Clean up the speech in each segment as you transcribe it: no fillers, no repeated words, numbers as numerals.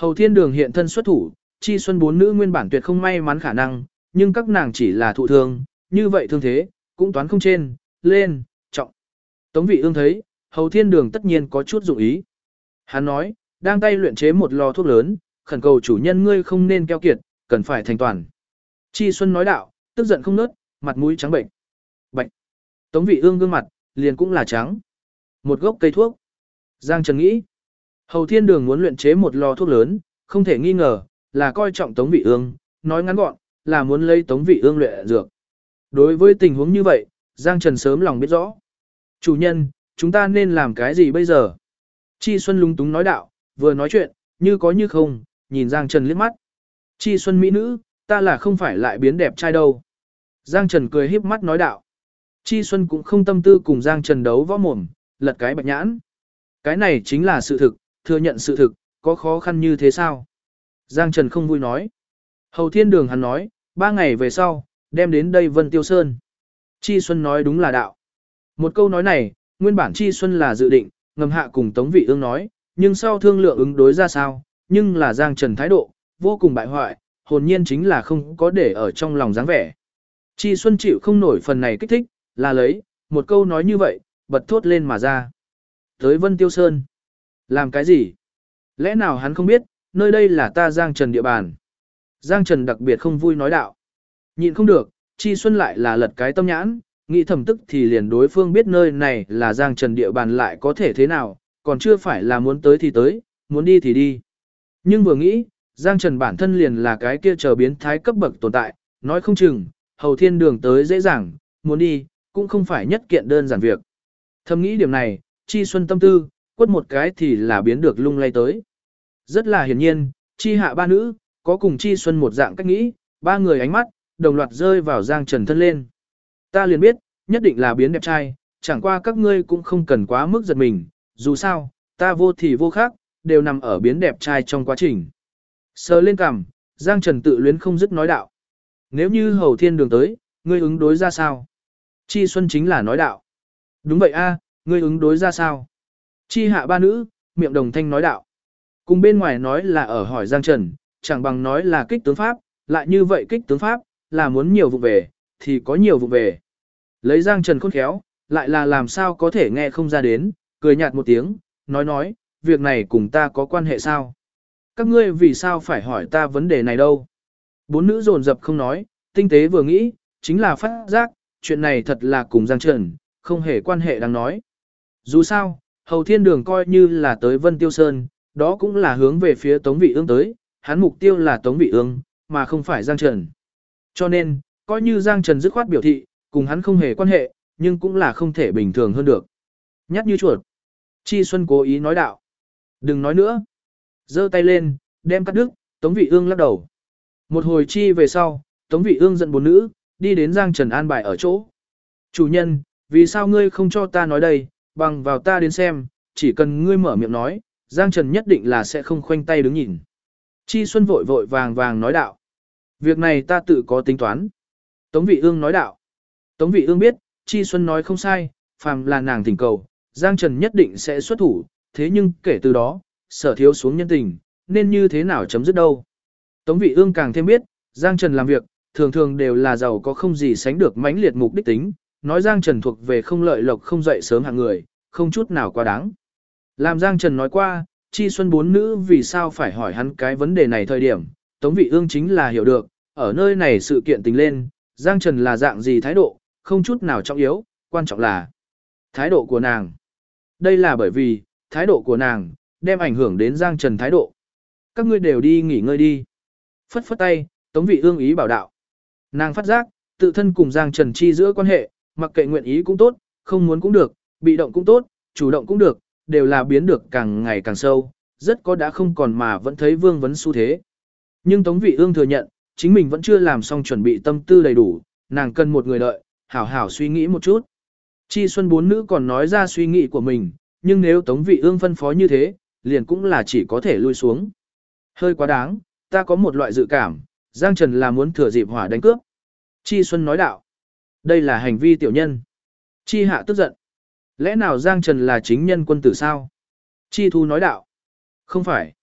Hầu Thiên Đường hiện thân xuất thủ, Chi Xuân bốn nữ nguyên bản tuyệt không may mắn khả năng, nhưng các nàng chỉ là thụ thương, như vậy thương thế, cũng toán không trên, lên, trọng. Tống Vị Ương thấy, Hầu Thiên Đường tất nhiên có chút dụng ý. Hắn nói, đang tay luyện chế một lò thuốc lớn, khẩn cầu chủ nhân ngươi không nên keo kiệt, cần phải thành toàn. Chi Xuân nói đạo, tức giận không nớt, mặt mũi trắng bệnh. Bệnh. Tống Vị Ương gương mặt, liền cũng là trắng. Một gốc cây thuốc. Giang Trần nghĩ, Hầu Thiên Đường muốn luyện chế một lò thuốc lớn, không thể nghi ngờ, là coi trọng Tống Vị Ương, nói ngắn gọn, là muốn lấy Tống Vị Ương luyện dược. Đối với tình huống như vậy, Giang Trần sớm lòng biết rõ. Chủ nhân, chúng ta nên làm cái gì bây giờ? Chi Xuân lúng túng nói đạo, vừa nói chuyện, như có như không, nhìn Giang Trần liếc mắt. Chi Xuân mỹ nữ, ta là không phải lại biến đẹp trai đâu. Giang Trần cười híp mắt nói đạo. Chi Xuân cũng không tâm tư cùng Giang Trần đấu võ mồm, lật cái bạch nhãn. Cái này chính là sự thực, thừa nhận sự thực, có khó khăn như thế sao? Giang Trần không vui nói. Hầu Thiên Đường hắn nói, 3 ngày về sau, đem đến đây Vân Tiêu Sơn. Chi Xuân nói đúng là đạo. Một câu nói này, nguyên bản Chi Xuân là dự định, ngầm hạ cùng Tống Vị Ương nói, nhưng sau thương lượng ứng đối ra sao, nhưng là Giang Trần thái độ, vô cùng bại hoại, hồn nhiên chính là không có để ở trong lòng dáng vẻ. Chi Xuân chịu không nổi phần này kích thích, là lấy, một câu nói như vậy, bật thốt lên mà ra. Tới Vân Tiêu Sơn. Làm cái gì? Lẽ nào hắn không biết, nơi đây là ta Giang Trần địa bàn. Giang Trần đặc biệt không vui nói đạo. Nhịn không được, Chi Xuân lại là lật cái tâm nhãn, nghĩ thầm tức thì liền đối phương biết nơi này là Giang Trần địa bàn lại có thể thế nào, còn chưa phải là muốn tới thì tới, muốn đi thì đi. Nhưng vừa nghĩ, Giang Trần bản thân liền là cái kia chờ biến thái cấp bậc tồn tại, nói không chừng, Hầu Thiên Đường tới dễ dàng, muốn đi, cũng không phải nhất kiện đơn giản việc. Thầm nghĩ điểm này, Chi Xuân tâm tư, quất một cái thì là biến được lung lay tới. Rất là hiển nhiên, Chi hạ ba nữ, có cùng Chi Xuân một dạng cách nghĩ, ba người ánh mắt, đồng loạt rơi vào Giang Trần thân lên. Ta liền biết, nhất định là biến đẹp trai, chẳng qua các ngươi cũng không cần quá mức giật mình, dù sao, ta vô thì vô khác, đều nằm ở biến đẹp trai trong quá trình. Sờ lên cằm, Giang Trần tự luyến không dứt nói đạo. Nếu như Hầu Thiên Đường tới, ngươi ứng đối ra sao? Chi Xuân chính là nói đạo. Đúng vậy a, ngươi ứng đối ra sao? Chi hạ ba nữ, miệng đồng thanh nói đạo. Cùng bên ngoài nói là ở hỏi Giang Trần, chẳng bằng nói là kích tướng pháp, lại như vậy kích tướng pháp, là muốn nhiều vụ về, thì có nhiều vụ về. Lấy Giang Trần khôn khéo, lại là làm sao có thể nghe không ra đến, cười nhạt một tiếng, nói, việc này cùng ta có quan hệ sao? Các ngươi vì sao phải hỏi ta vấn đề này đâu? Bốn nữ dồn dập không nói, tinh tế vừa nghĩ, chính là phát giác, chuyện này thật là cùng Giang Trần, không hề quan hệ đáng nói. Dù sao, Hầu Thiên Đường coi như là tới Vân Tiêu Sơn, đó cũng là hướng về phía Tống Vị Ương tới, hắn mục tiêu là Tống Vị Ương, mà không phải Giang Trần. Cho nên, coi như Giang Trần dứt khoát biểu thị, cùng hắn không hề quan hệ, nhưng cũng là không thể bình thường hơn được. Nhát như chuột. Chi Xuân cố ý nói đạo. Đừng nói nữa. Giơ tay lên, đem cắt đứt, Tống Vị Ương lắc đầu. Một hồi chi về sau, Tống Vị Ương giận bốn nữ, đi đến Giang Trần an bài ở chỗ. Chủ nhân, vì sao ngươi không cho ta nói đây, bằng vào ta đến xem, chỉ cần ngươi mở miệng nói, Giang Trần nhất định là sẽ không khoanh tay đứng nhìn. Chi Xuân vội vội vàng vàng nói đạo. Việc này ta tự có tính toán. Tống Vị Ương nói đạo. Tống Vị Ương biết, Chi Xuân nói không sai, phàm là nàng thỉnh cầu, Giang Trần nhất định sẽ xuất thủ, thế nhưng kể từ đó, sở thiếu xuống nhân tình, nên như thế nào chấm dứt đâu. Tống Vị Ương càng thêm biết, Giang Trần làm việc, thường thường đều là giàu có không gì sánh được mãnh liệt mục đích tính, nói Giang Trần thuộc về không lợi lộc không dậy sớm hạng người, không chút nào quá đáng. Làm Giang Trần nói qua, Chi Xuân bốn nữ vì sao phải hỏi hắn cái vấn đề này thời điểm, Tống Vị Ương chính là hiểu được, ở nơi này sự kiện tình lên, Giang Trần là dạng gì thái độ, không chút nào trọng yếu, quan trọng là thái độ của nàng. Đây là bởi vì, thái độ của nàng, đem ảnh hưởng đến Giang Trần thái độ. Các ngươi đều đi nghỉ ngơi đi. Phất phất tay, Tống Vị Ương ý bảo đạo. Nàng phát giác, tự thân cùng Giang Trần chi giữa quan hệ, mặc kệ nguyện ý cũng tốt, không muốn cũng được, bị động cũng tốt, chủ động cũng được, đều là biến được càng ngày càng sâu, rất có đã không còn mà vẫn thấy vương vấn xu thế. Nhưng Tống Vị Ương thừa nhận, chính mình vẫn chưa làm xong chuẩn bị tâm tư đầy đủ, nàng cần một người đợi, hảo hảo suy nghĩ một chút. Chi Xuân bốn nữ còn nói ra suy nghĩ của mình, nhưng nếu Tống Vị Ương phân phó như thế, liền cũng là chỉ có thể lui xuống. Hơi quá đáng, ta có một loại dự cảm, Giang Trần là muốn thừa dịp hỏa đánh cướp. Chi Xuân nói đạo. Đây là hành vi tiểu nhân. Chi Hạ tức giận. Lẽ nào Giang Trần là chính nhân quân tử sao? Chi Thu nói đạo. Không phải.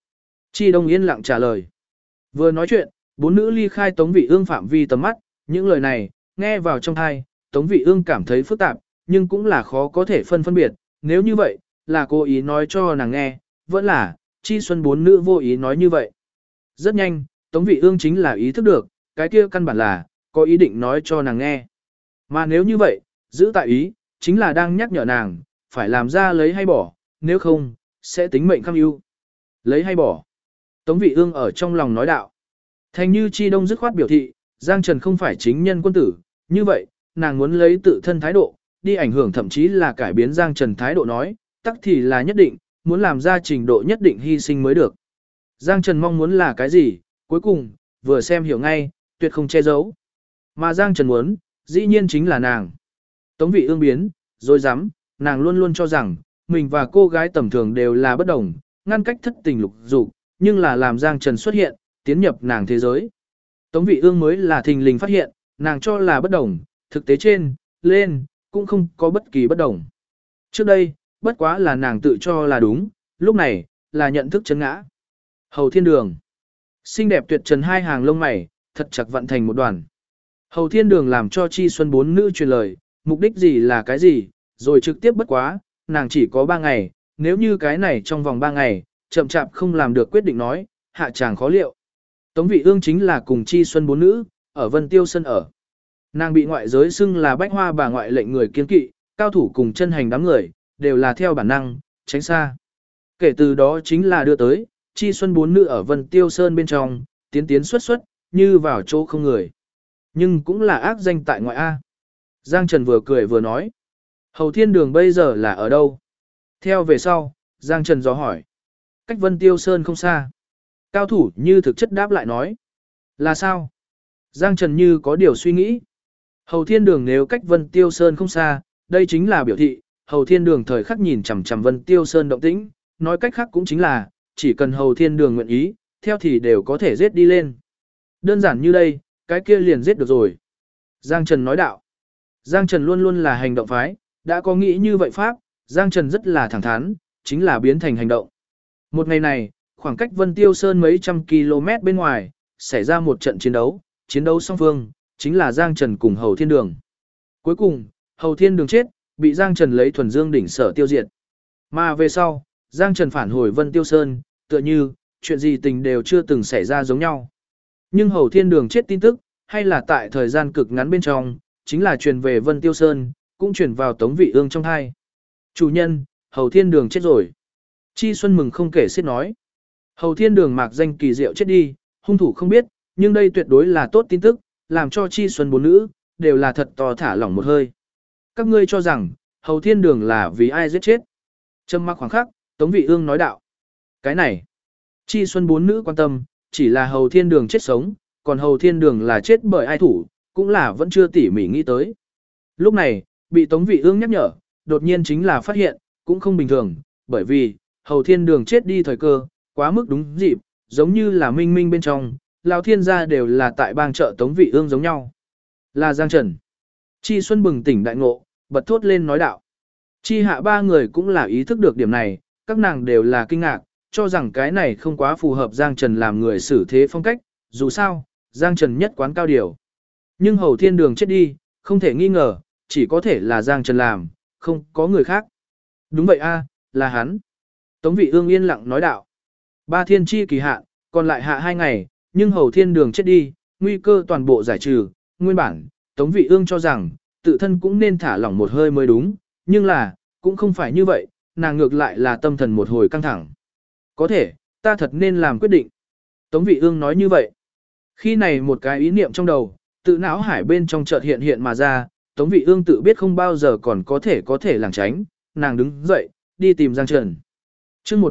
Chi Đông yên lặng trả lời. Vừa nói chuyện, bốn nữ ly khai Tống Vị Ương phạm vi tầm mắt, những lời này, nghe vào trong tai, Tống Vị Ương cảm thấy phức tạp, nhưng cũng là khó có thể phân biệt, nếu như vậy, là cố ý nói cho nàng nghe, vẫn là, Chi Xuân bốn nữ vô ý nói như vậy. Rất nhanh, Tống Vị Ương chính là ý thức được, cái kia căn bản là, có ý định nói cho nàng nghe. Mà nếu như vậy, giữ tại ý, chính là đang nhắc nhở nàng, phải làm ra lấy hay bỏ, nếu không, sẽ tính mệnh kham ưu. Lấy hay bỏ. Tống Vị Ương ở trong lòng nói đạo. Thành như Chi Đông dứt khoát biểu thị, Giang Trần không phải chính nhân quân tử, như vậy, nàng muốn lấy tự thân thái độ, đi ảnh hưởng thậm chí là cải biến Giang Trần thái độ nói, tắc thì là nhất định, muốn làm ra trình độ nhất định hy sinh mới được. Giang Trần mong muốn là cái gì, cuối cùng, vừa xem hiểu ngay, tuyệt không che giấu. Mà Giang Trần muốn, dĩ nhiên chính là nàng. Tống Vị Ương biến, rồi dám, nàng luôn luôn cho rằng, mình và cô gái tầm thường đều là bất đồng, ngăn cách thất tình lục dục, nhưng là làm Giang Trần xuất hiện, tiến nhập nàng thế giới. Tống Vị Ương mới là thình lình phát hiện, nàng cho là bất đồng, thực tế trên, lên, cũng không có bất kỳ bất đồng. Trước đây, bất quá là nàng tự cho là đúng, lúc này, là nhận thức chân ngã. Hầu Thiên Đường. Xinh đẹp tuyệt trần hai hàng lông mày, thật chặt vặn thành một đoàn. Hầu Thiên Đường làm cho Chi Xuân bốn nữ truyền lời, mục đích gì là cái gì, rồi trực tiếp bất quá, nàng chỉ có 3 ngày, nếu như cái này trong vòng 3 ngày, chậm chạp không làm được quyết định nói, hạ chàng khó liệu. Tống Vị Ương chính là cùng Chi Xuân bốn nữ, ở Vân Tiêu Sân ở. Nàng bị ngoại giới xưng là bách hoa bà ngoại lệnh người kiên kỵ, cao thủ cùng chân hành đám người, đều là theo bản năng, tránh xa. Kể từ đó chính là đưa tới, Chi Xuân bốn nữ ở Vân Tiêu Sơn bên trong, tiến tiến xuất xuất, như vào chỗ không người. Nhưng cũng là ác danh tại ngoại A. Giang Trần vừa cười vừa nói. Hầu Thiên Đường bây giờ là ở đâu? Theo về sau, Giang Trần dò hỏi. Cách Vân Tiêu Sơn không xa. Cao thủ như thực chất đáp lại nói. Là sao? Giang Trần như có điều suy nghĩ. Hầu Thiên Đường nếu cách Vân Tiêu Sơn không xa, đây chính là biểu thị, Hầu Thiên Đường thời khắc nhìn chằm chằm Vân Tiêu Sơn động tĩnh, nói cách khác cũng chính là, chỉ cần Hầu Thiên Đường nguyện ý, theo thì đều có thể giết đi lên. Đơn giản như đây, cái kia liền giết được rồi. Giang Trần nói đạo. Giang Trần luôn luôn là hành động phái, đã có nghĩ như vậy pháp, Giang Trần rất là thẳng thắn, chính là biến thành hành động. Một ngày này, khoảng cách Vân Tiêu Sơn mấy trăm km bên ngoài, xảy ra một trận chiến đấu song phương, chính là Giang Trần cùng Hầu Thiên Đường. Cuối cùng, Hầu Thiên Đường chết, bị Giang Trần lấy thuần dương đỉnh sở tiêu diệt. Mà về sau, Giang Trần phản hồi Vân Tiêu Sơn, tựa như, chuyện gì tình đều chưa từng xảy ra giống nhau. Nhưng Hầu Thiên Đường chết tin tức, hay là tại thời gian cực ngắn bên trong, chính là truyền về Vân Tiêu Sơn, cũng truyền vào Tống Vị Ương trong thai. Chủ nhân, Hầu Thiên Đường chết rồi. Chi Xuân mừng không kể xiết nói. Hầu Thiên Đường mạc danh kỳ diệu chết đi, hung thủ không biết, nhưng đây tuyệt đối là tốt tin tức, làm cho Chi Xuân bốn nữ, đều là thật to thả lỏng một hơi. Các ngươi cho rằng, Hầu Thiên Đường là vì ai giết chết? Trầm mặc khoảng khắc, Tống Vị Ương nói đạo. Cái này, Chi Xuân bốn nữ quan tâm, chỉ là Hầu Thiên Đường chết sống, còn Hầu Thiên Đường là chết bởi ai thủ, cũng là vẫn chưa tỉ mỉ nghĩ tới. Lúc này, bị Tống Vị Ương nhắc nhở, đột nhiên chính là phát hiện, cũng không bình thường, bởi vì, Hầu Thiên Đường chết đi thời cơ, quá mức đúng dịp, giống như là minh minh bên trong, Lão Thiên gia đều là tại bang chợ Tống Vị Ương giống nhau. Là Giang Trần. Chi Xuân bừng tỉnh đại ngộ, bật thốt lên nói đạo. Chi hạ ba người cũng là ý thức được điểm này, các nàng đều là kinh ngạc, cho rằng cái này không quá phù hợp Giang Trần làm người xử thế phong cách, dù sao, Giang Trần nhất quán cao điều. Nhưng Hầu Thiên Đường chết đi, không thể nghi ngờ, chỉ có thể là Giang Trần làm, không có người khác. Đúng vậy a, là hắn. Tống Vị Ương yên lặng nói đạo. 3 thiên chi kỳ hạn, còn lại hạ 2 ngày, nhưng Hầu Thiên Đường chết đi, nguy cơ toàn bộ giải trừ, nguyên bản, Tống Vị Ương cho rằng, tự thân cũng nên thả lỏng một hơi mới đúng, nhưng là, cũng không phải như vậy, nàng ngược lại là tâm thần một hồi căng thẳng. Có thể, ta thật nên làm quyết định. Tống Vị Ương nói như vậy. Khi này một cái ý niệm trong đầu, tự não hải bên trong chợt hiện hiện mà ra, Tống Vị Ương tự biết không bao giờ còn có thể lảng tránh, nàng đứng dậy, đi tìm Giang Trần. Chương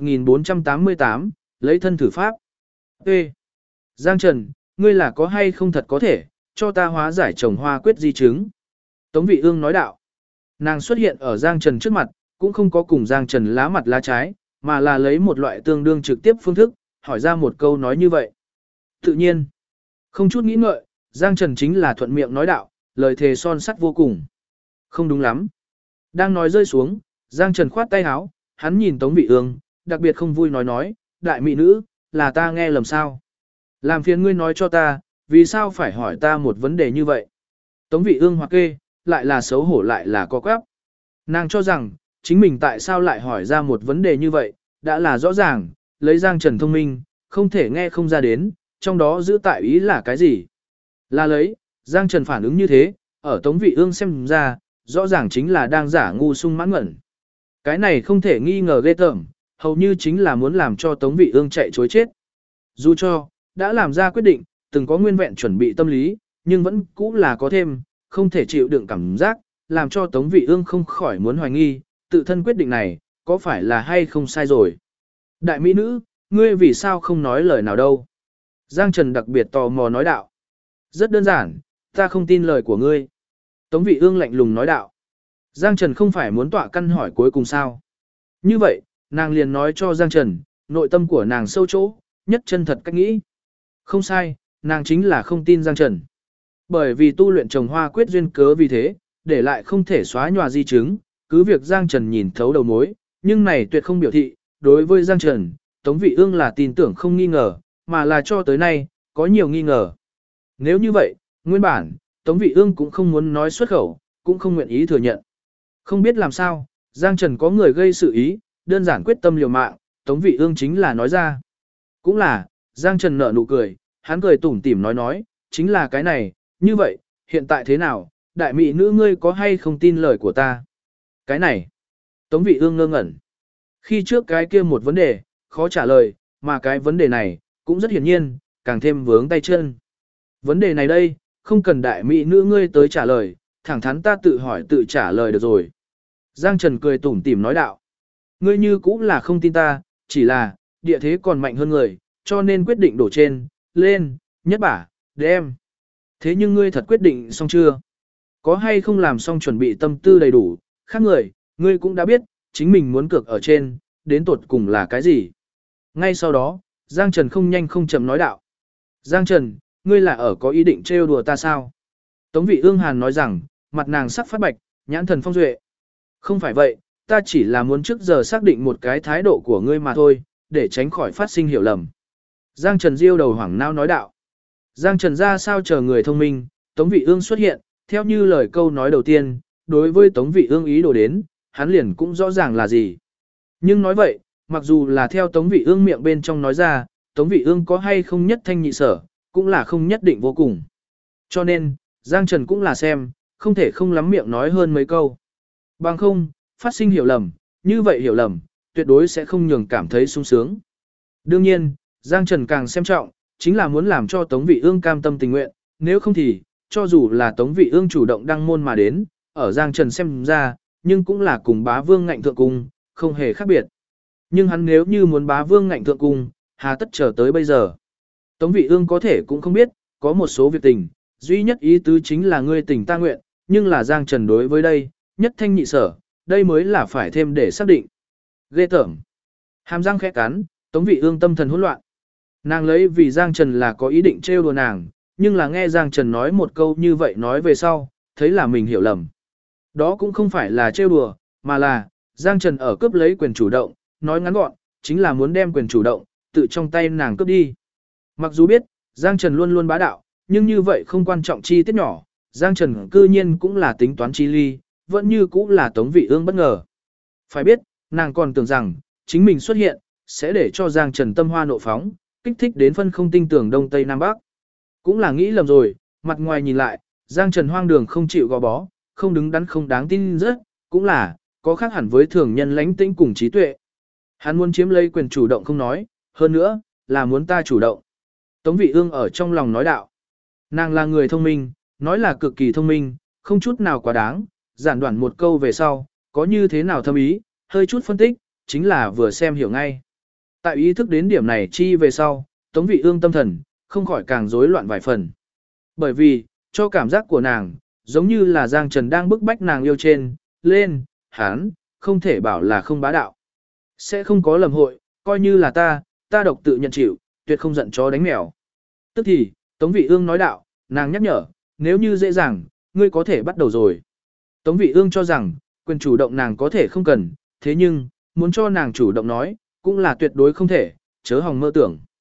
1488, lấy thân thử pháp. Ê! Giang Trần, ngươi là có hay không thật có thể, cho ta hóa giải trồng hoa quyết di chứng. Tống Vị Ương nói đạo. Nàng xuất hiện ở Giang Trần trước mặt, cũng không có cùng Giang Trần lá mặt lá trái, mà là lấy một loại tương đương trực tiếp phương thức, hỏi ra một câu nói như vậy. Tự nhiên, không chút nghĩ ngợi, Giang Trần chính là thuận miệng nói đạo, lời thề son sắt vô cùng. Không đúng lắm. Đang nói rơi xuống, Giang Trần khoát tay áo, hắn nhìn Tống Vị Ương, đặc biệt không vui nói, đại mỹ nữ, là ta nghe lầm sao? Làm phiền ngươi nói cho ta, vì sao phải hỏi ta một vấn đề như vậy? Tống Vị Ương hoặc kê, lại là xấu hổ lại là co quắp. Nàng cho rằng, chính mình tại sao lại hỏi ra một vấn đề như vậy, đã là rõ ràng, lấy Giang Trần thông minh, không thể nghe không ra đến, trong đó giữ tại ý là cái gì. Là lấy, Giang Trần phản ứng như thế, ở Tống Vị Ương xem ra, rõ ràng chính là đang giả ngu sung mãn ngẩn. Cái này không thể nghi ngờ ghê tởm, hầu như chính là muốn làm cho Tống Vị Ương chạy chối chết. Dù cho, đã làm ra quyết định, từng có nguyên vẹn chuẩn bị tâm lý, nhưng vẫn cũ là có thêm, không thể chịu đựng cảm giác, làm cho Tống Vị Ương không khỏi muốn hoài nghi, tự thân quyết định này, có phải là hay không sai rồi. Đại mỹ nữ, ngươi vì sao không nói lời nào đâu? Giang Trần đặc biệt tò mò nói đạo. Rất đơn giản, ta không tin lời của ngươi. Tống Vị Ương lạnh lùng nói đạo. Giang Trần không phải muốn tọa căn hỏi cuối cùng sao? Như vậy, nàng liền nói cho Giang Trần, nội tâm của nàng sâu chỗ, nhất chân thật cách nghĩ. Không sai, nàng chính là không tin Giang Trần. Bởi vì tu luyện trồng hoa quyết duyên cớ vì thế, để lại không thể xóa nhòa di chứng, cứ việc Giang Trần nhìn thấu đầu mối, nhưng này tuyệt không biểu thị, đối với Giang Trần, Tống Vị Ương là tin tưởng không nghi ngờ, mà là cho tới nay, có nhiều nghi ngờ. Nếu như vậy, nguyên bản, Tống Vị Ương cũng không muốn nói xuất khẩu, cũng không nguyện ý thừa nhận. Không biết làm sao, Giang Trần có người gây sự ý, đơn giản quyết tâm liều mạng, Tống Vị Ương chính là nói ra. Cũng là, Giang Trần nở nụ cười, hắn cười tủm tỉm nói, chính là cái này, như vậy, hiện tại thế nào, đại mỹ nữ ngươi có hay không tin lời của ta? Cái này, Tống Vị Ương ngơ ngẩn. Khi trước cái kia một vấn đề, khó trả lời, mà cái vấn đề này, cũng rất hiển nhiên, càng thêm vướng tay chân. Vấn đề này đây, không cần đại mỹ nữ ngươi tới trả lời, thẳng thắn ta tự hỏi tự trả lời được rồi. Giang Trần cười tủm tỉm nói đạo. Ngươi như cũng là không tin ta, chỉ là, địa thế còn mạnh hơn người, cho nên quyết định đổ trên, lên, nhất bả, đem. Thế nhưng ngươi thật quyết định xong chưa? Có hay không làm xong chuẩn bị tâm tư đầy đủ, khác người, ngươi cũng đã biết, chính mình muốn cược ở trên, đến tột cùng là cái gì? Ngay sau đó, Giang Trần không nhanh không chậm nói đạo. Giang Trần, ngươi là ở có ý định trêu đùa ta sao? Tống Vị Ương Hàn nói rằng, mặt nàng sắc phát bạch, nhãn thần phong duệ. Không phải vậy, ta chỉ là muốn trước giờ xác định một cái thái độ của ngươi mà thôi, để tránh khỏi phát sinh hiểu lầm. Giang Trần diêu đầu hoảng nao nói đạo. Giang Trần ra sao chờ người thông minh, Tống Vị Ương xuất hiện, theo như lời câu nói đầu tiên, đối với Tống Vị Ương ý đồ đến, hắn liền cũng rõ ràng là gì. Nhưng nói vậy, mặc dù là theo Tống Vị Ương miệng bên trong nói ra, Tống Vị Ương có hay không nhất thanh nhị sở, cũng là không nhất định vô cùng. Cho nên, Giang Trần cũng là xem, không thể không lắm miệng nói hơn mấy câu. Bằng không, phát sinh hiểu lầm, như vậy hiểu lầm, tuyệt đối sẽ không nhường cảm thấy sung sướng. Đương nhiên, Giang Trần càng xem trọng, chính là muốn làm cho Tống Vị Ương cam tâm tình nguyện, nếu không thì, cho dù là Tống Vị Ương chủ động đăng môn mà đến, ở Giang Trần xem ra, nhưng cũng là cùng bá vương ngạnh thượng cung, không hề khác biệt. Nhưng hắn nếu như muốn bá vương ngạnh thượng cung, hà tất chờ tới bây giờ. Tống Vị Ương có thể cũng không biết, có một số việc tình, duy nhất ý tứ chính là ngươi tình ta nguyện, nhưng là Giang Trần đối với đây, nhất thanh nhị sở, đây mới là phải thêm để xác định. Ghê tởm. Hàm răng khẽ cắn, Tống Vị Ương tâm thần hỗn loạn. Nàng lấy vì Giang Trần là có ý định trêu đùa nàng, nhưng là nghe Giang Trần nói một câu như vậy nói về sau, thấy là mình hiểu lầm. Đó cũng không phải là trêu đùa, mà là, Giang Trần ở cướp lấy quyền chủ động, nói ngắn gọn, chính là muốn đem quyền chủ động, tự trong tay nàng cướp đi. Mặc dù biết, Giang Trần luôn luôn bá đạo, nhưng như vậy không quan trọng chi tiết nhỏ, Giang Trần cư nhiên cũng là tính toán chi ly, vẫn như cũng là Tống Vị Ương bất ngờ. Phải biết, nàng còn tưởng rằng, chính mình xuất hiện, sẽ để cho Giang Trần tâm hoa nộ phóng, kích thích đến phân không tinh tưởng Đông Tây Nam Bắc. Cũng là nghĩ lầm rồi, mặt ngoài nhìn lại, Giang Trần hoang đường không chịu gò bó, không đứng đắn không đáng tin rất, cũng là, có khác hẳn với thường nhân lãnh tĩnh cùng trí tuệ. Hắn muốn chiếm lấy quyền chủ động không nói, hơn nữa, là muốn ta chủ động. Tống Vị Ương ở trong lòng nói đạo. Nàng là người thông minh, nói là cực kỳ thông minh, không chút nào quá đáng, giản đoạn một câu về sau, có như thế nào thâm ý, hơi chút phân tích, chính là vừa xem hiểu ngay. Tại ý thức đến điểm này chi về sau, Tống Vị Ương tâm thần, không khỏi càng rối loạn vài phần. Bởi vì, cho cảm giác của nàng, giống như là Giang Trần đang bức bách nàng yêu trên, lên, hắn, không thể bảo là không bá đạo. Sẽ không có lầm hội, coi như là ta độc tự nhận chịu, tuyệt không giận chó đánh mèo. Tức thì, Tống Vị Ương nói đạo, nàng nhắc nhở, nếu như dễ dàng, ngươi có thể bắt đầu rồi. Tống Vị Ương cho rằng, quyền chủ động nàng có thể không cần, thế nhưng, muốn cho nàng chủ động nói, cũng là tuyệt đối không thể, chớ hòng mơ tưởng.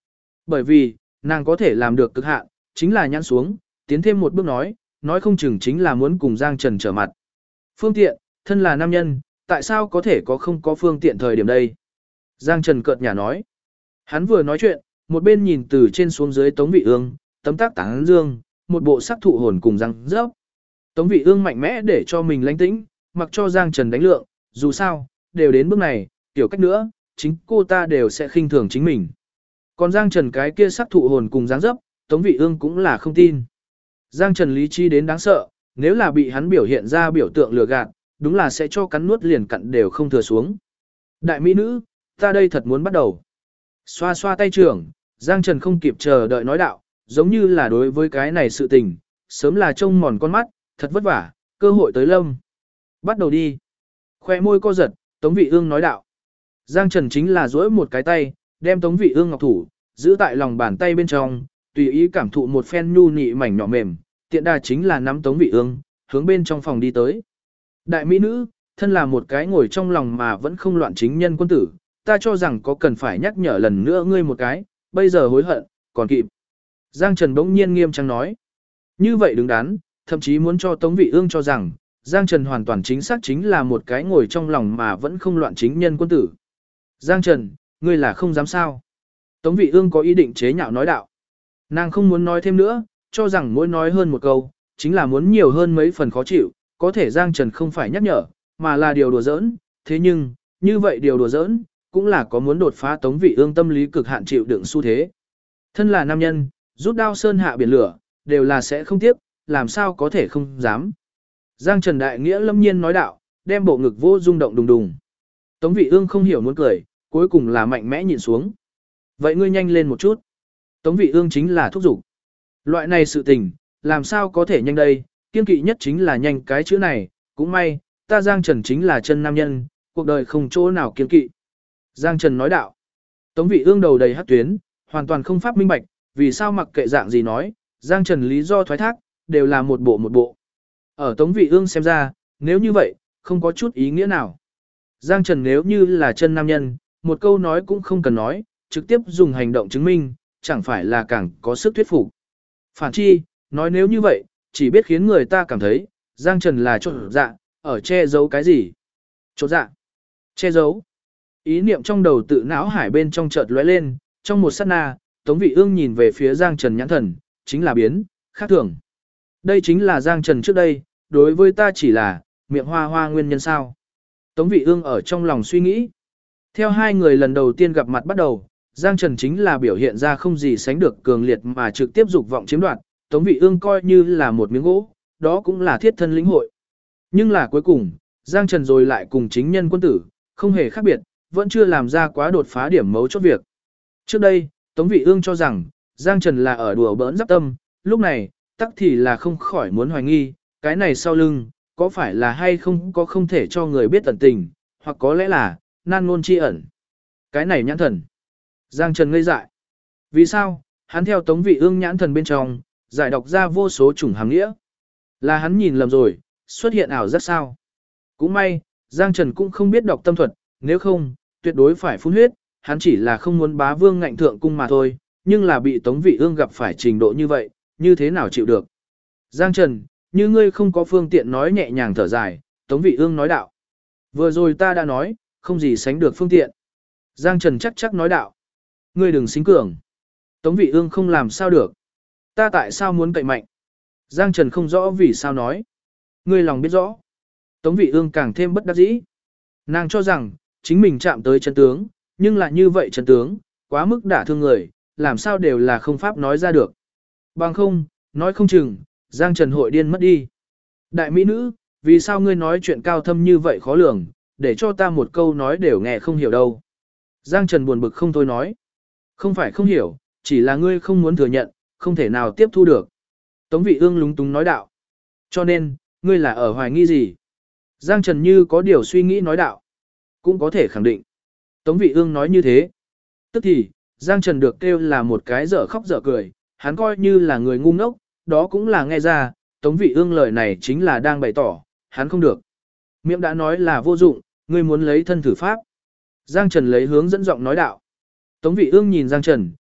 Bởi vì, nàng có thể làm được cực hạn, chính là nhãn xuống, tiến thêm một bước nói không chừng chính là muốn cùng Giang Trần trở mặt. Phương tiện, thân là nam nhân, tại sao có thể có không có phương tiện thời điểm đây? Giang Trần cợt nhả nói. Hắn vừa nói chuyện, một bên nhìn từ trên xuống dưới Tống Vị Ương, tấm tác tán dương, một bộ sắc thụ hồn cùng răng rớp. Tống Vị Ương mạnh mẽ để cho mình lánh tĩnh, mặc cho Giang Trần đánh lượng, dù sao, đều đến bước này, tiểu cách nữa, chính cô ta đều sẽ khinh thường chính mình. Còn Giang Trần cái kia sắc thụ hồn cùng dáng dấp, Tống Vị Ương cũng là không tin. Giang Trần lý trí đến đáng sợ, nếu là bị hắn biểu hiện ra biểu tượng lừa gạt, đúng là sẽ cho cắn nuốt liền cặn đều không thừa xuống. Đại mỹ nữ, ta đây thật muốn bắt đầu. Xoa xoa tay trưởng, Giang Trần không kịp chờ đợi nói đạo, giống như là đối với cái này sự tình, sớm là trông mòn con mắt, thật vất vả, cơ hội tới lâm. Bắt đầu đi. Khoe môi co giật, Tống Vị Ương nói đạo. Giang Trần chính là duỗi một cái tay, đem Tống Vị Ương ngọc thủ, giữ tại lòng bàn tay bên trong, tùy ý cảm thụ một phen nhu nị mảnh nhỏ mềm, tiện đà chính là nắm Tống Vị Ương, hướng bên trong phòng đi tới. Đại mỹ nữ, thân là một cái ngồi trong lòng mà vẫn không loạn chính nhân quân tử, ta cho rằng có cần phải nhắc nhở lần nữa ngươi một cái, bây giờ hối hận, còn kịp. Giang Trần bỗng nhiên nghiêm trang nói. Như vậy đứng đắn, thậm chí muốn cho Tống Vị Ương cho rằng, Giang Trần hoàn toàn chính xác chính là một cái ngồi trong lòng mà vẫn không loạn chính nhân quân tử. Giang Trần, ngươi là không dám sao. Tống Vị Ương có ý định chế nhạo nói đạo. Nàng không muốn nói thêm nữa, cho rằng mỗi nói hơn một câu, chính là muốn nhiều hơn mấy phần khó chịu, có thể Giang Trần không phải nhắc nhở, mà là điều đùa giỡn, thế nhưng, như vậy điều đùa giỡn, cũng là có muốn đột phá Tống Vị Ương tâm lý cực hạn chịu đựng xu thế. Thân là nam nhân, rút đao sơn hạ biển lửa, đều là sẽ không tiếc, làm sao có thể không dám. Giang Trần đại nghĩa lâm nhiên nói đạo, đem bộ ngực vô rung động đùng đùng. Tống Vị Ương không hiểu muốn cười, cuối cùng là mạnh mẽ nhìn xuống. Vậy ngươi nhanh lên một chút. Tống Vị Ương chính là thúc giục. Loại này sự tình, làm sao có thể nhanh đây, kiên kỵ nhất chính là nhanh cái chữ này, cũng may, ta Giang Trần chính là chân nam nhân, cuộc đời không chỗ nào kiên kỵ. Giang Trần nói đạo. Tống Vị Ương đầu đầy hắc tuyến, hoàn toàn không pháp minh bạch, vì sao mặc kệ dạng gì nói, Giang Trần lý do thoái thác, đều là một bộ. Ở Tống Vị Ương xem ra, nếu như vậy, không có chút ý nghĩa nào. Giang Trần nếu như là chân nam nhân, một câu nói cũng không cần nói, trực tiếp dùng hành động chứng minh, chẳng phải là càng có sức thuyết phục. Phản chi, nói nếu như vậy, chỉ biết khiến người ta cảm thấy, Giang Trần là chột dạ, ở che giấu cái gì? Chột dạ, che giấu. Ý niệm trong đầu tự não hải bên trong chợt lóe lên, trong một sát na, Tống Vị Ương nhìn về phía Giang Trần nhãn thần, chính là biến, khác thường. Đây chính là Giang Trần trước đây, đối với ta chỉ là, miệng hoa hoa nguyên nhân sao. Tống Vị Ương ở trong lòng suy nghĩ. Theo hai người lần đầu tiên gặp mặt bắt đầu, Giang Trần chính là biểu hiện ra không gì sánh được cường liệt mà trực tiếp dục vọng chiếm đoạt, Tống Vị Ương coi như là một miếng gỗ, đó cũng là thiết thân lĩnh hội. Nhưng là cuối cùng, Giang Trần rồi lại cùng chính nhân quân tử, không hề khác biệt, vẫn chưa làm ra quá đột phá điểm mấu chốt việc. Trước đây, Tống Vị Ương cho rằng, Giang Trần là ở đùa bỡn giáp tâm, lúc này, tắc thì là không khỏi muốn hoài nghi, cái này sau lưng, có phải là hay không có không thể cho người biết ẩn tình, hoặc có lẽ là, nan ngôn chi ẩn. Cái này nhãn thần. Giang Trần ngây dại. Vì sao, hắn theo Tống Vị Ương nhãn thần bên trong, giải đọc ra vô số chủng hàm nghĩa. Là hắn nhìn lầm rồi, xuất hiện ảo giác sao. Cũng may, Giang Trần cũng không biết đọc tâm thuật, nếu không, tuyệt đối phải phun huyết, hắn chỉ là không muốn bá vương ngạnh thượng cung mà thôi, nhưng là bị Tống Vị Ương gặp phải trình độ như vậy, như thế nào chịu được. Giang Trần, như ngươi không có phương tiện nói nhẹ nhàng thở dài, Tống Vị Ương nói đạo. Vừa rồi ta đã nói, không gì sánh được phương tiện. Giang Trần chắc nói đạo. Ngươi đừng xính cường. Tống Vị Ương không làm sao được. Ta tại sao muốn cậy mạnh? Giang Trần không rõ vì sao nói. Ngươi lòng biết rõ. Tống Vị Ương càng thêm bất đắc dĩ. Nàng cho rằng, chính mình chạm tới chân tướng, nhưng lại như vậy chân tướng, quá mức đả thương người, làm sao đều là không pháp nói ra được. Bằng không, nói không chừng, Giang Trần hội điên mất đi. Đại mỹ nữ, vì sao ngươi nói chuyện cao thâm như vậy khó lường, để cho ta một câu nói đều nghe không hiểu đâu. Giang Trần buồn bực không thôi nói. Không phải không hiểu, chỉ là ngươi không muốn thừa nhận, không thể nào tiếp thu được. Tống Vị Ương lúng túng nói đạo. Cho nên, ngươi là ở hoài nghi gì? Giang Trần như có điều suy nghĩ nói đạo. Cũng có thể khẳng định. Tống Vị Ương nói như thế. Tức thì, Giang Trần được kêu là một cái dở khóc dở cười, hắn coi như là người ngu ngốc, đó cũng là nghe ra, Tống Vị Ương lời này chính là đang bày tỏ, hắn không được. Miệng đã nói là vô dụng, ngươi muốn lấy thân thử pháp. Giang Trần lấy hướng dẫn giọng nói đạo. Tống Vị Ương nhìn Giang Trần,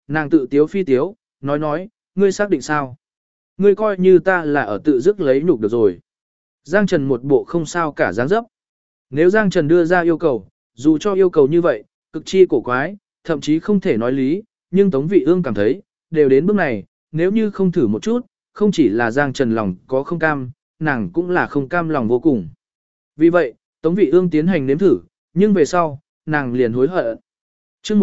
nàng tự tiếu phi tiếu, nói, ngươi xác định sao? Ngươi coi như ta là ở tự dứt lấy nhục được rồi. Giang Trần một bộ không sao cả dáng dấp. Nếu Giang Trần đưa ra yêu cầu, dù cho yêu cầu như vậy, cực chi cổ quái, thậm chí không thể nói lý, nhưng Tống Vị Ương cảm thấy, đều đến bước này, nếu như không thử một chút, không chỉ là Giang Trần lòng có không cam, nàng cũng là không cam lòng vô cùng. Vì vậy, Tống Vị Ương tiến hành nếm thử, nhưng về sau, nàng liền hối hận. Chương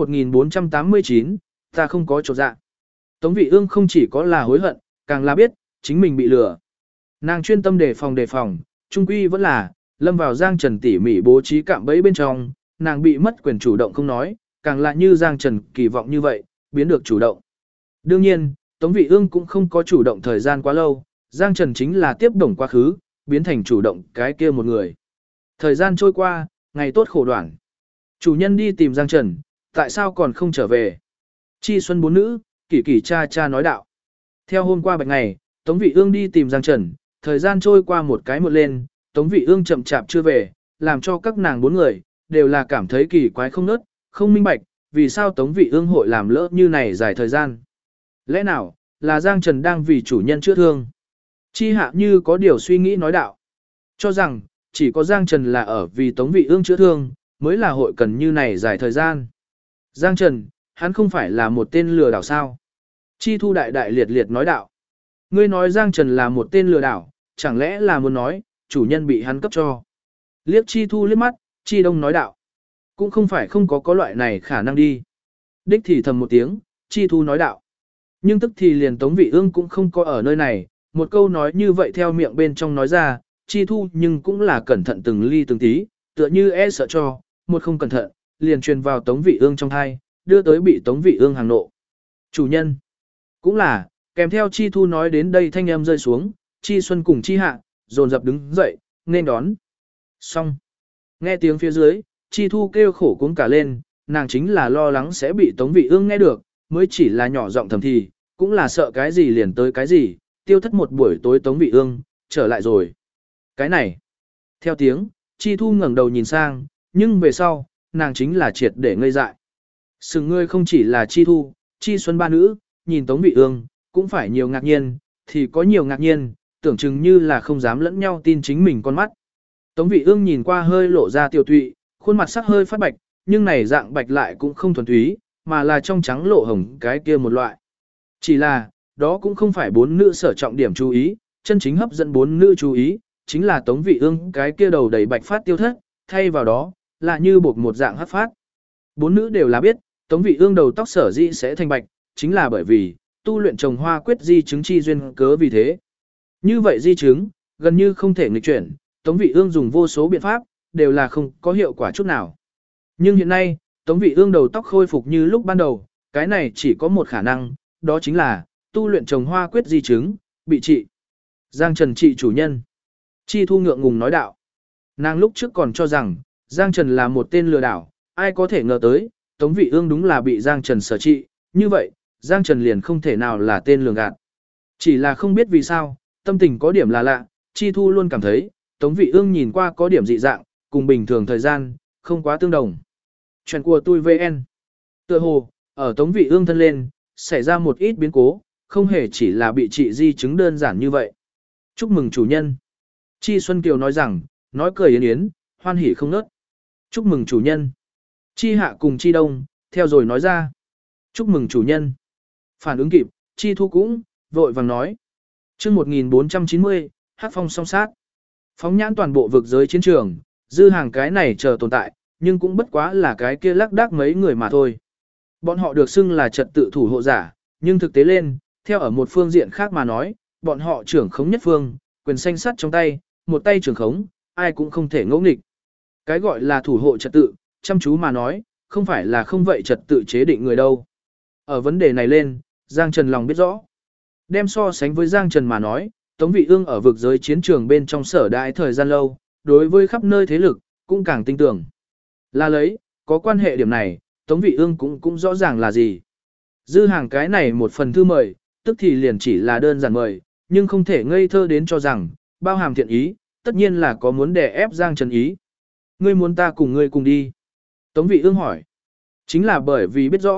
1489, ta không có chỗ dạ. Tống Vị Ương không chỉ có là hối hận, càng là biết, chính mình bị lừa. Nàng chuyên tâm đề phòng, trung quy vẫn là, lâm vào Giang Trần tỉ mỉ bố trí cạm bẫy bên trong, nàng bị mất quyền chủ động không nói, càng là như Giang Trần kỳ vọng như vậy, biến được chủ động. Đương nhiên, Tống Vị Ương cũng không có chủ động thời gian quá lâu, Giang Trần chính là tiếp đồng quá khứ, biến thành chủ động cái kia một người. Thời gian trôi qua, ngày tốt khổ đoạn. Chủ nhân đi tìm Giang Trần, tại sao còn không trở về? Chi Xuân bốn nữ, Kỷ Kỷ cha nói đạo. Theo hôm qua bạch ngày, Tống Vị Ương đi tìm Giang Trần, thời gian trôi qua một cái một lên, Tống Vị Ương chậm chạp chưa về, làm cho các nàng bốn người, đều là cảm thấy kỳ quái không nớt, không minh bạch, vì sao Tống Vị Ương hội làm lỡ như này dài thời gian. Lẽ nào, là Giang Trần đang vì chủ nhân chữa thương? Chi Hạ như có điều suy nghĩ nói đạo. Cho rằng, chỉ có Giang Trần là ở vì Tống Vị Ương chữa thương, mới là hội cần như này dài thời gian. Giang Trần, hắn không phải là một tên lừa đảo sao? Chi Thu đại đại liệt liệt nói đạo. Ngươi nói Giang Trần là một tên lừa đảo, chẳng lẽ là muốn nói, chủ nhân bị hắn cấp cho. Liếc Chi Thu liếc mắt, Chi Đông nói đạo. Cũng không phải không có loại này khả năng đi. Đích thì thầm một tiếng, Chi Thu nói đạo. Nhưng tức thì liền Tống Vị Ương cũng không có ở nơi này, một câu nói như vậy theo miệng bên trong nói ra, Chi Thu nhưng cũng là cẩn thận từng ly từng tí, tựa như e sợ cho, một không cẩn thận, liền truyền vào Tống Vị Ương trong thai, đưa tới bị Tống Vị Ương hàng nộ. Chủ nhân, cũng là, kèm theo Chi Thu nói đến đây thanh âm rơi xuống, Chi Xuân cùng Chi Hạ, dồn dập đứng dậy, nên đón. Xong. Nghe tiếng phía dưới, Chi Thu kêu khổ cuống cả lên, nàng chính là lo lắng sẽ bị Tống Vị Ương nghe được, mới chỉ là nhỏ giọng thầm thì, cũng là sợ cái gì liền tới cái gì, tiêu thất một buổi tối Tống Vị Ương, trở lại rồi. Cái này. Theo tiếng, Chi Thu ngẩng đầu nhìn sang, nhưng về sau, nàng chính là triệt để ngây dại. Sừng ngươi không chỉ là Chi Thu, Chi Xuân ba nữ, nhìn Tống Vị Ương, cũng phải nhiều ngạc nhiên, thì có nhiều ngạc nhiên, tưởng chừng như là không dám lẫn nhau tin chính mình con mắt. Tống Vị Ương nhìn qua hơi lộ ra tiêu tụy, khuôn mặt sắc hơi phát bạch, nhưng này dạng bạch lại cũng không thuần túy, mà là trong trắng lộ hồng cái kia một loại. Chỉ là, đó cũng không phải bốn nữ sở trọng điểm chú ý, chân chính hấp dẫn bốn nữ chú ý, chính là Tống Vị Ương cái kia đầu đầy bạch phát tiêu thất, thay vào đó, là như buộc một dạng hấp phát. Bốn nữ đều là biết, Tống Vị Ương đầu tóc sở dĩ sẽ thành bạch, chính là bởi vì, tu luyện trồng hoa quyết di chứng chi duyên cớ vì thế. Như vậy di chứng, gần như không thể nghịch chuyển, Tống Vị Ương dùng vô số biện pháp, đều là không có hiệu quả chút nào. Nhưng hiện nay, Tống Vị Ương đầu tóc khôi phục như lúc ban đầu, cái này chỉ có một khả năng, đó chính là, tu luyện trồng hoa quyết di chứng, bị trị. Giang Trần trị chủ nhân. Chi Thu ngượng ngùng nói đạo. Nàng lúc trước còn cho rằng, Giang Trần là một tên lừa đảo, ai có thể ngờ tới, Tống Vị Ương đúng là bị Giang Trần sở trị, như vậy, Giang Trần liền không thể nào là tên lường gạt. Chỉ là không biết vì sao, tâm tình có điểm là lạ, Chi Thu luôn cảm thấy, Tống Vị Ương nhìn qua có điểm dị dạng, cùng bình thường thời gian, không quá tương đồng. Chuyện của tôi VN. Tựa hồ, ở Tống Vị Ương thân lên, xảy ra một ít biến cố, không hề chỉ là bị trị di chứng đơn giản như vậy. Chúc mừng chủ nhân. Chi Xuân Kiều nói rằng, nói cười yến yến, hoan hỉ không nớt. Chúc mừng chủ nhân. Chi Hạ cùng Chi Đông, theo rồi nói ra. Chúc mừng chủ nhân. Phản ứng kịp, Chi Thu cũng, vội vàng nói. Chương 1490, Hắc Phong song sát. Phóng nhãn toàn bộ vực giới chiến trường, dư hàng cái này chờ tồn tại, nhưng cũng bất quá là cái kia lác đác mấy người mà thôi. Bọn họ được xưng là trật tự thủ hộ giả, nhưng thực tế lên, theo ở một phương diện khác mà nói, bọn họ trưởng khống nhất phương, quyền xanh sắt trong tay, một tay trưởng khống, ai cũng không thể ngỗ nghịch. Cái gọi là thủ hộ trật tự, chăm chú mà nói, không phải là không vậy trật tự chế định người đâu. Ở vấn đề này lên, Giang Trần lòng biết rõ. Đem so sánh với Giang Trần mà nói, Tống Vị Ương ở vực giới chiến trường bên trong sở đại thời gian lâu, đối với khắp nơi thế lực, cũng càng tin tưởng. Là lấy, có quan hệ điểm này, Tống Vị Ương cũng rõ ràng là gì. Dư hàng cái này một phần thư mời, tức thì liền chỉ là đơn giản mời, nhưng không thể ngây thơ đến cho rằng, bao hàm thiện ý, tất nhiên là có muốn đè ép Giang Trần ý. Ngươi muốn ta cùng ngươi cùng đi. Tống Vị Ương hỏi. Chính là bởi vì biết rõ,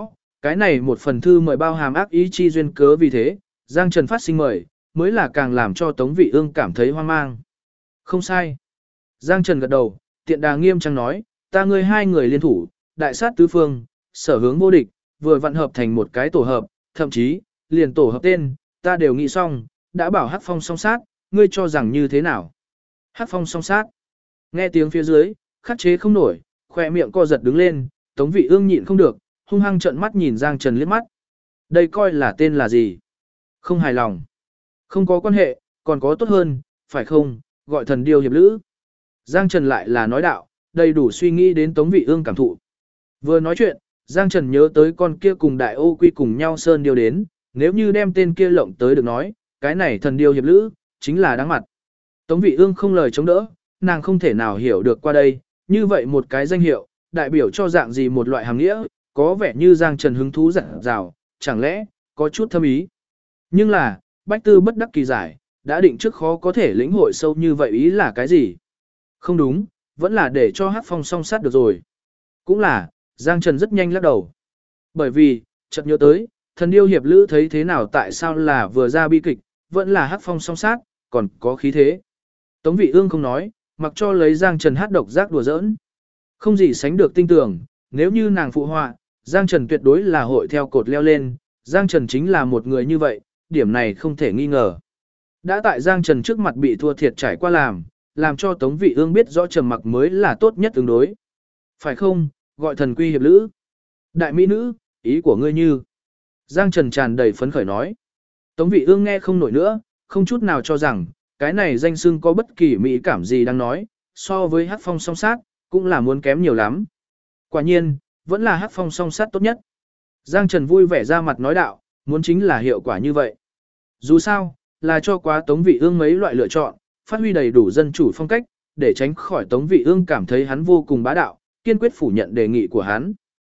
Cái này một phần thư mời bao hàm ác ý chi duyên cớ vì thế, Giang Trần phát sinh mời, mới là càng làm cho Tống Vị Ương cảm thấy hoang mang. Không sai. Giang Trần gật đầu, tiện đà nghiêm trang nói, ta ngươi hai người liên thủ, đại sát tứ phương, sở hướng vô địch, vừa vận hợp thành một cái tổ hợp, thậm chí, liền tổ hợp tên, ta đều nghĩ xong, đã bảo Hắc Phong song sát, ngươi cho rằng như thế nào? Hắc Phong song sát. Nghe tiếng phía dưới, khắc chế không nổi, khỏe miệng co giật đứng lên, Tống Vị Ương nhịn không được, hung hăng trợn mắt nhìn Giang Trần liếc mắt. Đây coi là tên là gì? Không hài lòng. Không có quan hệ, còn có tốt hơn, phải không, gọi thần điêu hiệp lữ. Giang Trần lại là nói đạo, đầy đủ suy nghĩ đến Tống Vị Ương cảm thụ. Vừa nói chuyện, Giang Trần nhớ tới con kia cùng đại ô quy cùng nhau sơn điêu đến, nếu như đem tên kia lộng tới được nói, cái này thần điêu hiệp lữ, chính là đáng mặt. Tống Vị Ương không lời chống đỡ, nàng không thể nào hiểu được qua đây, như vậy một cái danh hiệu, đại biểu cho dạng gì một loại hàng nghĩa, có vẻ như Giang Trần hứng thú dặn dào, chẳng lẽ, có chút thâm ý. Nhưng là, Bách Tư bất đắc kỳ giải, đã định trước khó có thể lĩnh hội sâu như vậy ý là cái gì? Không đúng, vẫn là để cho Hắc Phong song sát được rồi. Cũng là, Giang Trần rất nhanh lắc đầu. Bởi vì, chợt nhớ tới, thần điêu hiệp lữ thấy thế nào tại sao là vừa ra bi kịch, vẫn là Hắc Phong song sát, còn có khí thế. Tống Vị Ương không nói, mặc cho lấy Giang Trần hát độc giác đùa giỡn. Không gì sánh được tinh tường, nếu như nàng phụ họa, Giang Trần tuyệt đối là hội theo cột leo lên, Giang Trần chính là một người như vậy, điểm này không thể nghi ngờ. Đã tại Giang Trần trước mặt bị thua thiệt trải qua làm cho Tống Vị Ương biết rõ trầm mặc mới là tốt nhất ứng đối. Phải không, gọi thần quy hiệp lữ. Đại mỹ nữ, ý của ngươi như. Giang Trần tràn đầy phấn khởi nói. Tống Vị Ương nghe không nổi nữa, không chút nào cho rằng, cái này danh xưng có bất kỳ mỹ cảm gì đang nói, so với Hắc Phong song sát, cũng là muốn kém nhiều lắm. Quả nhiên, vẫn là Hắc Phong song sát tốt nhất. Giang Trần vui vẻ ra mặt nói đạo, muốn chính là hiệu quả như vậy. Dù sao, là cho quá Tống Vị Ương mấy loại lựa chọn, phát huy đầy đủ dân chủ phong cách, để tránh khỏi Tống Vị Ương cảm thấy hắn vô cùng bá đạo, kiên quyết phủ nhận đề nghị của hắn.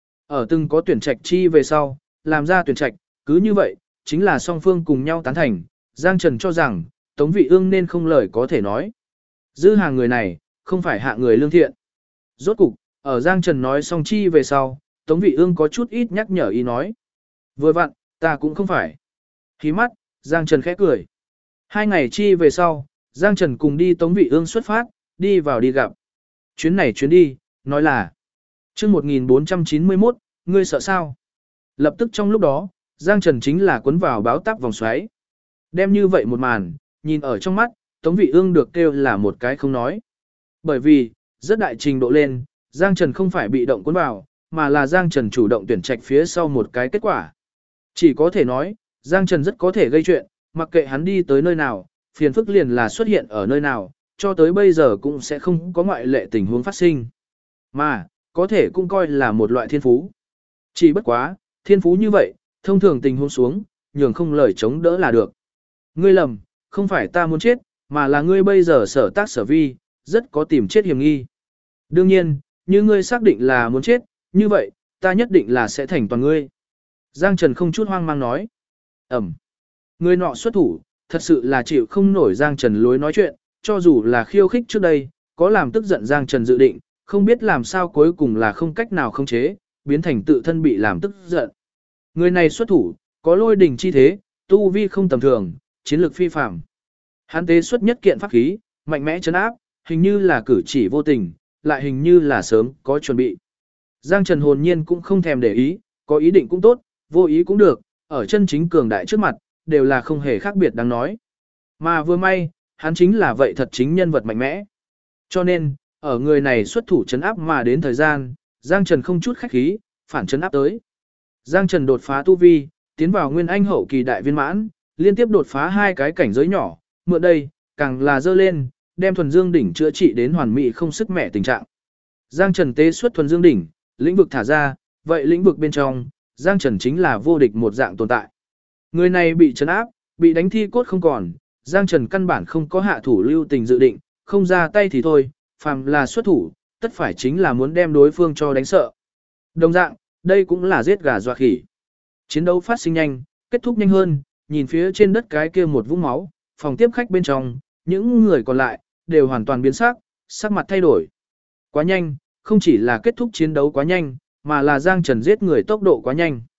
Ở từng có tuyển trạch chi về sau, làm ra tuyển trạch, cứ như vậy, chính là song phương cùng nhau tán thành, Giang Trần cho rằng, Tống Vị Ương nên không lời có thể nói. Dư hàng người này, không phải hạ người lương thiện. Rốt cục, ở Giang Trần nói xong chi về sau, Tống Vị Ương có chút ít nhắc nhở ý nói. Vừa vặn, ta cũng không phải. Khí mắt, Giang Trần khẽ cười. 2 ngày chi về sau, Giang Trần cùng đi Tống Vị Ương xuất phát, đi vào đi gặp. Chuyến này chuyến đi, nói là chương 1491, ngươi sợ sao? Lập tức trong lúc đó, Giang Trần chính là cuốn vào báo táp vòng xoáy. Đem như vậy một màn, nhìn ở trong mắt, Tống Vị Ương được kêu là một cái không nói. Bởi vì, rất đại trình độ lên, Giang Trần không phải bị động cuốn vào, mà là Giang Trần chủ động tuyển trạch phía sau một cái kết quả. Chỉ có thể nói, Giang Trần rất có thể gây chuyện, mặc kệ hắn đi tới nơi nào, phiền phức liền là xuất hiện ở nơi nào, cho tới bây giờ cũng sẽ không có ngoại lệ tình huống phát sinh. Mà, có thể cũng coi là một loại thiên phú. Chỉ bất quá, thiên phú như vậy, thông thường tình huống xuống, nhường không lời chống đỡ là được. Ngươi lầm, không phải ta muốn chết, mà là ngươi bây giờ sở tác sở vi, rất có tìm chết hiểm nghi. Đương nhiên, như ngươi xác định là muốn chết, như vậy, ta nhất định là sẽ thành toàn ngươi. Giang Trần không chút hoang mang nói. Người nọ xuất thủ, thật sự là chịu không nổi Giang Trần lối nói chuyện, cho dù là khiêu khích trước đây, có làm tức giận Giang Trần dự định, không biết làm sao cuối cùng là không cách nào khống chế, biến thành tự thân bị làm tức giận. Người này xuất thủ, có lôi đỉnh chi thế, tu vi không tầm thường, chiến lược phi phàm. Hắn tế xuất nhất kiện pháp khí, mạnh mẽ chấn áp, hình như là cử chỉ vô tình, lại hình như là sớm có chuẩn bị. Giang Trần hồn nhiên cũng không thèm để ý, có ý định cũng tốt, vô ý cũng được, ở chân chính cường đại trước mặt, đều là không hề khác biệt đáng nói. Mà vừa may, hắn chính là vậy thật chính nhân vật mạnh mẽ. Cho nên, ở người này xuất thủ chấn áp mà đến thời gian, Giang Trần không chút khách khí, phản chấn áp tới. Giang Trần đột phá tu vi, tiến vào nguyên anh hậu kỳ đại viên mãn, liên tiếp đột phá 2 cái cảnh giới nhỏ, mượn đây, càng là dơ lên, đem thuần dương đỉnh chữa trị đến hoàn mỹ không sức mẻ tình trạng. Giang Trần tế xuất thuần dương đỉnh, lĩnh vực thả ra, vậy lĩnh vực bên trong, Giang Trần chính là vô địch một dạng tồn tại. Người này bị trấn áp, bị đánh thi cốt không còn, Giang Trần căn bản không có hạ thủ lưu tình dự định, không ra tay thì thôi, phàm là xuất thủ, tất phải chính là muốn đem đối phương cho đánh sợ. Đồng dạng, đây cũng là giết gà dọa khỉ. Chiến đấu phát sinh nhanh, kết thúc nhanh hơn, nhìn phía trên đất cái kia một vũng máu, phòng tiếp khách bên trong, những người còn lại, đều hoàn toàn biến sắc mặt thay đổi. Quá nhanh, không chỉ là kết thúc chiến đấu quá nhanh, mà là Giang Trần giết người tốc độ quá nhanh.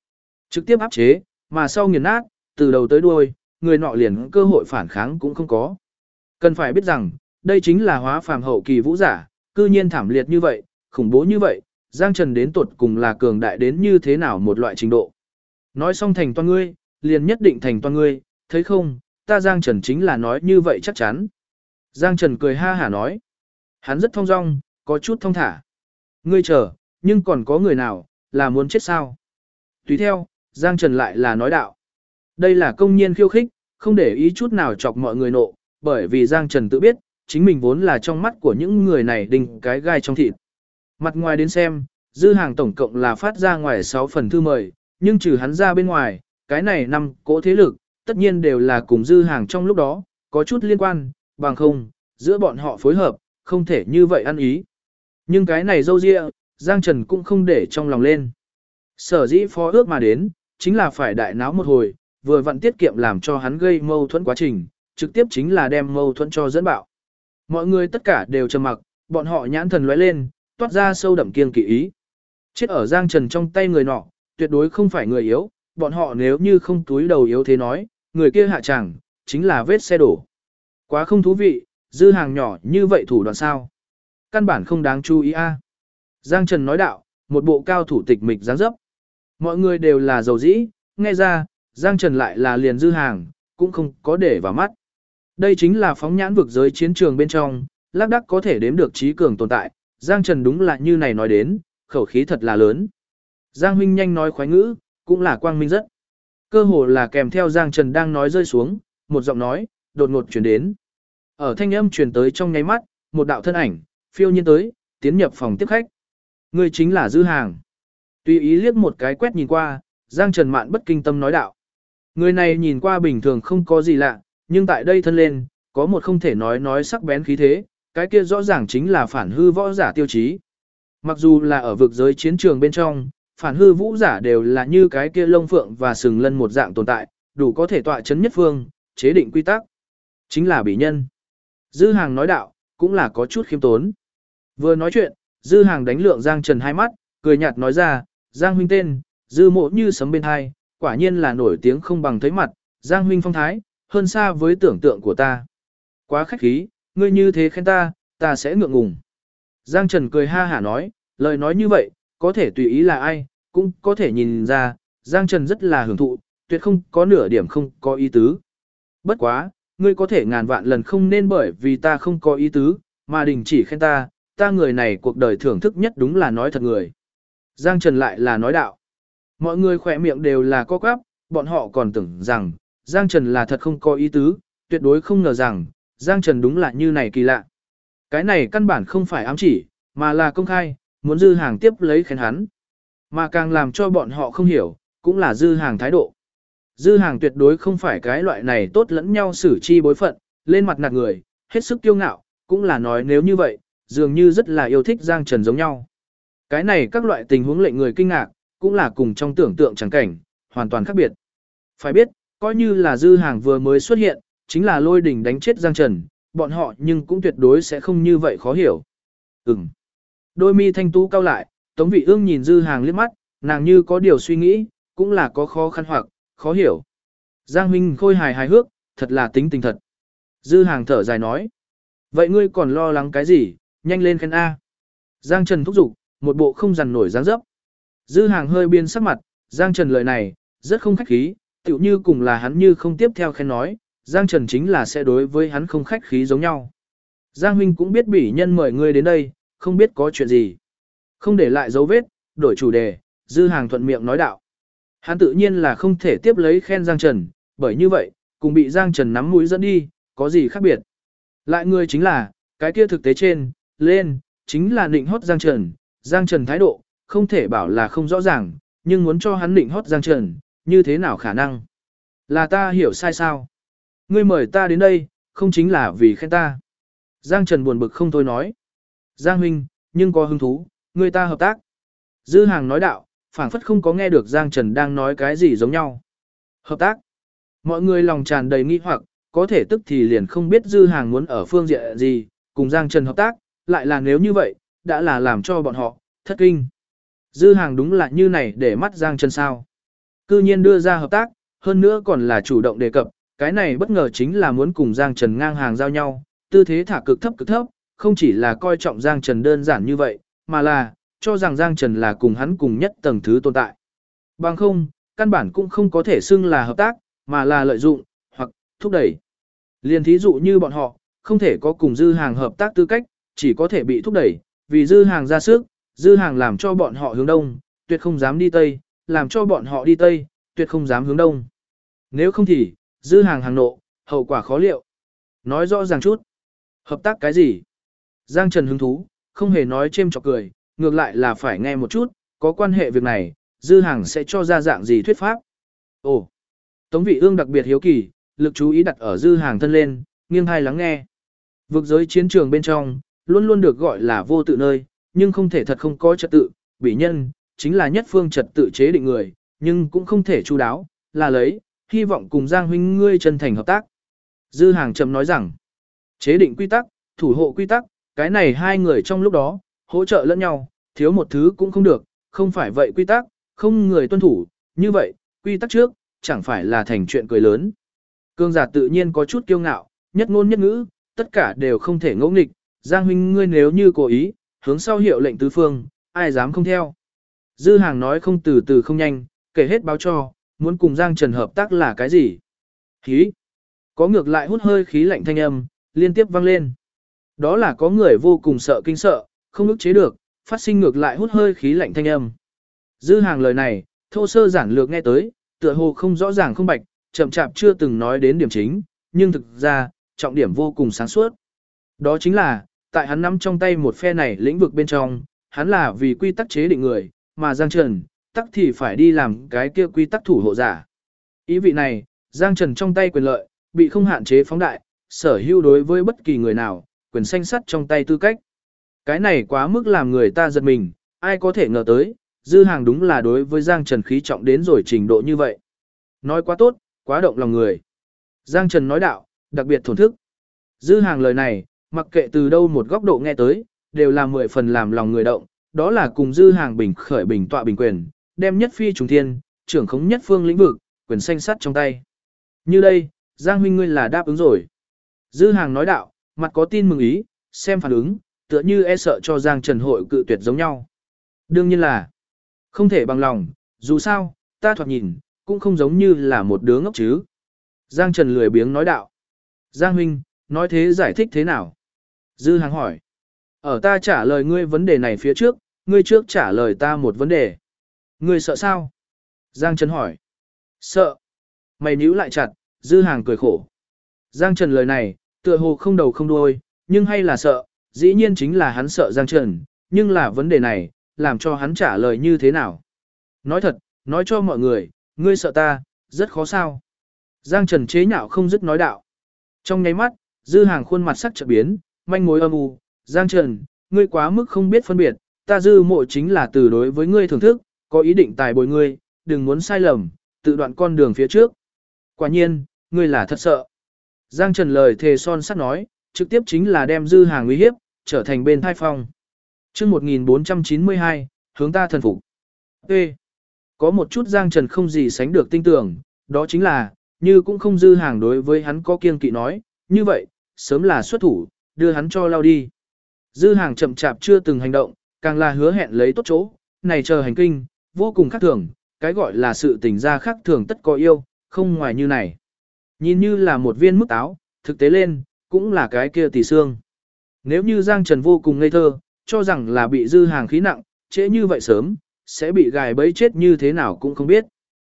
Trực tiếp áp chế, mà sau nghiền nát, từ đầu tới đuôi, người nọ liền cơ hội phản kháng cũng không có. Cần phải biết rằng, đây chính là hóa phàm hậu kỳ vũ giả, cư nhiên thảm liệt như vậy, khủng bố như vậy, Giang Trần đến tuột cùng là cường đại đến như thế nào một loại trình độ. Nói xong thành toàn ngươi, liền nhất định thành toàn ngươi, thấy không, ta Giang Trần chính là nói như vậy chắc chắn. Giang Trần cười ha hả nói. Hắn rất thong dong, có chút thong thả. Ngươi chờ, nhưng còn có người nào, là muốn chết sao? Tùy theo, Giang Trần lại là nói đạo. Đây là công nhiên khiêu khích, không để ý chút nào chọc mọi người nộ, bởi vì Giang Trần tự biết, chính mình vốn là trong mắt của những người này đinh cái gai trong thịt. Mặt ngoài đến xem, dư hàng tổng cộng là phát ra ngoài 6 phần thư mời, nhưng trừ hắn ra bên ngoài, cái này 5 cỗ thế lực, tất nhiên đều là cùng dư hàng trong lúc đó, có chút liên quan, bằng không, giữa bọn họ phối hợp, không thể như vậy ăn ý. Nhưng cái này dâu dịa, Giang Trần cũng không để trong lòng lên. Sở dĩ phó ước mà đến, chính là phải đại náo một hồi, vừa vặn tiết kiệm làm cho hắn gây mâu thuẫn quá trình, trực tiếp chính là đem mâu thuẫn cho dẫn bạo. Mọi người tất cả đều trầm mặc, bọn họ nhãn thần lóe lên, toát ra sâu đậm kiêng kỵ ý. Chết ở Giang Trần trong tay người nọ, tuyệt đối không phải người yếu, bọn họ nếu như không túi đầu yếu thế nói, người kia hạ chẳng, chính là vết xe đổ. Quá không thú vị, dư hàng nhỏ như vậy thủ đoạn sao. Căn bản không đáng chú ý a. Giang Trần nói đạo, một bộ cao thủ tịch mịch dáng dấp. Mọi người đều là dầu dĩ, nghe ra, Giang Trần lại là liền dư hàng, cũng không có để vào mắt. Đây chính là phóng nhãn vực giới chiến trường bên trong, lác đắc có thể đếm được trí cường tồn tại, Giang Trần đúng là như này nói đến, khẩu khí thật là lớn. Giang huynh nhanh nói khoái ngữ, cũng là quang minh rất. Cơ hồ là kèm theo Giang Trần đang nói rơi xuống, một giọng nói, đột ngột chuyển đến. Ở thanh âm truyền tới trong nháy mắt, một đạo thân ảnh, phiêu nhiên tới, tiến nhập phòng tiếp khách. Người chính là dư hàng. Tùy ý liếc một cái quét nhìn qua, Giang Trần mạn bất kinh tâm nói đạo. Người này nhìn qua bình thường không có gì lạ, nhưng tại đây thân lên, có một không thể nói sắc bén khí thế, cái kia rõ ràng chính là phản hư võ giả tiêu chí. Mặc dù là ở vực giới chiến trường bên trong, phản hư vũ giả đều là như cái kia lông phượng và sừng lân một dạng tồn tại, đủ có thể tọa chấn nhất phương, chế định quy tắc. Chính là bỉ nhân. Dư hàng nói đạo, cũng là có chút khiêm tốn. Vừa nói chuyện, dư hàng đánh lượng Giang Trần hai mắt, cười nhạt nói ra, Giang huynh tên, dư mộ như sấm bên hai, quả nhiên là nổi tiếng không bằng thấy mặt, Giang huynh phong thái, hơn xa với tưởng tượng của ta. Quá khách khí, ngươi như thế khen ta sẽ ngượng ngùng. Giang Trần cười ha hả nói, lời nói như vậy, có thể tùy ý là ai, cũng có thể nhìn ra, Giang Trần rất là hưởng thụ, tuyệt không có nửa điểm không có ý tứ. Bất quá, ngươi có thể ngàn vạn lần không nên bởi vì ta không có ý tứ, mà đình chỉ khen ta người này cuộc đời thưởng thức nhất đúng là nói thật người. Giang Trần lại là nói đạo. Mọi người khỏe miệng đều là co quắp, bọn họ còn tưởng rằng, Giang Trần là thật không có ý tứ, tuyệt đối không ngờ rằng, Giang Trần đúng là như này kỳ lạ. Cái này căn bản không phải ám chỉ, mà là công khai, muốn dư hàng tiếp lấy khen hắn. Mà càng làm cho bọn họ không hiểu, cũng là dư hàng thái độ. Dư hàng tuyệt đối không phải cái loại này tốt lẫn nhau xử chi bối phận, lên mặt nạt người, hết sức kiêu ngạo, cũng là nói nếu như vậy, dường như rất là yêu thích Giang Trần giống nhau. Cái này các loại tình huống lệnh người kinh ngạc, cũng là cùng trong tưởng tượng chẳng cảnh, hoàn toàn khác biệt. Phải biết, coi như là dư hàng vừa mới xuất hiện, chính là lôi đỉnh đánh chết Giang Trần, bọn họ nhưng cũng tuyệt đối sẽ không như vậy khó hiểu. Đôi mi thanh tú cau lại, Tống Vị Ương nhìn dư hàng liếc mắt, nàng như có điều suy nghĩ, cũng là có khó khăn hoặc, khó hiểu. Giang huynh khôi hài hài hước, thật là tính tình thật. Dư hàng thở dài nói. Vậy ngươi còn lo lắng cái gì, nhanh lên khen A. Giang Trần thúc giục, một bộ không dằn nổi dáng dấp. Dư hàng hơi biên sắc mặt, Giang Trần lời này, rất không khách khí, tựu như cùng là hắn như không tiếp theo khen nói, Giang Trần chính là sẽ đối với hắn không khách khí giống nhau. Giang huynh cũng biết bỉ nhân mời ngươi đến đây, không biết có chuyện gì. Không để lại dấu vết, đổi chủ đề, dư hàng thuận miệng nói đạo. Hắn tự nhiên là không thể tiếp lấy khen Giang Trần, bởi như vậy, cùng bị Giang Trần nắm mũi dẫn đi, có gì khác biệt. Lại người chính là, cái kia thực tế trên, lên, chính là định hót Giang Trần thái độ, không thể bảo là không rõ ràng, nhưng muốn cho hắn định hót Giang Trần, như thế nào khả năng? Là ta hiểu sai sao? Ngươi mời ta đến đây, không chính là vì khen ta. Giang Trần buồn bực không thôi nói. Giang huynh, nhưng có hứng thú, người ta hợp tác. Dư hàng nói đạo, phảng phất không có nghe được Giang Trần đang nói cái gì giống nhau. Hợp tác. Mọi người lòng tràn đầy nghi hoặc, có thể tức thì liền không biết dư hàng muốn ở phương diện gì, cùng Giang Trần hợp tác, lại là nếu như vậy, đã là làm cho bọn họ thất kinh. Dư hàng đúng là như này để mắt Giang Trần sao. Cư nhiên đưa ra hợp tác, hơn nữa còn là chủ động đề cập, cái này bất ngờ chính là muốn cùng Giang Trần ngang hàng giao nhau, tư thế thả cực thấp, không chỉ là coi trọng Giang Trần đơn giản như vậy, mà là cho rằng Giang Trần là cùng hắn cùng nhất tầng thứ tồn tại. Bằng không, căn bản cũng không có thể xưng là hợp tác, mà là lợi dụng, hoặc thúc đẩy. Liên thí dụ như bọn họ, không thể có cùng dư hàng hợp tác tư cách, chỉ có thể bị thúc đẩy, vì dư hàng ra sức, dư hàng làm cho bọn họ hướng đông, tuyệt không dám đi tây, làm cho bọn họ đi tây, tuyệt không dám hướng đông. Nếu không thì, dư hàng hàng nộ, hậu quả khó liệu. Nói rõ ràng chút. Hợp tác cái gì? Giang Trần hứng thú, không hề nói chêm chọc cười, ngược lại là phải nghe một chút, có quan hệ việc này, dư hàng sẽ cho ra dạng gì thuyết pháp. Ồ, Tống Vị Ương đặc biệt hiếu kỳ, lực chú ý đặt ở dư hàng thân lên, nghiêng hai lắng nghe. Vực giới chiến trường bên trong, luôn luôn được gọi là vô tự nơi, nhưng không thể thật không có trật tự, bị nhân, chính là nhất phương trật tự chế định người, nhưng cũng không thể chu đáo, là lấy, hy vọng cùng Giang huynh ngươi chân thành hợp tác. Dư hàng trầm nói rằng, chế định quy tắc, thủ hộ quy tắc, cái này hai người trong lúc đó, hỗ trợ lẫn nhau, thiếu một thứ cũng không được, không phải vậy quy tắc, không người tuân thủ, như vậy, quy tắc trước, chẳng phải là thành chuyện cười lớn. Cương giả tự nhiên có chút kiêu ngạo, nhất ngôn nhất ngữ, tất cả đều không thể ngỗ nghịch, Giang huynh ngươi nếu như cố ý, hướng sau hiệu lệnh tứ phương, ai dám không theo. Dư hàng nói không từ từ không nhanh, kể hết báo cho, muốn cùng Giang Trần hợp tác là cái gì. Khí. Có ngược lại hút hơi khí lạnh thanh âm, liên tiếp vang lên. Đó là có người vô cùng sợ kinh sợ, không ức chế được, phát sinh ngược lại hút hơi khí lạnh thanh âm. Dư hàng lời này, thô sơ giản lược nghe tới, tựa hồ không rõ ràng không bạch, chậm chạp chưa từng nói đến điểm chính, nhưng thực ra, trọng điểm vô cùng sáng suốt. Đó chính là, tại hắn nắm trong tay một phe này lĩnh vực bên trong, hắn là vì quy tắc chế định người, mà Giang Trần, tắc thì phải đi làm cái kia quy tắc thủ hộ giả. Ý vị này, Giang Trần trong tay quyền lợi, bị không hạn chế phóng đại, sở hữu đối với bất kỳ người nào, quyền xanh sắt trong tay tư cách. Cái này quá mức làm người ta giật mình, ai có thể ngờ tới, dư hàng đúng là đối với Giang Trần khí trọng đến rồi trình độ như vậy. Nói quá tốt, quá động lòng người. Giang Trần nói đạo, đặc biệt thổn thức. Dư hàng lời này, mặc kệ từ đâu một góc độ nghe tới, đều là 10 phần làm lòng người động, đó là cùng dư hàng bình khởi bình tọa bình quyền, đem nhất phi trùng thiên, trưởng khống nhất phương lĩnh vực, quyền xanh sắt trong tay. Như đây, Giang huynh ngươi là đáp ứng rồi. Dư hàng nói đạo, mặt có tin mừng ý, xem phản ứng, tựa như e sợ cho Giang Trần hội cự tuyệt giống nhau. Đương nhiên là, không thể bằng lòng, dù sao, ta thoạt nhìn, cũng không giống như là một đứa ngốc chứ. Giang Trần lười biếng nói đạo. Giang huynh, nói thế giải thích thế nào? Dư hàng hỏi. Ở ta trả lời ngươi vấn đề này phía trước, ngươi trước trả lời ta một vấn đề. Ngươi sợ sao? Giang Trần hỏi. Sợ. Mày nhíu lại chặt, dư hàng cười khổ. Giang Trần lời này, tựa hồ không đầu không đuôi, nhưng hay là sợ, dĩ nhiên chính là hắn sợ Giang Trần, nhưng là vấn đề này, làm cho hắn trả lời như thế nào? Nói thật, nói cho mọi người, ngươi sợ ta, rất khó sao. Giang Trần chế nhạo không dứt nói đạo. Trong nháy mắt, dư hàng khuôn mặt sắc chợt biến, manh mối âm u. Giang Trần, ngươi quá mức không biết phân biệt, ta dư mộ chính là từ đối với ngươi thưởng thức, có ý định tài bồi ngươi, đừng muốn sai lầm, tự đoạn con đường phía trước. Quả nhiên, ngươi là thật sợ. Giang Trần lời thề son sắt nói, trực tiếp chính là đem dư hàng uy hiếp, trở thành bên thai phong. Chương 1492, hướng ta thần phục. Ê! Có một chút Giang Trần không gì sánh được tinh tưởng, đó chính là, như cũng không dư hàng đối với hắn có kiêng kỵ nói, như vậy, sớm là xuất thủ, đưa hắn cho lao đi. Dư hàng chậm chạp chưa từng hành động, càng là hứa hẹn lấy tốt chỗ, này chờ hành kinh, vô cùng khác thường, cái gọi là sự tình ra khác thường tất có yêu, không ngoài như này. Nhìn như là một viên mức táo, thực tế lên, cũng là cái kia tỷ xương. Nếu như Giang Trần vô cùng ngây thơ, cho rằng là bị dư hàng khí nặng, trễ như vậy sớm, sẽ bị gài bẫy chết như thế nào cũng không biết.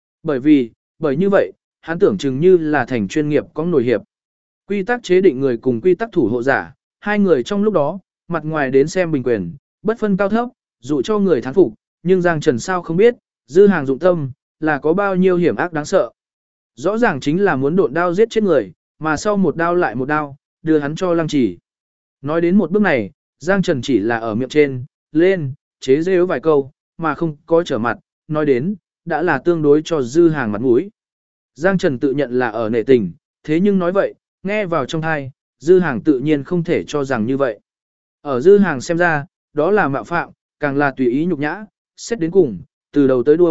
Bởi như vậy, hắn tưởng chừng như là thành chuyên nghiệp có nổi hiệp. Quy tắc chế định người cùng quy tắc thủ hộ giả, hai người trong lúc đó, mặt ngoài đến xem bình quyền, bất phân cao thấp, dụ cho người thán phục, nhưng Giang Trần sao không biết, dư hàng dụng tâm, là có bao nhiêu hiểm ác đáng sợ. Rõ ràng chính là muốn độn đao giết chết người, mà sau một đao lại một đao, đưa hắn cho lăng chỉ. Nói đến một bước này, Giang Trần chỉ là ở miệng trên, lên, chế giễu vài câu, mà không có trở mặt, nói đến, đã là tương đối cho dư hàng mặt mũi. Giang Trần tự nhận là ở nể tình, thế nhưng nói vậy, nghe vào trong thai, dư hàng tự nhiên không thể cho rằng như vậy. Ở dư hàng xem ra, đó là mạo phạm, càng là tùy ý nhục nhã, xét đến cùng, từ đầu tới đuôi,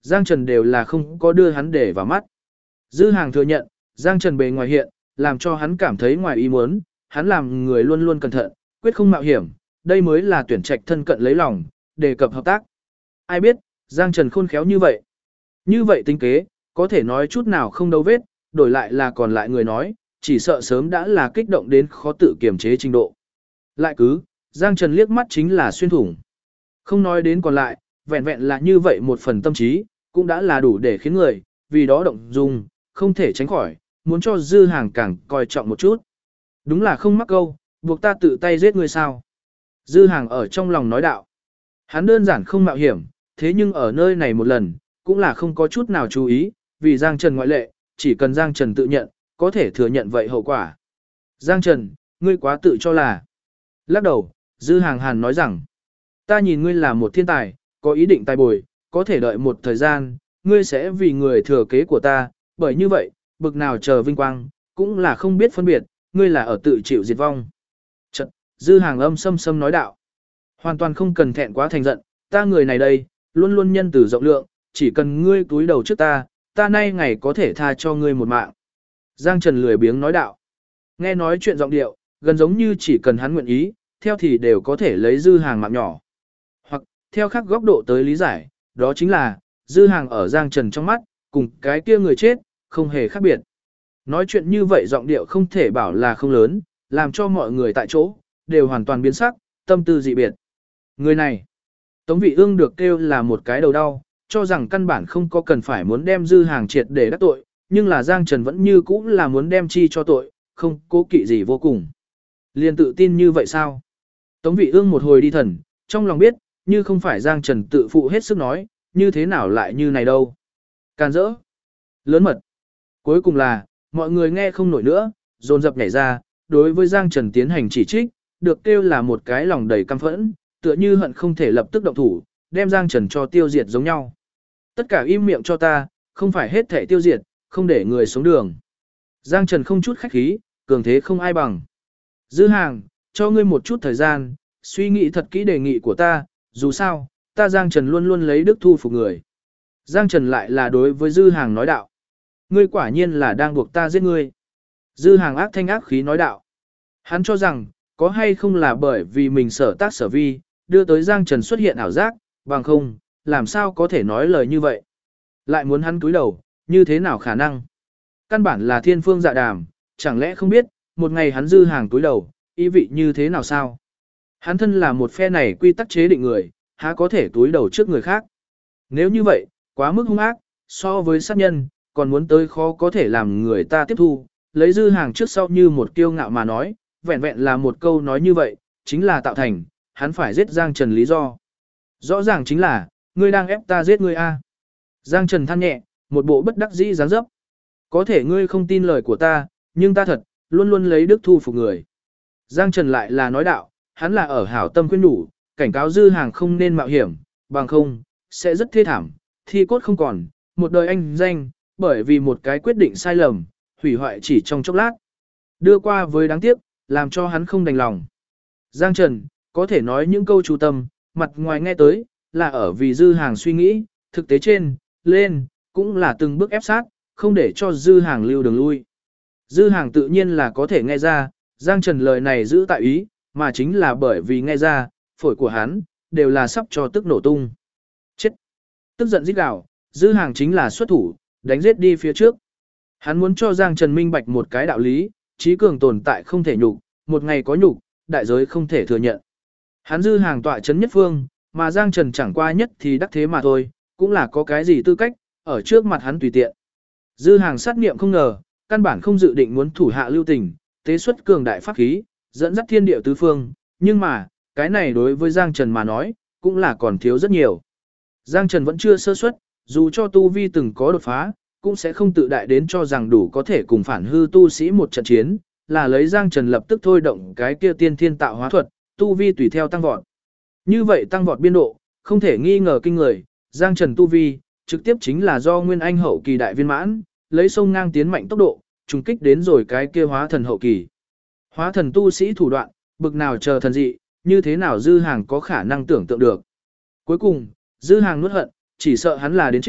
Giang Trần đều là không có đưa hắn để vào mắt. Dư Hàng thừa nhận, Giang Trần bề ngoài hiện, làm cho hắn cảm thấy ngoài ý muốn, hắn làm người luôn luôn cẩn thận, quyết không mạo hiểm, đây mới là tuyển trạch thân cận lấy lòng, đề cập hợp tác. Ai biết, Giang Trần khôn khéo như vậy. Như vậy tính kế, có thể nói chút nào không đấu vết, đổi lại là còn lại người nói, chỉ sợ sớm đã là kích động đến khó tự kiềm chế trình độ. Lại cứ, Giang Trần liếc mắt chính là xuyên thủng. Không nói đến còn lại, vẹn vẹn là như vậy một phần tâm trí, cũng đã là đủ để khiến người, vì đó động dung, không thể tránh khỏi, muốn cho Dư Hàng càng coi trọng một chút. Đúng là không mắc câu, buộc ta tự tay giết người sao. Dư Hàng ở trong lòng nói đạo. Hắn đơn giản không mạo hiểm, thế nhưng ở nơi này một lần, cũng là không có chút nào chú ý, vì Giang Trần ngoại lệ, chỉ cần Giang Trần tự nhận, có thể thừa nhận vậy hậu quả. Giang Trần, ngươi quá tự cho là. Lắc đầu, Dư Hàng hàn nói rằng, ta nhìn ngươi là một thiên tài, có ý định tài bồi, có thể đợi một thời gian, ngươi sẽ vì người thừa kế của ta, bởi như vậy, bực nào chờ vinh quang, cũng là không biết phân biệt, ngươi là ở tự chịu diệt vong. Chật, Dư Hàng âm sâm sâm nói đạo, hoàn toàn không cần thẹn quá thành giận, ta người này đây, luôn luôn nhân từ rộng lượng, chỉ cần ngươi túi đầu trước ta, ta nay ngày có thể tha cho ngươi một mạng. Giang Trần lười biếng nói đạo, nghe nói chuyện giọng điệu, gần giống như chỉ cần hắn nguyện ý, theo thì đều có thể lấy Dư Hàng mạng nhỏ. Hoặc, theo khác góc độ tới lý giải, đó chính là, Dư Hàng ở Giang Trần trong mắt, cùng cái kia người chết, không hề khác biệt. Nói chuyện như vậy giọng điệu không thể bảo là không lớn, làm cho mọi người tại chỗ, đều hoàn toàn biến sắc, tâm tư dị biệt. Người này, Tống Vị Ương được kêu là một cái đầu đau, cho rằng căn bản không có cần phải muốn đem Dư Hàng triệt để đắc tội, nhưng là Giang Trần vẫn như cũ là muốn đem chi cho tội, không cố kỵ gì vô cùng. Liền tự tin như vậy sao? Tống Vị Ương một hồi đi thần, trong lòng biết, như không phải Giang Trần tự phụ hết sức nói, như thế nào lại như này đâu. Càn rỡ, lớn mật. Cuối cùng là, mọi người nghe không nổi nữa, dồn dập nhảy ra, đối với Giang Trần tiến hành chỉ trích, được kêu là một cái lòng đầy căm phẫn, tựa như hận không thể lập tức động thủ, đem Giang Trần cho tiêu diệt giống nhau. Tất cả im miệng cho ta, không phải hết thể tiêu diệt, không để người xuống đường. Giang Trần không chút khách khí, cường thế không ai bằng. Dư Hàng, cho ngươi một chút thời gian, suy nghĩ thật kỹ đề nghị của ta, dù sao, ta Giang Trần luôn luôn lấy đức thu phục người. Giang Trần lại là đối với Dư Hàng nói đạo. Ngươi quả nhiên là đang buộc ta giết ngươi. Dư Hàng ác thanh ác khí nói đạo. Hắn cho rằng, có hay không là bởi vì mình sở tác sở vi, đưa tới Giang Trần xuất hiện ảo giác, bằng không, làm sao có thể nói lời như vậy. Lại muốn hắn cúi đầu, như thế nào khả năng? Căn bản là thiên phương dạ đàm, chẳng lẽ không biết, một ngày hắn Dư Hàng cúi đầu, ý vị như thế nào sao? Hắn thân là một phe này quy tắc chế định người, há có thể cúi đầu trước người khác. Nếu như vậy, quá mức hung ác, so với sát nhân, còn muốn tới khó có thể làm người ta tiếp thu, lấy Dư Hàng trước sau như một kiêu ngạo mà nói, vẹn vẹn là một câu nói như vậy, chính là tạo thành, hắn phải giết Giang Trần lý do. Rõ ràng chính là, ngươi đang ép ta giết ngươi a. Giang Trần than nhẹ, một bộ bất đắc dĩ dáng dấp. Có thể ngươi không tin lời của ta, nhưng ta thật, luôn luôn lấy đức thu phục người. Giang Trần lại là nói đạo, hắn là ở hảo tâm khuyên nhủ, cảnh cáo Dư Hàng không nên mạo hiểm, bằng không, sẽ rất thê thảm, thi cốt không còn, một đời anh danh, bởi vì một cái quyết định sai lầm, hủy hoại chỉ trong chốc lát. Đưa qua với đáng tiếc, làm cho hắn không đành lòng. Giang Trần, có thể nói những câu chú tâm, mặt ngoài nghe tới, là ở vì Dư Hàng suy nghĩ, thực tế trên, lên, cũng là từng bước ép sát, không để cho Dư Hàng lưu đường lui. Dư Hàng tự nhiên là có thể nghe ra, Giang Trần lời này giữ tại ý, mà chính là bởi vì nghe ra, phổi của hắn, đều là sắp cho tức nổ tung. Chết! Tức giận rít gào, Dư Hàng chính là xuất thủ, đánh giết đi phía trước. Hắn muốn cho Giang Trần minh bạch một cái đạo lý, trí cường tồn tại không thể nhục, một ngày có nhục, đại giới không thể thừa nhận. Hắn Dư Hàng tọa chấn nhất phương, mà Giang Trần chẳng qua nhất thì đắc thế mà thôi, cũng là có cái gì tư cách, ở trước mặt hắn tùy tiện. Dư Hàng sát niệm không ngờ, căn bản không dự định muốn thủ hạ lưu tình, tế xuất cường đại pháp khí, dẫn dắt thiên địa tứ phương, nhưng mà, cái này đối với Giang Trần mà nói, cũng là còn thiếu rất nhiều. Giang Trần vẫn chưa sơ suất, dù cho tu vi từng có đột phá, cũng sẽ không tự đại đến cho rằng đủ có thể cùng phản hư tu sĩ một trận chiến, là lấy Giang Trần lập tức thôi động cái kia tiên thiên tạo hóa thuật, tu vi tùy theo tăng vọt. Như vậy tăng vọt biên độ, không thể nghi ngờ kinh người, Giang Trần tu vi, trực tiếp chính là do Nguyên Anh hậu kỳ đại viên mãn, lấy sông ngang tiến mạnh tốc độ, trùng kích đến rồi cái kia hóa thần hậu kỳ. Hóa thần tu sĩ thủ đoạn, bực nào chờ thần dị, như thế nào Dư Hàng có khả năng tưởng tượng được. Cuối cùng, Dư Hàng nuốt hận, chỉ sợ hắn là đến chết,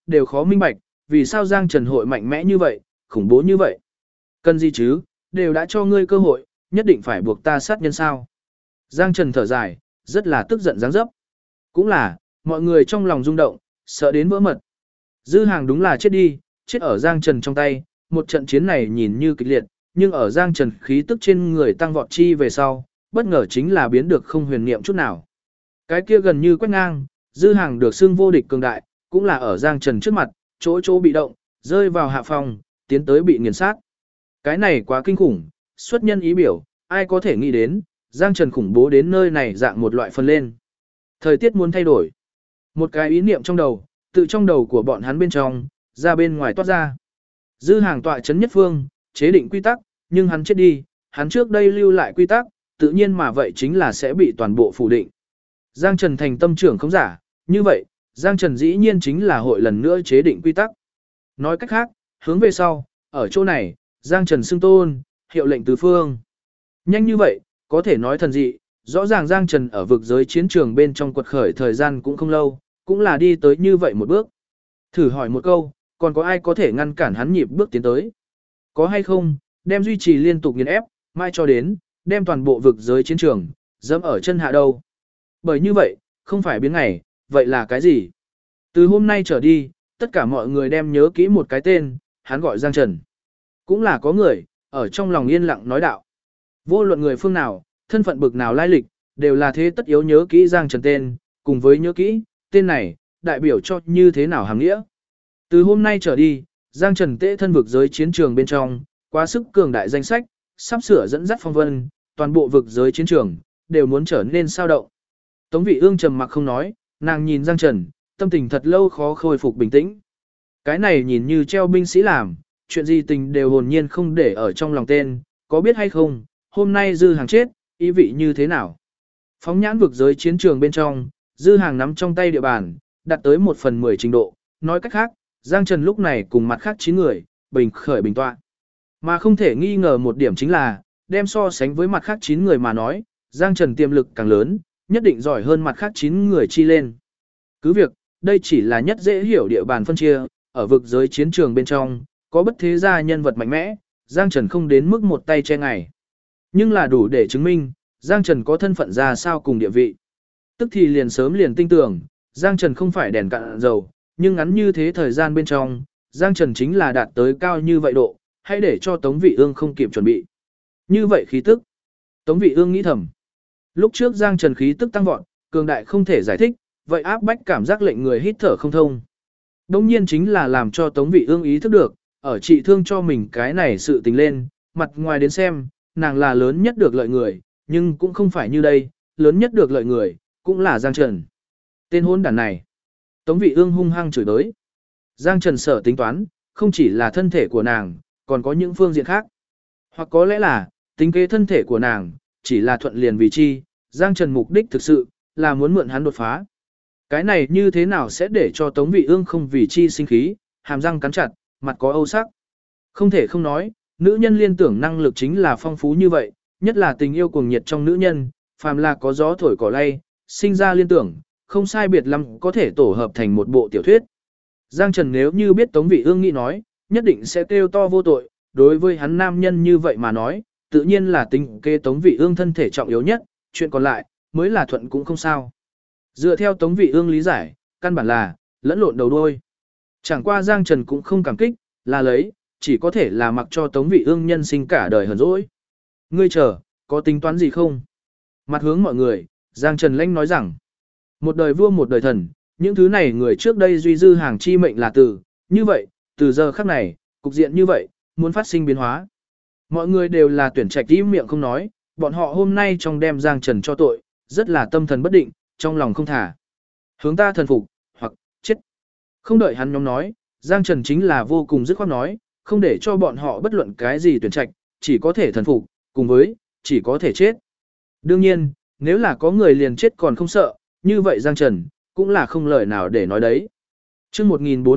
đều khó minh bạch, vì sao Giang Trần hội mạnh mẽ như vậy, khủng bố như vậy. Cần gì chứ, đều đã cho ngươi cơ hội, nhất định phải buộc ta sát nhân sao. Giang Trần thở dài, rất là tức giận giáng dấp. Cũng là, mọi người trong lòng rung động, sợ đến vỡ mật. Dư Hàng đúng là chết đi, chết ở Giang Trần trong tay, một trận chiến này nhìn như kịch liệt, nhưng ở Giang Trần khí tức trên người tăng vọt chi về sau, bất ngờ chính là biến được không huyền niệm chút nào. Cái kia gần như quét ngang, Dư Hàng được xưng vô địch cường đại, cũng là ở Giang Trần trước mặt, chỗ chỗ bị động, rơi vào hạ phòng, tiến tới bị nghiền sát. Cái này quá kinh khủng, xuất nhân ý biểu, ai có thể nghĩ đến, Giang Trần khủng bố đến nơi này dạng một loại phân lên. Thời tiết muốn thay đổi. Một cái ý niệm trong đầu, tự trong đầu của bọn hắn bên trong, ra bên ngoài toát ra. Dư Hàng tọa chấn nhất phương, chế định quy tắc, nhưng hắn chết đi, hắn trước đây lưu lại quy tắc, tự nhiên mà vậy chính là sẽ bị toàn bộ phủ định. Giang Trần thành tâm trưởng không giả, như vậy, Giang Trần dĩ nhiên chính là hội lần nữa chế định quy tắc. Nói cách khác, hướng về sau, ở chỗ này, Giang Trần xưng tôn, hiệu lệnh tứ phương. Nhanh như vậy, có thể nói thần dị, rõ ràng Giang Trần ở vực giới chiến trường bên trong quật khởi thời gian cũng không lâu, cũng là đi tới như vậy một bước. Thử hỏi một câu, còn có ai có thể ngăn cản hắn nhịp bước tiến tới? Có hay không, đem duy trì liên tục nghiền ép, mai cho đến, đem toàn bộ vực giới chiến trường, dẫm ở chân hạ đâu. Bởi như vậy, không phải biến ngày, vậy là cái gì? Từ hôm nay trở đi, tất cả mọi người đem nhớ kỹ một cái tên, hắn gọi Giang Trần. Cũng là có người, ở trong lòng yên lặng nói đạo. Vô luận người phương nào, thân phận bực nào lai lịch, đều là thế tất yếu nhớ kỹ Giang Trần tên, cùng với nhớ kỹ, tên này, đại biểu cho như thế nào hàng nghĩa. Từ hôm nay trở đi, Giang Trần tễ thân vực giới chiến trường bên trong, quá sức cường đại danh sách, sắp sửa dẫn dắt phong vân, toàn bộ vực giới chiến trường, đều muốn trở nên sao động. Tống Vị Ương trầm mặc không nói, nàng nhìn Giang Trần, tâm tình thật lâu khó khôi phục bình tĩnh. Cái này nhìn như treo binh sĩ làm, chuyện gì tình đều hồn nhiên không để ở trong lòng tên, có biết hay không, hôm nay Dư Hàng chết, ý vị như thế nào. Phóng nhãn vực giới chiến trường bên trong, Dư Hàng nắm trong tay địa bàn, đạt tới 1/10 trình độ, nói cách khác, Giang Trần lúc này cùng mặt khác 9 người, bình khởi bình tọa. Mà không thể nghi ngờ một điểm chính là, đem so sánh với mặt khác 9 người mà nói, Giang Trần tiềm lực càng lớn, nhất định giỏi hơn mặt khác 9 người chi lên. Cứ việc, đây chỉ là nhất dễ hiểu địa bàn phân chia, ở vực giới chiến trường bên trong, có bất thế gia nhân vật mạnh mẽ, Giang Trần không đến mức một tay che ngày. Nhưng là đủ để chứng minh, Giang Trần có thân phận ra sao cùng địa vị. Tức thì liền sớm liền tin tưởng, Giang Trần không phải đèn cạn dầu, nhưng ngắn như thế thời gian bên trong, Giang Trần chính là đạt tới cao như vậy độ, hãy để cho Tống Vị Ương không kịp chuẩn bị. Như vậy khí tức. Tống Vị Ương nghĩ thầm. Lúc trước Giang Trần khí tức tăng vọt, cường đại không thể giải thích, vậy áp bách cảm giác lệnh người hít thở không thông. Đông nhiên chính là làm cho Tống Vị Ương ý thức được, ở trị thương cho mình cái này sự tình lên, mặt ngoài đến xem, nàng là lớn nhất được lợi người, nhưng cũng không phải như đây, lớn nhất được lợi người, cũng là Giang Trần. Tên hôn đàn này. Tống Vị Ương hung hăng chửi tới. Giang Trần sở tính toán, không chỉ là thân thể của nàng, còn có những phương diện khác. Hoặc có lẽ là, tính kế thân thể của nàng, chỉ là thuận liền vì chi, Giang Trần mục đích thực sự, là muốn mượn hắn đột phá. Cái này như thế nào sẽ để cho Tống Vị Ương không vì chi sinh khí, hàm răng cắn chặt, mặt có âu sắc. Không thể không nói, nữ nhân liên tưởng năng lực chính là phong phú như vậy, nhất là tình yêu cuồng nhiệt trong nữ nhân, phàm là có gió thổi cỏ lay, sinh ra liên tưởng, không sai biệt lắm có thể tổ hợp thành một bộ tiểu thuyết. Giang Trần nếu như biết Tống Vị Ương nghĩ nói, nhất định sẽ kêu to vô tội, đối với hắn nam nhân như vậy mà nói, tự nhiên là tính kế Tống Vị Ương thân thể trọng yếu nhất, chuyện còn lại, mới là thuận cũng không sao. Dựa theo Tống Vị Ương lý giải, căn bản là, lẫn lộn đầu đuôi. Chẳng qua Giang Trần cũng không cảm kích, là lấy, chỉ có thể là mặc cho Tống Vị Ương nhân sinh cả đời hờn dỗi. Ngươi chờ, có tính toán gì không? Mặt hướng mọi người, Giang Trần lãnh nói rằng, một đời vua một đời thần, những thứ này người trước đây duy Dư Hàng chi mệnh là từ, như vậy, từ giờ khắc này, cục diện như vậy, muốn phát sinh biến hóa. Mọi người đều là tuyển trạch im miệng không nói, bọn họ hôm nay trong đem Giang Trần cho tội, rất là tâm thần bất định, trong lòng không thả. Hướng ta thần phục, hoặc, chết. Không đợi hắn nhóm nói, Giang Trần chính là vô cùng dứt khoát nói, không để cho bọn họ bất luận cái gì tuyển trạch, chỉ có thể thần phục, cùng với, chỉ có thể chết. Đương nhiên, nếu là có người liền chết còn không sợ, như vậy Giang Trần, cũng là không lời nào để nói đấy. Chương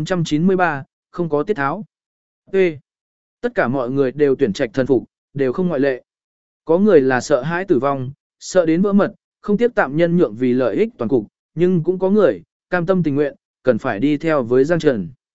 1493, không có tiết tháo. Ê! Tất cả mọi người đều tuyển trạch thần phục, đều không ngoại lệ. Có người là sợ hãi tử vong, sợ đến vỡ mật, không tiếp tạm nhân nhượng vì lợi ích toàn cục, nhưng cũng có người, cam tâm tình nguyện, cần phải đi theo với Giang Trần.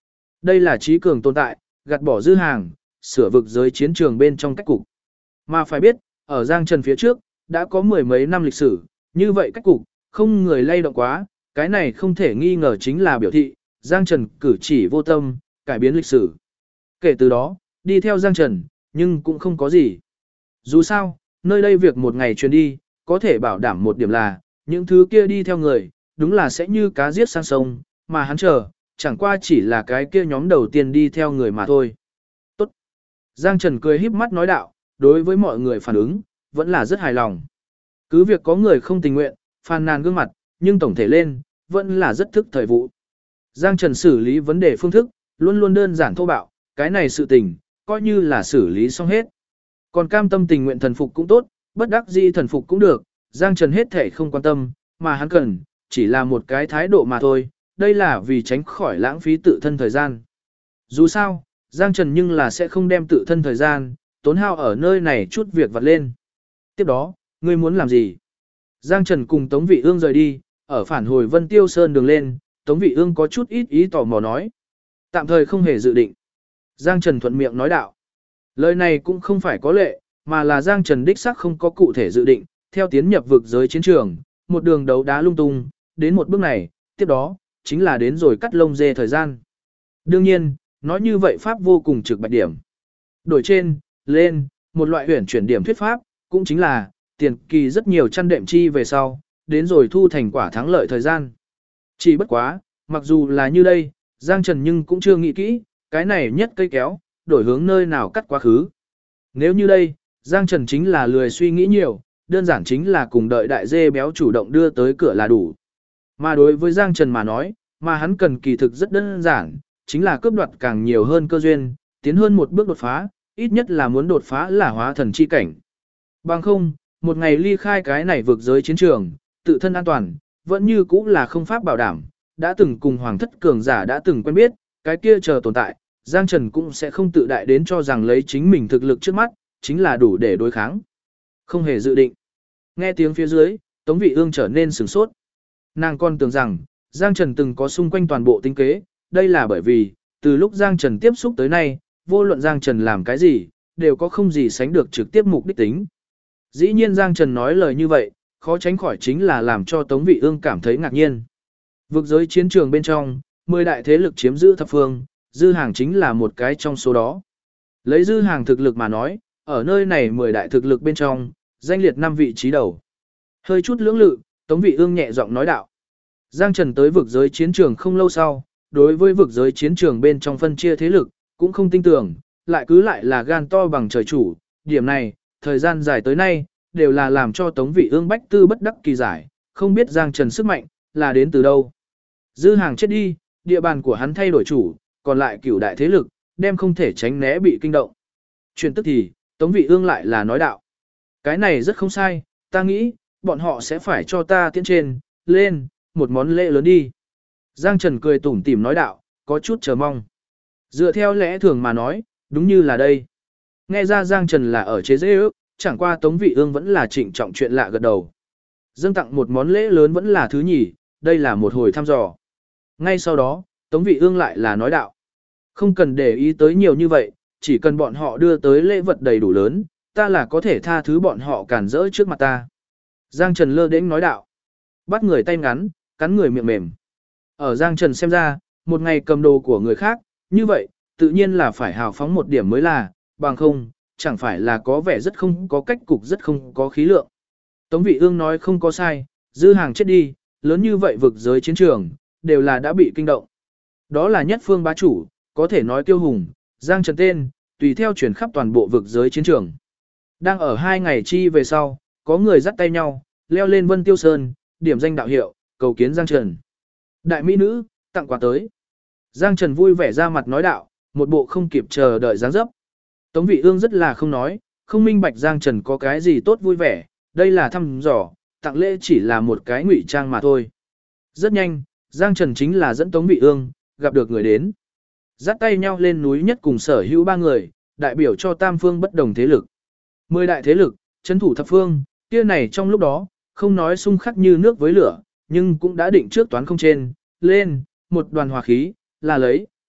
Đây là trí cường tồn tại, gạt bỏ dư hàng, sửa vực giới chiến trường bên trong cách cục. Mà phải biết, ở Giang Trần phía trước, đã có mười mấy năm lịch sử, như vậy cách cục, không người lay động quá, cái này không thể nghi ngờ chính là biểu thị, Giang Trần cử chỉ vô tâm, cải biến lịch sử. Kể từ đó, đi theo Giang Trần, nhưng cũng không có gì. Dù sao, nơi đây việc một ngày truyền đi, có thể bảo đảm một điểm là, những thứ kia đi theo người, đúng là sẽ như cá giết sang sông, mà hắn chờ, chẳng qua chỉ là cái kia nhóm đầu tiên đi theo người mà thôi. Tốt. Giang Trần cười híp mắt nói đạo, đối với mọi người phản ứng, vẫn là rất hài lòng. Cứ việc có người không tình nguyện, phàn nàn gương mặt, nhưng tổng thể lên, vẫn là rất thức thời vụ. Giang Trần xử lý vấn đề phương thức, luôn luôn đơn giản thô bạo, cái này sự tình, coi như là xử lý xong hết. Còn cam tâm tình nguyện thần phục cũng tốt, bất đắc dĩ thần phục cũng được, Giang Trần hết thể không quan tâm, mà hắn cần, chỉ là một cái thái độ mà thôi, đây là vì tránh khỏi lãng phí tự thân thời gian. Dù sao, Giang Trần nhưng là sẽ không đem tự thân thời gian, tốn hao ở nơi này chút việc vặt lên. Tiếp đó, ngươi muốn làm gì? Giang Trần cùng Tống Vị Ương rời đi, ở phản hồi Vân Tiêu Sơn đường lên, Tống Vị Ương có chút ít ý tò mò nói. Tạm thời không hề dự định. Giang Trần thuận miệng nói đạo. Lời này cũng không phải có lệ, mà là Giang Trần đích xác không có cụ thể dự định, theo tiến nhập vực giới chiến trường, một đường đấu đá lung tung, đến một bước này, tiếp đó, chính là đến rồi cắt lông dê thời gian. Đương nhiên, nói như vậy pháp vô cùng trực bạch điểm. Đổi trên, lên, một loại huyển chuyển điểm thuyết pháp, cũng chính là, tiền kỳ rất nhiều chăn đệm chi về sau, đến rồi thu thành quả thắng lợi thời gian. Chỉ bất quá, mặc dù là như đây, Giang Trần nhưng cũng chưa nghĩ kỹ, cái này nhất cây kéo, đổi hướng nơi nào cắt quá khứ. Nếu như đây, Giang Trần chính là lười suy nghĩ nhiều, đơn giản chính là cùng đợi đại dê béo chủ động đưa tới cửa là đủ. Mà đối với Giang Trần mà nói, mà hắn cần kỳ thực rất đơn giản, chính là cướp đoạt càng nhiều hơn cơ duyên, tiến hơn một bước đột phá, ít nhất là muốn đột phá là hóa thần chi cảnh. Bằng không, một ngày ly khai cái này vượt giới chiến trường, tự thân an toàn, vẫn như cũ là không pháp bảo đảm, đã từng cùng hoàng thất cường giả đã từng quen biết, cái kia chờ tồn tại, Giang Trần cũng sẽ không tự đại đến cho rằng lấy chính mình thực lực trước mắt, chính là đủ để đối kháng. Không hề dự định. Nghe tiếng phía dưới, Tống Vị Ương trở nên sửng sốt. Nàng còn tưởng rằng, Giang Trần từng có xung quanh toàn bộ tính kế, đây là bởi vì, từ lúc Giang Trần tiếp xúc tới nay, vô luận Giang Trần làm cái gì, đều có không gì sánh được trực tiếp mục đích tính. Dĩ nhiên Giang Trần nói lời như vậy, khó tránh khỏi chính là làm cho Tống Vị Ương cảm thấy ngạc nhiên. Vực giới chiến trường bên trong, 10 đại thế lực chiếm giữ thập phương, Dư Hàng chính là một cái trong số đó. Lấy Dư Hàng thực lực mà nói, ở nơi này 10 đại thực lực bên trong, danh liệt 5 vị trí đầu. Hơi chút lưỡng lự, Tống Vị Ương nhẹ giọng nói đạo. Giang Trần tới vực giới chiến trường không lâu sau, đối với vực giới chiến trường bên trong phân chia thế lực, cũng không tin tưởng, lại cứ lại là gan to bằng trời chủ, điểm này, thời gian dài tới nay, đều là làm cho Tống Vị Ương bách tư bất đắc kỳ giải, không biết Giang Trần sức mạnh, là đến từ đâu. Dư Hàng chết đi, địa bàn của hắn thay đổi chủ, còn lại cửu đại thế lực, đem không thể tránh né bị kinh động. Chuyện tức thì, Tống Vị Ương lại là nói đạo. Cái này rất không sai, ta nghĩ, bọn họ sẽ phải cho ta tiến trên, lên, một món lễ lớn đi. Giang Trần cười tủm tỉm nói đạo, có chút chờ mong. Dựa theo lẽ thường mà nói, đúng như là đây. Nghe ra Giang Trần là ở chế dễ ước, chẳng qua Tống Vị Ương vẫn là trịnh trọng chuyện lạ gật đầu. Dâng tặng một món lễ lớn vẫn là thứ nhì, đây là một hồi thăm dò. Ngay sau đó, Tống Vị Ương lại là nói đạo. Không cần để ý tới nhiều như vậy, chỉ cần bọn họ đưa tới lễ vật đầy đủ lớn, ta là có thể tha thứ bọn họ cản rỡ trước mặt ta. Giang Trần lơ đễnh nói đạo. Bắt người tay ngắn, cắn người miệng mềm. Ở Giang Trần xem ra, một ngày cầm đồ của người khác, như vậy, tự nhiên là phải hào phóng một điểm mới là, bằng không, chẳng phải là có vẻ rất không có cách cục rất không có khí lượng. Tống Vị Ương nói không có sai, Dư Hàng chết đi, lớn như vậy vực giới chiến trường, đều là đã bị kinh động. Đó là nhất phương bá chủ, có thể nói kiêu hùng, Giang Trần tên, tùy theo chuyển khắp toàn bộ vực giới chiến trường. Đang ở 2 ngày chi về sau, có người dắt tay nhau, leo lên Vân Tiêu Sơn, điểm danh đạo hiệu, cầu kiến Giang Trần. Đại mỹ nữ, tặng quà tới. Giang Trần vui vẻ ra mặt nói đạo, một bộ không kịp chờ đợi dáng dấp. Tống Vị Ương rất là không nói, không minh bạch Giang Trần có cái gì tốt vui vẻ, đây là thăm dò, tặng lễ chỉ là một cái ngụy trang mà thôi. Rất nhanh, Giang Trần chính là dẫn Tống Vị Ương, gặp được người đến. Dắt tay nhau lên núi nhất cùng sở hữu 3 người, đại biểu cho tam phương bất đồng thế lực. 10 đại thế lực, trấn thủ thập phương, kia này trong lúc đó, không nói xung khắc như nước với lửa, nhưng cũng đã định trước toán không trên, lên, một đoàn hòa khí, là lấy,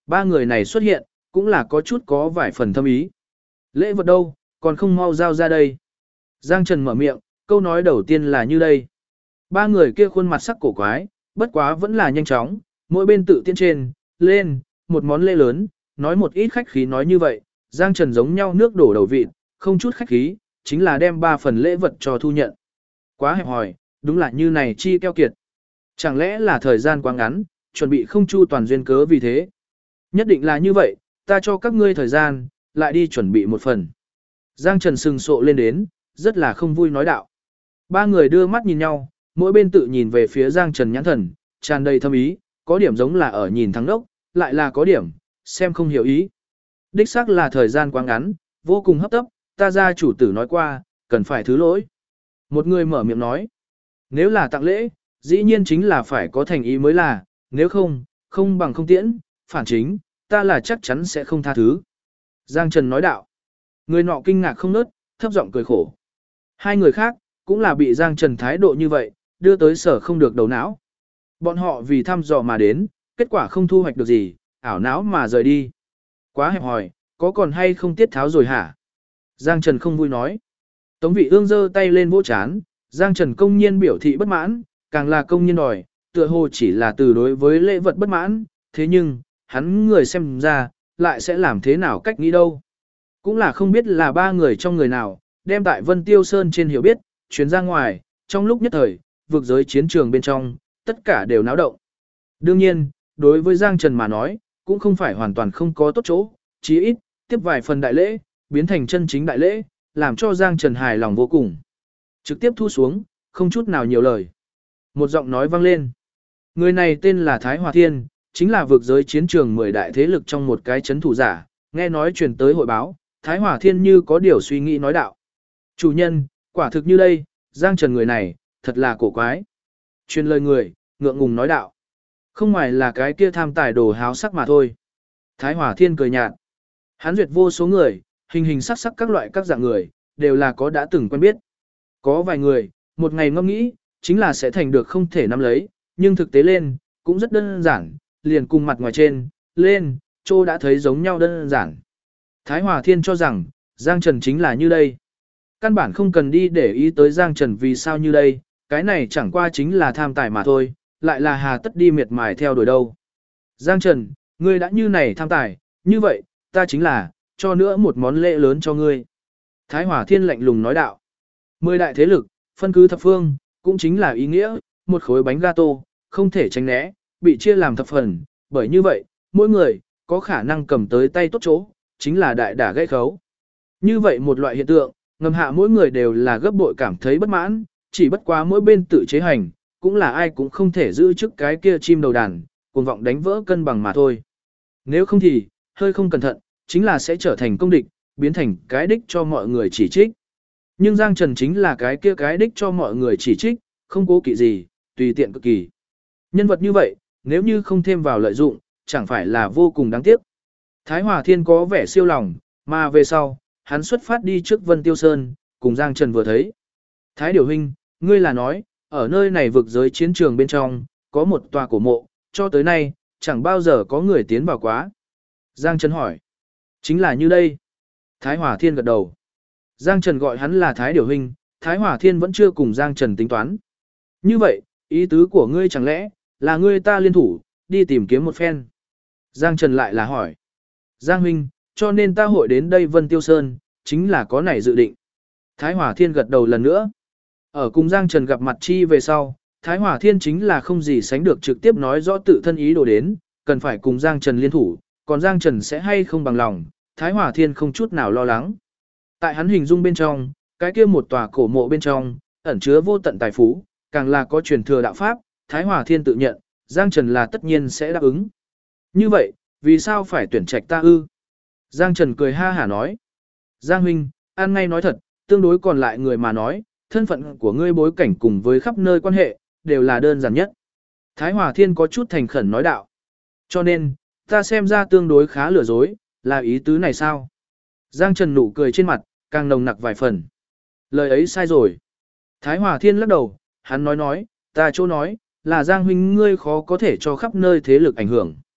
Ba người này xuất hiện, cũng là có chút có vài phần thâm ý. Lễ vật đâu, còn không mau giao ra đây. Giang Trần mở miệng, câu nói đầu tiên là như đây. Ba người kia khuôn mặt sắc cổ quái, bất quá vẫn là nhanh chóng, mỗi bên tự tiên trên, lên, một món lễ lớn, nói một ít khách khí nói như vậy, Giang Trần giống nhau nước đổ đầu vịt, không chút khách khí, chính là đem 3 phần lễ vật cho thu nhận. Quá hẹp hòi, đúng là như này chi keo kiệt. Chẳng lẽ là thời gian quá ngắn, chuẩn bị không chu toàn duyên cớ vì thế. Nhất định là như vậy, ta cho các ngươi thời gian, lại đi chuẩn bị một phần. Giang Trần sừng sộ lên đến, rất là không vui nói đạo. Ba người đưa mắt nhìn nhau, mỗi bên tự nhìn về phía Giang Trần nhãn thần, tràn đầy thâm ý, có điểm giống là ở nhìn thắng đốc, lại là có điểm, xem không hiểu ý. Đích xác là thời gian quá ngắn, vô cùng hấp tấp, ta gia chủ tử nói qua, cần phải thứ lỗi. Một người mở miệng nói, nếu là tặng lễ, dĩ nhiên chính là phải có thành ý mới là, nếu không, không bằng không tiễn, phản chính, ta là chắc chắn sẽ không tha thứ. Giang Trần nói đạo, người nọ kinh ngạc không nớt, thấp giọng cười khổ. Hai người khác, cũng là bị Giang Trần thái độ như vậy, đưa tới sở không được đầu não. Bọn họ vì thăm dò mà đến, kết quả không thu hoạch được gì, ảo não mà rời đi. Quá hẹp hòi, có còn hay không tiết tháo rồi hả? Giang Trần không vui nói. Tống Vị Ương giơ tay lên vỗ chán, Giang Trần công nhiên biểu thị bất mãn, càng là công nhiên đòi, tựa hồ chỉ là từ đối với lễ vật bất mãn, thế nhưng, hắn người xem ra, lại sẽ làm thế nào cách nghĩ đâu. Cũng là không biết là ba người trong người nào, đem tại Vân Tiêu Sơn trên hiểu biết, chuyến ra ngoài, trong lúc nhất thời, vực giới chiến trường bên trong, tất cả đều náo động. Đương nhiên, đối với Giang Trần mà nói, cũng không phải hoàn toàn không có tốt chỗ, chí ít, tiếp vài phần đại lễ, biến thành chân chính đại lễ, làm cho Giang Trần hài lòng vô cùng. Trực tiếp thu xuống, không chút nào nhiều lời. Một giọng nói vang lên. Người này tên là Thái Hòa Thiên, chính là vực giới chiến trường 10 đại thế lực trong một cái chấn thủ giả, nghe nói truyền tới hội báo, Thái Hòa Thiên như có điều suy nghĩ nói đạo. Chủ nhân, quả thực như đây, Giang Trần người này, thật là cổ quái. Truyền lời người, ngượng ngùng nói đạo. Không ngoài là cái kia tham tài đồ háo sắc mà thôi. Thái Hòa Thiên cười nhạt. Hắn duyệt vô số người, hình hình sắc sắc các loại các dạng người, đều là có đã từng quen biết. Có vài người, một ngày ngẫm nghĩ, chính là sẽ thành được không thể nắm lấy, nhưng thực tế lên, cũng rất đơn giản, liền cùng mặt ngoài trên, lên, trô đã thấy giống nhau đơn giản. Thái Hòa Thiên cho rằng, Giang Trần chính là như đây. Căn bản không cần đi để ý tới Giang Trần vì sao như đây, cái này chẳng qua chính là tham tài mà thôi, lại là hà tất đi miệt mài theo đuổi đâu. Giang Trần, ngươi đã như này tham tài, như vậy, ta chính là, cho nữa một món lễ lớn cho ngươi. Thái Hòa Thiên lạnh lùng nói đạo. 10 đại thế lực, phân cứ thập phương, cũng chính là ý nghĩa, một khối bánh gato, không thể tránh né, bị chia làm thập phần, bởi như vậy, mỗi người, có khả năng cầm tới tay tốt chỗ, chính là đại đả gây khấu. Như vậy một loại hiện tượng, ngầm hạ mỗi người đều là gấp bội cảm thấy bất mãn, chỉ bất quá mỗi bên tự chế hành, cũng là ai cũng không thể giữ chức cái kia chim đầu đàn, cuồng vọng đánh vỡ cân bằng mà thôi. Nếu không thì, hơi không cẩn thận, chính là sẽ trở thành công địch, biến thành cái đích cho mọi người chỉ trích. Nhưng Giang Trần chính là cái kia cái đích cho mọi người chỉ trích, không cố kỵ gì, tùy tiện cực kỳ. Nhân vật như vậy, nếu như không thêm vào lợi dụng, chẳng phải là vô cùng đáng tiếc. Thái Hòa Thiên có vẻ siêu lòng, mà về sau, hắn xuất phát đi trước Vân Tiêu Sơn, cùng Giang Trần vừa thấy. Thái Điều Huynh, ngươi là nói, ở nơi này vực giới chiến trường bên trong, có một tòa cổ mộ, cho tới nay, chẳng bao giờ có người tiến vào quá. Giang Trần hỏi. Chính là như đây. Thái Hòa Thiên gật đầu. Giang Trần gọi hắn là Thái Điều Huynh, Thái Hòa Thiên vẫn chưa cùng Giang Trần tính toán. Như vậy, ý tứ của ngươi chẳng lẽ, là ngươi ta liên thủ, đi tìm kiếm một phen. Giang Trần lại là hỏi. Giang Huynh, cho nên ta hội đến đây Vân Tiêu Sơn, chính là có này dự định. Thái Hòa Thiên gật đầu lần nữa. Ở cùng Giang Trần gặp mặt chi về sau, Thái Hòa Thiên chính là không gì sánh được trực tiếp nói rõ tự thân ý đồ đến, cần phải cùng Giang Trần liên thủ, còn Giang Trần sẽ hay không bằng lòng, Thái Hòa Thiên không chút nào lo lắng. Tại hắn hình dung bên trong, cái kia một tòa cổ mộ bên trong, ẩn chứa vô tận tài phú, càng là có truyền thừa đạo pháp, Thái Hòa Thiên tự nhận, Giang Trần là tất nhiên sẽ đáp ứng. Như vậy, vì sao phải tuyển trạch ta ư? Giang Trần cười ha hả nói. Giang Huynh, ăn ngay nói thật, tương đối còn lại người mà nói, thân phận của ngươi bối cảnh cùng với khắp nơi quan hệ, đều là đơn giản nhất. Thái Hòa Thiên có chút thành khẩn nói đạo. Cho nên, ta xem ra tương đối khá lừa dối, là ý tứ này sao? Giang Trần nụ cười trên mặt, càng nồng nặc vài phần. Lời ấy sai rồi. Thái Hòa Thiên lắc đầu, hắn nói, ta chỗ nói, là Giang Huynh ngươi khó có thể cho khắp nơi thế lực ảnh hưởng.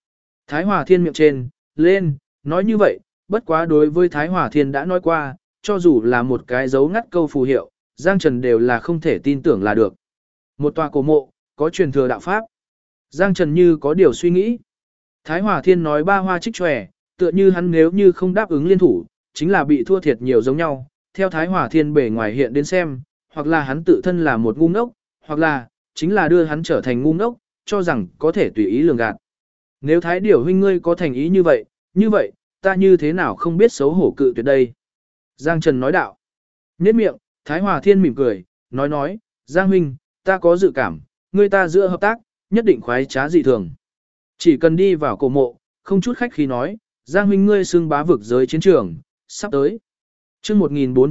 Thái Hòa Thiên miệng trên, lên, nói như vậy, bất quá đối với Thái Hòa Thiên đã nói qua, cho dù là một cái dấu ngắt câu phù hiệu, Giang Trần đều là không thể tin tưởng là được. Một tòa cổ mộ, có truyền thừa đạo pháp. Giang Trần như có điều suy nghĩ. Thái Hòa Thiên nói ba hoa trích tròe, tựa như hắn nếu như không đáp ứng liên thủ, chính là bị thua thiệt nhiều giống nhau. Theo Thái Hòa Thiên bề ngoài hiện đến xem, hoặc là hắn tự thân là một ngu ngốc, hoặc là, chính là đưa hắn trở thành ngu ngốc, cho rằng có thể tùy ý lường gạt. Nếu Thái Điểu huynh ngươi có thành ý như vậy, ta như thế nào không biết xấu hổ cự tuyệt đây. Giang Trần nói đạo. Nhết miệng, Thái Hòa Thiên mỉm cười, nói, Giang huynh, ta có dự cảm, ngươi ta giữa hợp tác, nhất định khoái trá dị thường. Chỉ cần đi vào cổ mộ, không chút khách khí nói, Giang huynh ngươi xưng bá vực giới chiến trường, sắp tới. Chương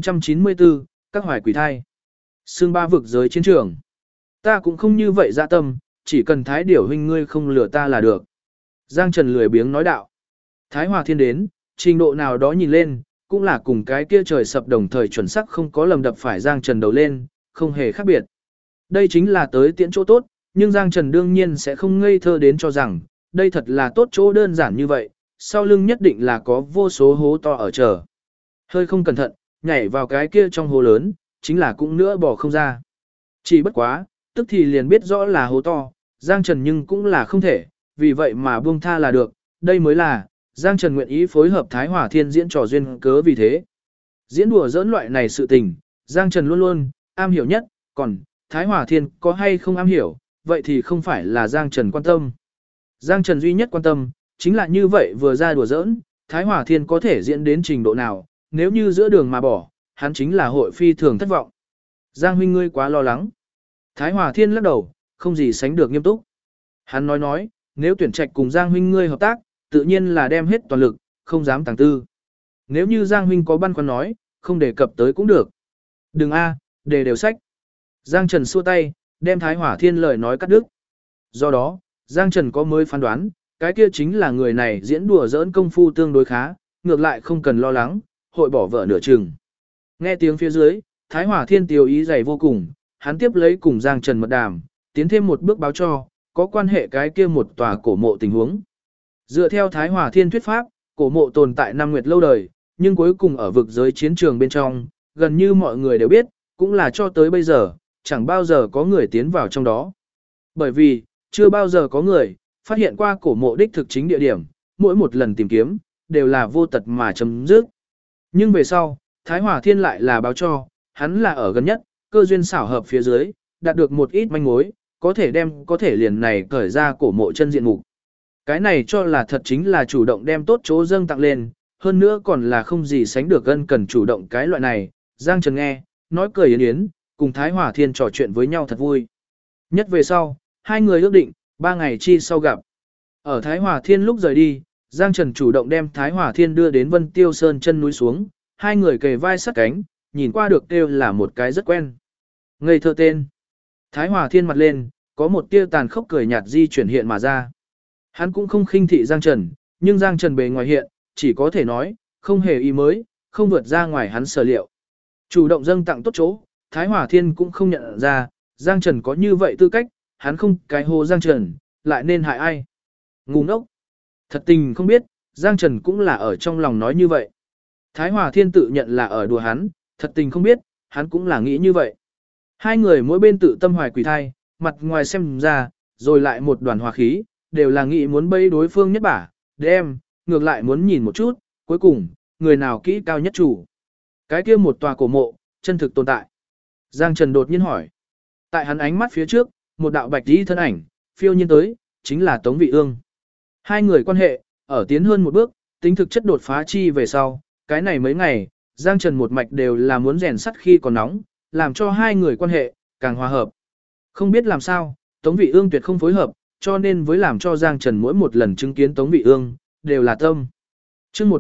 1494, các hoài quỷ thai. Xưng bá vực giới chiến trường. Ta cũng không như vậy dạ tâm, chỉ cần Thái Điểu huynh ngươi không lừa ta là được. Giang Trần lười biếng nói đạo. Thái Hòa Thiên đến, trình độ nào đó nhìn lên, cũng là cùng cái kia trời sập đồng thời chuẩn xác không có lầm đập phải Giang Trần đầu lên, không hề khác biệt. Đây chính là tới tiễn chỗ tốt, nhưng Giang Trần đương nhiên sẽ không ngây thơ đến cho rằng, đây thật là tốt chỗ đơn giản như vậy, sau lưng nhất định là có vô số hố to ở chờ. Hơi không cẩn thận, nhảy vào cái kia trong hố lớn, chính là cũng nữa bỏ không ra. Chỉ bất quá, tức thì liền biết rõ là hố to, Giang Trần nhưng cũng là không thể, vì vậy mà buông tha là được, đây mới là, Giang Trần nguyện ý phối hợp Thái Hòa Thiên diễn trò duyên cớ vì thế. Diễn đùa giỡn loại này sự tình, Giang Trần luôn luôn, am hiểu nhất, còn, Thái Hòa Thiên có hay không am hiểu, vậy thì không phải là Giang Trần quan tâm. Giang Trần duy nhất quan tâm, chính là như vậy vừa ra đùa giỡn, Thái Hòa Thiên có thể diễn đến trình độ nào, nếu như giữa đường mà bỏ, hắn chính là hội phi thường thất vọng. Giang huynh ngươi quá lo lắng. Thái Hòa Thiên lắc đầu, không gì sánh được nghiêm túc. Hắn nói, nếu tuyển trạch cùng Giang huynh ngươi hợp tác, tự nhiên là đem hết toàn lực, không dám tàng tư. Nếu như Giang huynh có băn khoăn nói, không đề cập tới cũng được. Đừng đề đều sách. Giang Trần xua tay, đem Thái Hỏa Thiên lời nói cắt đứt. Do đó, Giang Trần có mới phán đoán, cái kia chính là người này diễn đùa giỡn công phu tương đối khá, ngược lại không cần lo lắng, hội bỏ vợ nửa chừng. Nghe tiếng phía dưới, Thái Hỏa Thiên tiêu ý dày vô cùng, hắn tiếp lấy cùng Giang Trần mật đàm, tiến thêm một bước báo cho, có quan hệ cái kia một tòa cổ mộ tình huống. Dựa theo Thái Hỏa Thiên thuyết pháp, cổ mộ tồn tại năm nguyệt lâu đời, nhưng cuối cùng ở vực giới chiến trường bên trong, gần như mọi người đều biết, cũng là cho tới bây giờ, chẳng bao giờ có người tiến vào trong đó. Bởi vì, chưa bao giờ có người phát hiện qua cổ mộ đích thực chính địa điểm, mỗi một lần tìm kiếm, đều là vô tật mà chấm dứt. Nhưng về sau, Thái Hỏa Thiên lại là báo cho, hắn là ở gần nhất, cơ duyên xảo hợp phía dưới, đạt được một ít manh mối, có thể liền này cởi ra cổ mộ chân diện mục. Cái này cho là thật chính là chủ động đem tốt chỗ dâng tặng lên, hơn nữa còn là không gì sánh được ân cần chủ động cái loại này. Giang Trần nghe, nói cười yến yến, cùng Thái Hỏa Thiên trò chuyện với nhau thật vui. Nhất về sau, hai người ước định, 3 ngày chi sau gặp. Ở Thái Hỏa Thiên lúc rời đi, Giang Trần chủ động đem Thái Hỏa Thiên đưa đến Vân Tiêu Sơn chân núi xuống, hai người kề vai sát cánh, nhìn qua được kêu là một cái rất quen. Ngây thơ tên. Thái Hỏa Thiên mặt lên, có một tia tàn khốc cười nhạt di chuyển hiện mà ra. Hắn cũng không khinh thị Giang Trần, nhưng Giang Trần bề ngoài hiện, chỉ có thể nói, không hề ý mới, không vượt ra ngoài hắn sở liệu. Chủ động dâng tặng tốt chỗ, Thái Hỏa Thiên cũng không nhận ra, Giang Trần có như vậy tư cách, hắn không cái hồ Giang Trần, lại nên hại ai. Ngu ngốc. Thật tình không biết, Giang Trần cũng là ở trong lòng nói như vậy. Thái Hỏa Thiên tự nhận là ở đùa hắn, thật tình không biết, hắn cũng là nghĩ như vậy. Hai người mỗi bên tự tâm hoài quỷ thai, mặt ngoài xem ra, rồi lại một đoàn hòa khí, đều là nghĩ muốn bấy đối phương nhất bả, đem, ngược lại muốn nhìn một chút, cuối cùng, người nào kỹ cao nhất chủ. Cái kia một tòa cổ mộ, chân thực tồn tại. Giang Trần đột nhiên hỏi. Tại hắn ánh mắt phía trước, một đạo bạch đi thân ảnh, phiêu nhiên tới, chính là Tống Vị Ương. Hai người quan hệ, ở tiến hơn một bước, tính thực chất đột phá chi về sau, cái này mấy ngày, Giang Trần một mạch đều là muốn rèn sắt khi còn nóng, làm cho hai người quan hệ, càng hòa hợp. Không biết làm sao, Tống Vị Ương tuyệt không phối hợp, cho nên với làm cho Giang Trần mỗi một lần chứng kiến Tống Vị Ương, đều là tâm. Chương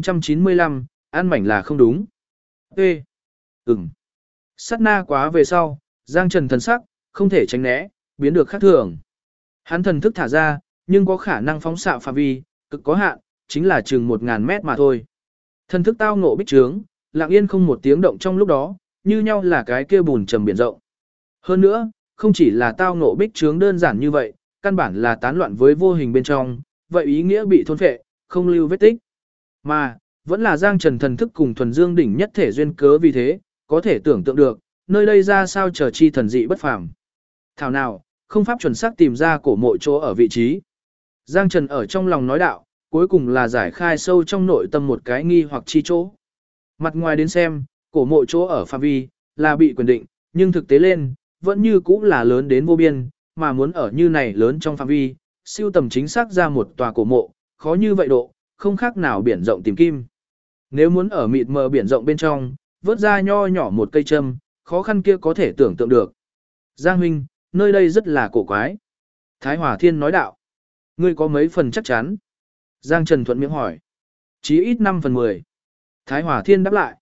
1495, ăn mảnh là không đúng. Ê! Sát na quá về sau, Giang Trần thần sắc, không thể tránh né, biến được khác thường. Hắn thần thức thả ra, nhưng có khả năng phóng xạ phạm vi, cực có hạn, chính là chừng 1000 mét mà thôi. Thần thức tao ngộ bích trướng, lặng yên không một tiếng động trong lúc đó, như nhau là cái kia bùn trầm biển rộng. Hơn nữa, không chỉ là tao ngộ bích trướng đơn giản như vậy, căn bản là tán loạn với vô hình bên trong, vậy ý nghĩa bị thôn phệ, không lưu vết tích. Mà, vẫn là Giang Trần thần thức cùng thuần dương đỉnh nhất thể duyên cớ vì thế, có thể tưởng tượng được, nơi đây ra sao trở chi thần dị bất phàm. Thảo nào, không pháp chuẩn xác tìm ra cổ mộ chỗ ở vị trí. Giang Trần ở trong lòng nói đạo, cuối cùng là giải khai sâu trong nội tâm một cái nghi hoặc chi chỗ. Mặt ngoài đến xem, cổ mộ chỗ ở phạm vi, là bị quyền định, nhưng thực tế lên, vẫn như cũ là lớn đến vô biên, mà muốn ở như này lớn trong phạm vi, siêu tầm chính xác ra một tòa cổ mộ, khó như vậy độ, không khác nào biển rộng tìm kim. Nếu muốn ở mịt mờ biển rộng bên trong, vớt ra nho nhỏ một cây châm, khó khăn kia có thể tưởng tượng được. Giang huynh, nơi đây rất là cổ quái. Thái Hòa Thiên nói đạo. Ngươi có mấy phần chắc chắn? Giang Trần thuận miệng hỏi. Chí ít 5/10. Thái Hòa Thiên đáp lại.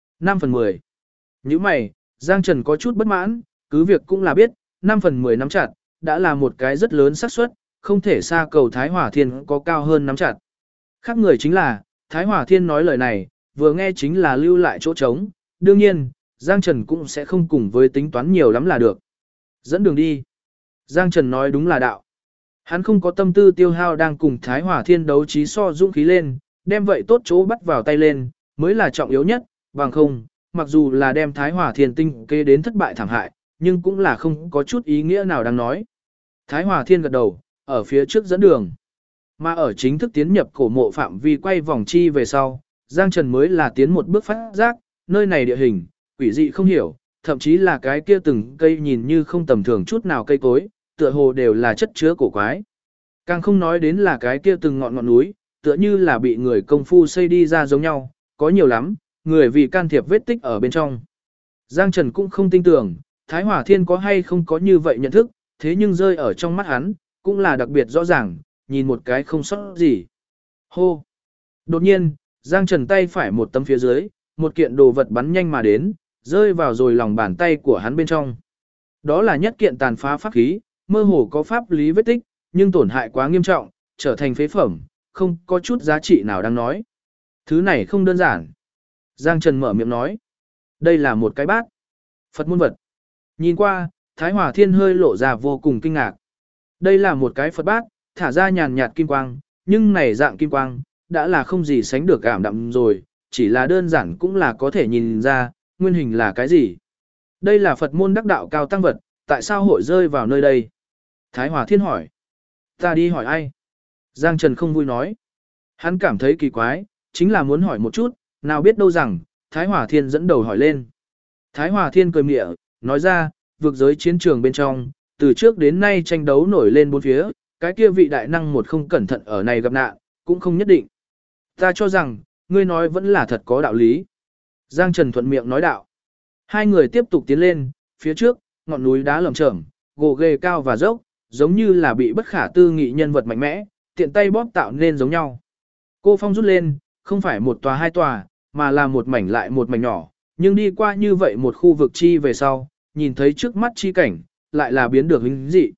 5/10. Như mày, Giang Trần có chút bất mãn, cứ việc cũng là biết, 5/10 nắm chặt, đã là một cái rất lớn xác suất, không thể xa cầu Thái Hòa Thiên có cao hơn nắm chặt. Khác người chính là, Thái Hòa Thiên nói lời này, vừa nghe chính là lưu lại chỗ trống, đương nhiên, Giang Trần cũng sẽ không cùng với tính toán nhiều lắm là được. Dẫn đường đi. Giang Trần nói đúng là đạo. Hắn không có tâm tư tiêu hao đang cùng Thái Hòa Thiên đấu trí so dũng khí lên, đem vậy tốt chỗ bắt vào tay lên, mới là trọng yếu nhất, bằng không, mặc dù là đem Thái Hòa Thiên tinh kê đến thất bại thảm hại, nhưng cũng là không có chút ý nghĩa nào đang nói. Thái Hòa Thiên gật đầu, ở phía trước dẫn đường. Mà ở chính thức tiến nhập cổ mộ phạm vi quay vòng chi về sau, Giang Trần mới là tiến một bước phát giác, nơi này địa hình, quỷ dị không hiểu, thậm chí là cái kia từng cây nhìn như không tầm thường chút nào cây cối, tựa hồ đều là chất chứa cổ quái. Càng không nói đến là cái kia từng ngọn ngọn núi, tựa như là bị người công phu xây đi ra giống nhau, có nhiều lắm, người vì can thiệp vết tích ở bên trong. Giang Trần cũng không tin tưởng, Thái Hòa Thiên có hay không có như vậy nhận thức, thế nhưng rơi ở trong mắt hắn, cũng là đặc biệt rõ ràng, nhìn một cái không sót gì. Hô! Đột nhiên, Giang Trần tay phải một tấm phía dưới, một kiện đồ vật bắn nhanh mà đến, rơi vào rồi lòng bàn tay của hắn bên trong. Đó là nhất kiện tàn phá pháp khí, mơ hồ có pháp lý vết tích, nhưng tổn hại quá nghiêm trọng, trở thành phế phẩm, không có chút giá trị nào đang nói. Thứ này không đơn giản. Giang Trần mở miệng nói. Đây là một cái bát. Phật môn vật. Nhìn qua, Thái Hòa Thiên hơi lộ ra vô cùng kinh ngạc. Đây là một cái Phật bát, thả ra nhàn nhạt kim quang, nhưng này dạng kim quang, đã là không gì sánh được ảm đạm rồi, chỉ là đơn giản cũng là có thể nhìn ra, nguyên hình là cái gì. Đây là Phật môn đắc đạo cao tăng vật, tại sao hội rơi vào nơi đây? Thái Hòa Thiên hỏi. Ta đi hỏi ai? Giang Trần không vui nói. Hắn cảm thấy kỳ quái, chính là muốn hỏi một chút, nào biết đâu rằng, Thái Hòa Thiên dẫn đầu hỏi lên. Thái Hòa Thiên cười mỉa, nói ra, vực giới chiến trường bên trong, từ trước đến nay tranh đấu nổi lên bốn phía, cái kia vị đại năng một không cẩn thận ở này gặp nạn, cũng không nhất định. Ta cho rằng, ngươi nói vẫn là thật có đạo lý. Giang Trần thuận miệng nói đạo. Hai người tiếp tục tiến lên, phía trước, ngọn núi đá lởm chởm, gồ ghề cao và dốc, giống như là bị bất khả tư nghị nhân vật mạnh mẽ, tiện tay bóp tạo nên giống nhau. Cô Phong rút lên, không phải một tòa hai tòa, mà là một mảnh lại một mảnh nhỏ, nhưng đi qua như vậy một khu vực chi về sau, nhìn thấy trước mắt chi cảnh, lại là biến được hình dị.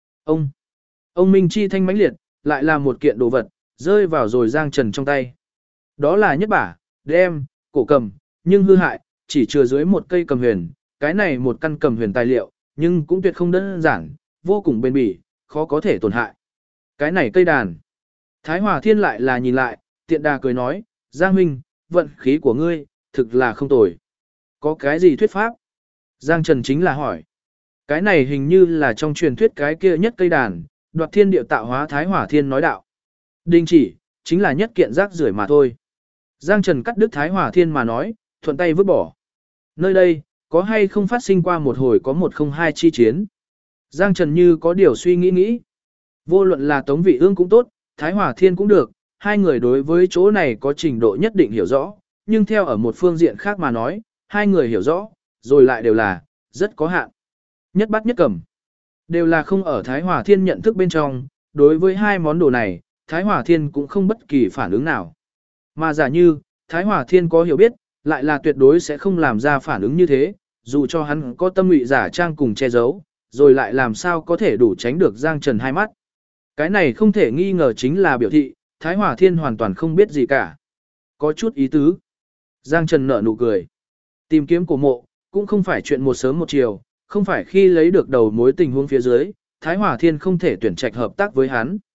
Ông Minh chi thanh mãnh liệt, lại là một kiện đồ vật, rơi vào rồi Giang Trần trong tay. Đó là nhất bả, đem, cổ cầm, nhưng hư hại, chỉ chừa dưới một cây cầm huyền, cái này một căn cầm huyền tài liệu, nhưng cũng tuyệt không đơn giản, vô cùng bền bỉ, khó có thể tổn hại. Cái này cây đàn. Thái Hòa Thiên lại là nhìn lại, tiện đà cười nói, Giang huynh, vận khí của ngươi, thực là không tồi. Có cái gì thuyết pháp? Giang Trần chính là hỏi. Cái này hình như là trong truyền thuyết cái kia nhất cây đàn, đoạt thiên địa tạo hóa Thái Hòa Thiên nói đạo. Đình chỉ, chính là nhất kiện rác rưởi mà thôi. Giang Trần cắt đứt Thái Hòa Thiên mà nói, thuận tay vứt bỏ. Nơi đây, có hay không phát sinh qua một hồi có 102 chi chiến? Giang Trần như có điều suy nghĩ. Vô luận là Tống Vị Ương cũng tốt, Thái Hòa Thiên cũng được, hai người đối với chỗ này có trình độ nhất định hiểu rõ, nhưng theo ở một phương diện khác mà nói, hai người hiểu rõ, rồi lại đều là, rất có hạn. Nhất bắt nhất cầm, đều là không ở Thái Hòa Thiên nhận thức bên trong, đối với hai món đồ này, Thái Hòa Thiên cũng không bất kỳ phản ứng nào. Mà giả như, Thái Hòa Thiên có hiểu biết, lại là tuyệt đối sẽ không làm ra phản ứng như thế, dù cho hắn có tâm ngụy giả trang cùng che giấu, rồi lại làm sao có thể đủ tránh được Giang Trần hai mắt. Cái này không thể nghi ngờ chính là biểu thị, Thái Hòa Thiên hoàn toàn không biết gì cả. Có chút ý tứ. Giang Trần nở nụ cười. Tìm kiếm cổ mộ, cũng không phải chuyện một sớm một chiều, không phải khi lấy được đầu mối tình huống phía dưới, Thái Hòa Thiên không thể tuyển trạch hợp tác với hắn.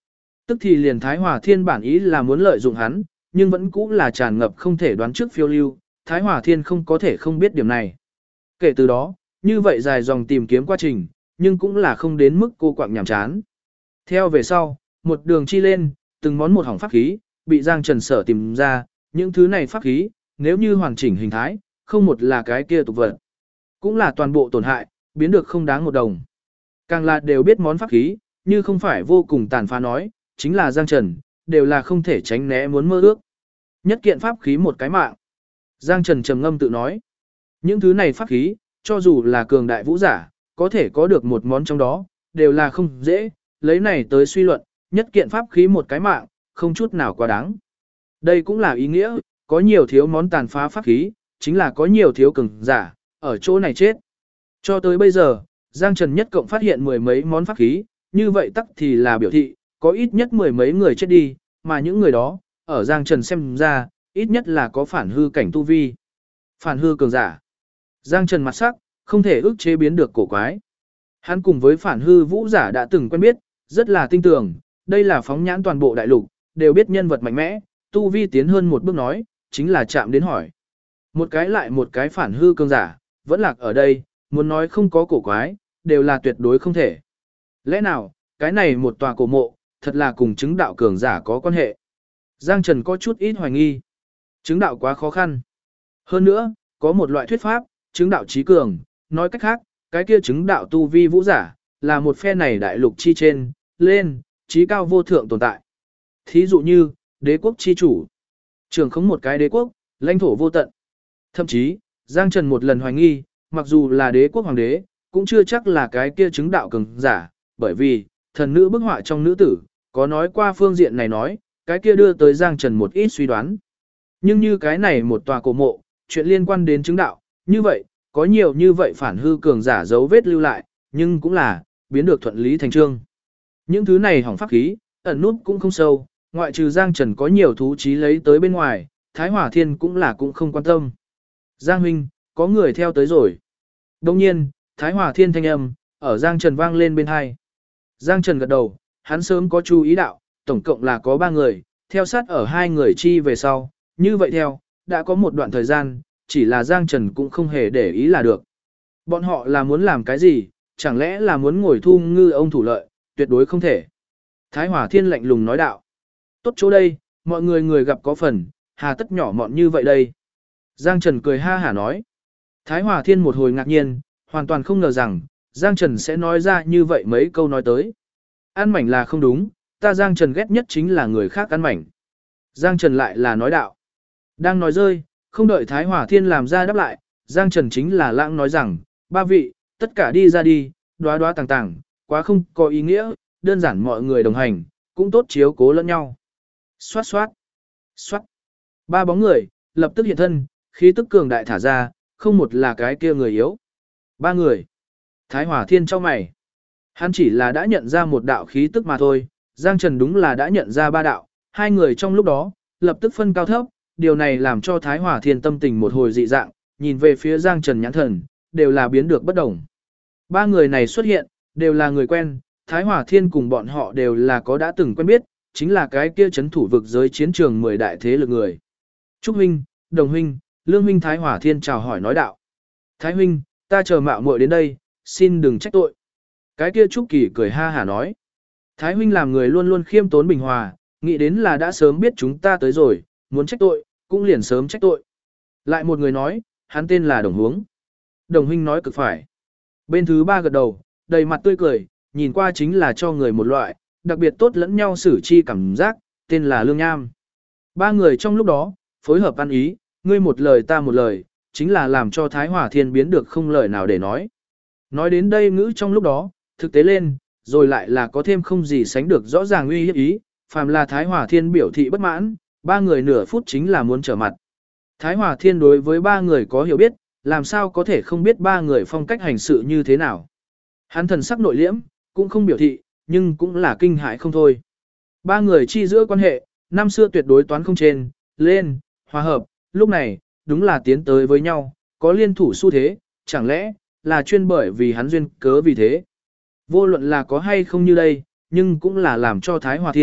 Tức thì liền Thái Hòa Thiên bản ý là muốn lợi dụng hắn, nhưng vẫn cũng là tràn ngập không thể đoán trước phiêu lưu, Thái Hòa Thiên không có thể không biết điểm này. Kể từ đó, như vậy dài dòng tìm kiếm quá trình, nhưng cũng là không đến mức cô quạng nhàm chán. Theo về sau, một đường chi lên, từng món một hỏng pháp khí, bị Giang Trần sở tìm ra, những thứ này pháp khí, nếu như hoàn chỉnh hình thái, không một là cái kia tục vật, cũng là toàn bộ tổn hại, biến được không đáng một đồng. Càng là đều biết món pháp khí, như không phải vô cùng tàn phá nói, chính là Giang Trần, đều là không thể tránh né muốn mơ ước. Nhất kiện pháp khí một cái mạng. Giang Trần trầm ngâm tự nói, những thứ này pháp khí, cho dù là cường đại vũ giả, có thể có được một món trong đó, đều là không dễ, lấy này tới suy luận, nhất kiện pháp khí một cái mạng, không chút nào quá đáng. Đây cũng là ý nghĩa, có nhiều thiếu món tàn phá pháp khí, chính là có nhiều thiếu cường giả, ở chỗ này chết. Cho tới bây giờ, Giang Trần nhất cộng phát hiện mười mấy món pháp khí, như vậy tắc thì là biểu thị, có ít nhất mười mấy người chết đi, mà những người đó, ở Giang Trần xem ra, ít nhất là có phản hư cảnh tu vi. Phản hư cường giả. Giang Trần mặt sắc, không thể ức chế biến được cổ quái. Hắn cùng với phản hư vũ giả đã từng quen biết, rất là tin tưởng, đây là phóng nhãn toàn bộ đại lục, đều biết nhân vật mạnh mẽ, tu vi tiến hơn một bước nói, chính là chạm đến hỏi. Một cái lại một cái phản hư cường giả, vẫn lạc ở đây, muốn nói không có cổ quái, đều là tuyệt đối không thể. Lẽ nào, cái này một tòa cổ mộ, thật là cùng chứng đạo cường giả có quan hệ. Giang Trần có chút ít hoài nghi. Chứng đạo quá khó khăn. Hơn nữa, có một loại thuyết pháp, chứng đạo trí cường, nói cách khác, cái kia chứng đạo tu vi vũ giả, là một phe này đại lục chi trên, lên, trí cao vô thượng tồn tại. Thí dụ như, đế quốc chi chủ, trường không một cái đế quốc, lãnh thổ vô tận. Thậm chí, Giang Trần một lần hoài nghi, mặc dù là đế quốc hoàng đế, cũng chưa chắc là cái kia chứng đạo cường giả, bởi vì, thần nữ bức họa trong nữ tử, có nói qua phương diện này nói, cái kia đưa tới Giang Trần một ít suy đoán. Nhưng như cái này một tòa cổ mộ, chuyện liên quan đến chứng đạo, như vậy, có nhiều như vậy phản hư cường giả dấu vết lưu lại, nhưng cũng là, biến được thuận lý thành trương. Những thứ này hỏng pháp khí, ẩn nút cũng không sâu, ngoại trừ Giang Trần có nhiều thú trí lấy tới bên ngoài, Thái Hòa Thiên cũng là cũng không quan tâm. Giang huynh, có người theo tới rồi. Đồng nhiên, Thái Hòa Thiên thanh âm, ở Giang Trần vang lên bên hai. Giang Trần gật đầu, hắn sớm có chú ý đạo, tổng cộng là có 3 người, theo sát ở 2 người chi về sau, như vậy theo, đã có một đoạn thời gian, chỉ là Giang Trần cũng không hề để ý là được. Bọn họ là muốn làm cái gì, chẳng lẽ là muốn ngồi thu ngư ông thủ lợi, tuyệt đối không thể. Thái Hòa Thiên lạnh lùng nói đạo. Tốt chỗ đây, mọi người người gặp có phần, hà tất nhỏ mọn như vậy đây. Giang Trần cười ha hả nói. Thái Hòa Thiên một hồi ngạc nhiên, hoàn toàn không ngờ rằng, Giang Trần sẽ nói ra như vậy mấy câu nói tới. Ăn mảnh là không đúng, ta Giang Trần ghét nhất chính là người khác ăn mảnh. Giang Trần lại là nói đạo. Đang nói rơi, không đợi Thái Hòa Thiên làm ra đáp lại, Giang Trần chính là lãng nói rằng, 3 vị, tất cả đi ra đi, đoá đoá tàng tàng, quá không có ý nghĩa, đơn giản mọi người đồng hành, cũng tốt chiếu cố lẫn nhau. Xoát xoát, xoát. 3 bóng người, lập tức hiện thân, khí tức cường đại thả ra, không một là cái kia người yếu. 3 người. Thái Hòa Thiên cho mày. Hắn chỉ là đã nhận ra một đạo khí tức mà thôi, Giang Trần đúng là đã nhận ra 3 đạo, 2 người trong lúc đó, lập tức phân cao thấp, điều này làm cho Thái Hòa Thiên tâm tình một hồi dị dạng, nhìn về phía Giang Trần nhãn thần, đều là biến được bất đồng. 3 người này xuất hiện, đều là người quen, Thái Hòa Thiên cùng bọn họ đều là có đã từng quen biết, chính là cái kia chấn thủ vực giới chiến trường 10 đại thế lực người. Trúc huynh, Đồng huynh, Lương huynh. Thái Hòa Thiên chào hỏi nói đạo. Thái huynh, ta chờ mạo muội đến đây, xin đừng trách tội. Cái kia Trúc Kỳ cười ha hả nói. Thái huynh làm người luôn luôn khiêm tốn bình hòa, nghĩ đến là đã sớm biết chúng ta tới rồi, muốn trách tội, cũng liền sớm trách tội. Lại một người nói, hắn tên là Đồng Hướng. Đồng huynh nói cực phải. Bên thứ 3 gật đầu, đầy mặt tươi cười, nhìn qua chính là cho người một loại, đặc biệt tốt lẫn nhau xử chi cảm giác, tên là Lương Nham. 3 người trong lúc đó, phối hợp ăn ý, ngươi một lời ta một lời, chính là làm cho Thái Hòa Thiên biến được không lời nào để nói. Nói đến đây ngữ trong lúc đó, thực tế lên, rồi lại là có thêm không gì sánh được rõ ràng uy hiếp ý, phàm là Thái Hòa Thiên biểu thị bất mãn, 3 người nửa phút chính là muốn trở mặt. Thái Hòa Thiên đối với 3 người có hiểu biết, làm sao có thể không biết 3 người phong cách hành sự như thế nào. Hắn thần sắc nội liễm, cũng không biểu thị, nhưng cũng là kinh hãi không thôi. 3 người chi giữa quan hệ, năm xưa tuyệt đối toán không trên, lên, hòa hợp, lúc này, đúng là tiến tới với nhau, có liên thủ xu thế, chẳng lẽ, là chuyên bởi vì hắn duyên cớ vì thế. Vô luận là có hay không như đây, nhưng cũng là làm cho Thái Hòa Thiên,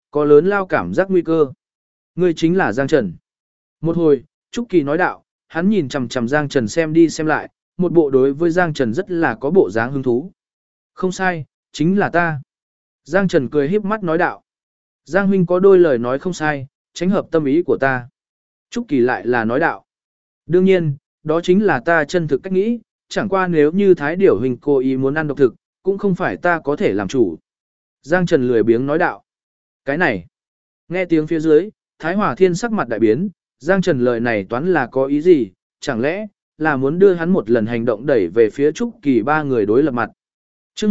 có lớn lao cảm giác nguy cơ. Ngươi chính là Giang Trần. Một hồi, Trúc Kỳ nói đạo, hắn nhìn chằm chằm Giang Trần xem đi xem lại, một bộ đối với Giang Trần rất là có bộ dáng hứng thú. Không sai, chính là ta. Giang Trần cười híp mắt nói đạo. Giang huynh có đôi lời nói không sai, tránh hợp tâm ý của ta. Trúc Kỳ lại là nói đạo. Đương nhiên, đó chính là ta chân thực cách nghĩ, chẳng qua nếu như Thái Điểu huynh cố ý muốn ăn độc thực, cũng không phải ta có thể làm chủ. Giang Trần lười biếng nói đạo. Cái này, nghe tiếng phía dưới, Thái Hòa Thiên sắc mặt đại biến, Giang Trần lời này toán là có ý gì, chẳng lẽ là muốn đưa hắn một lần hành động đẩy về phía Trúc Kỳ ba người đối lập mặt. Chương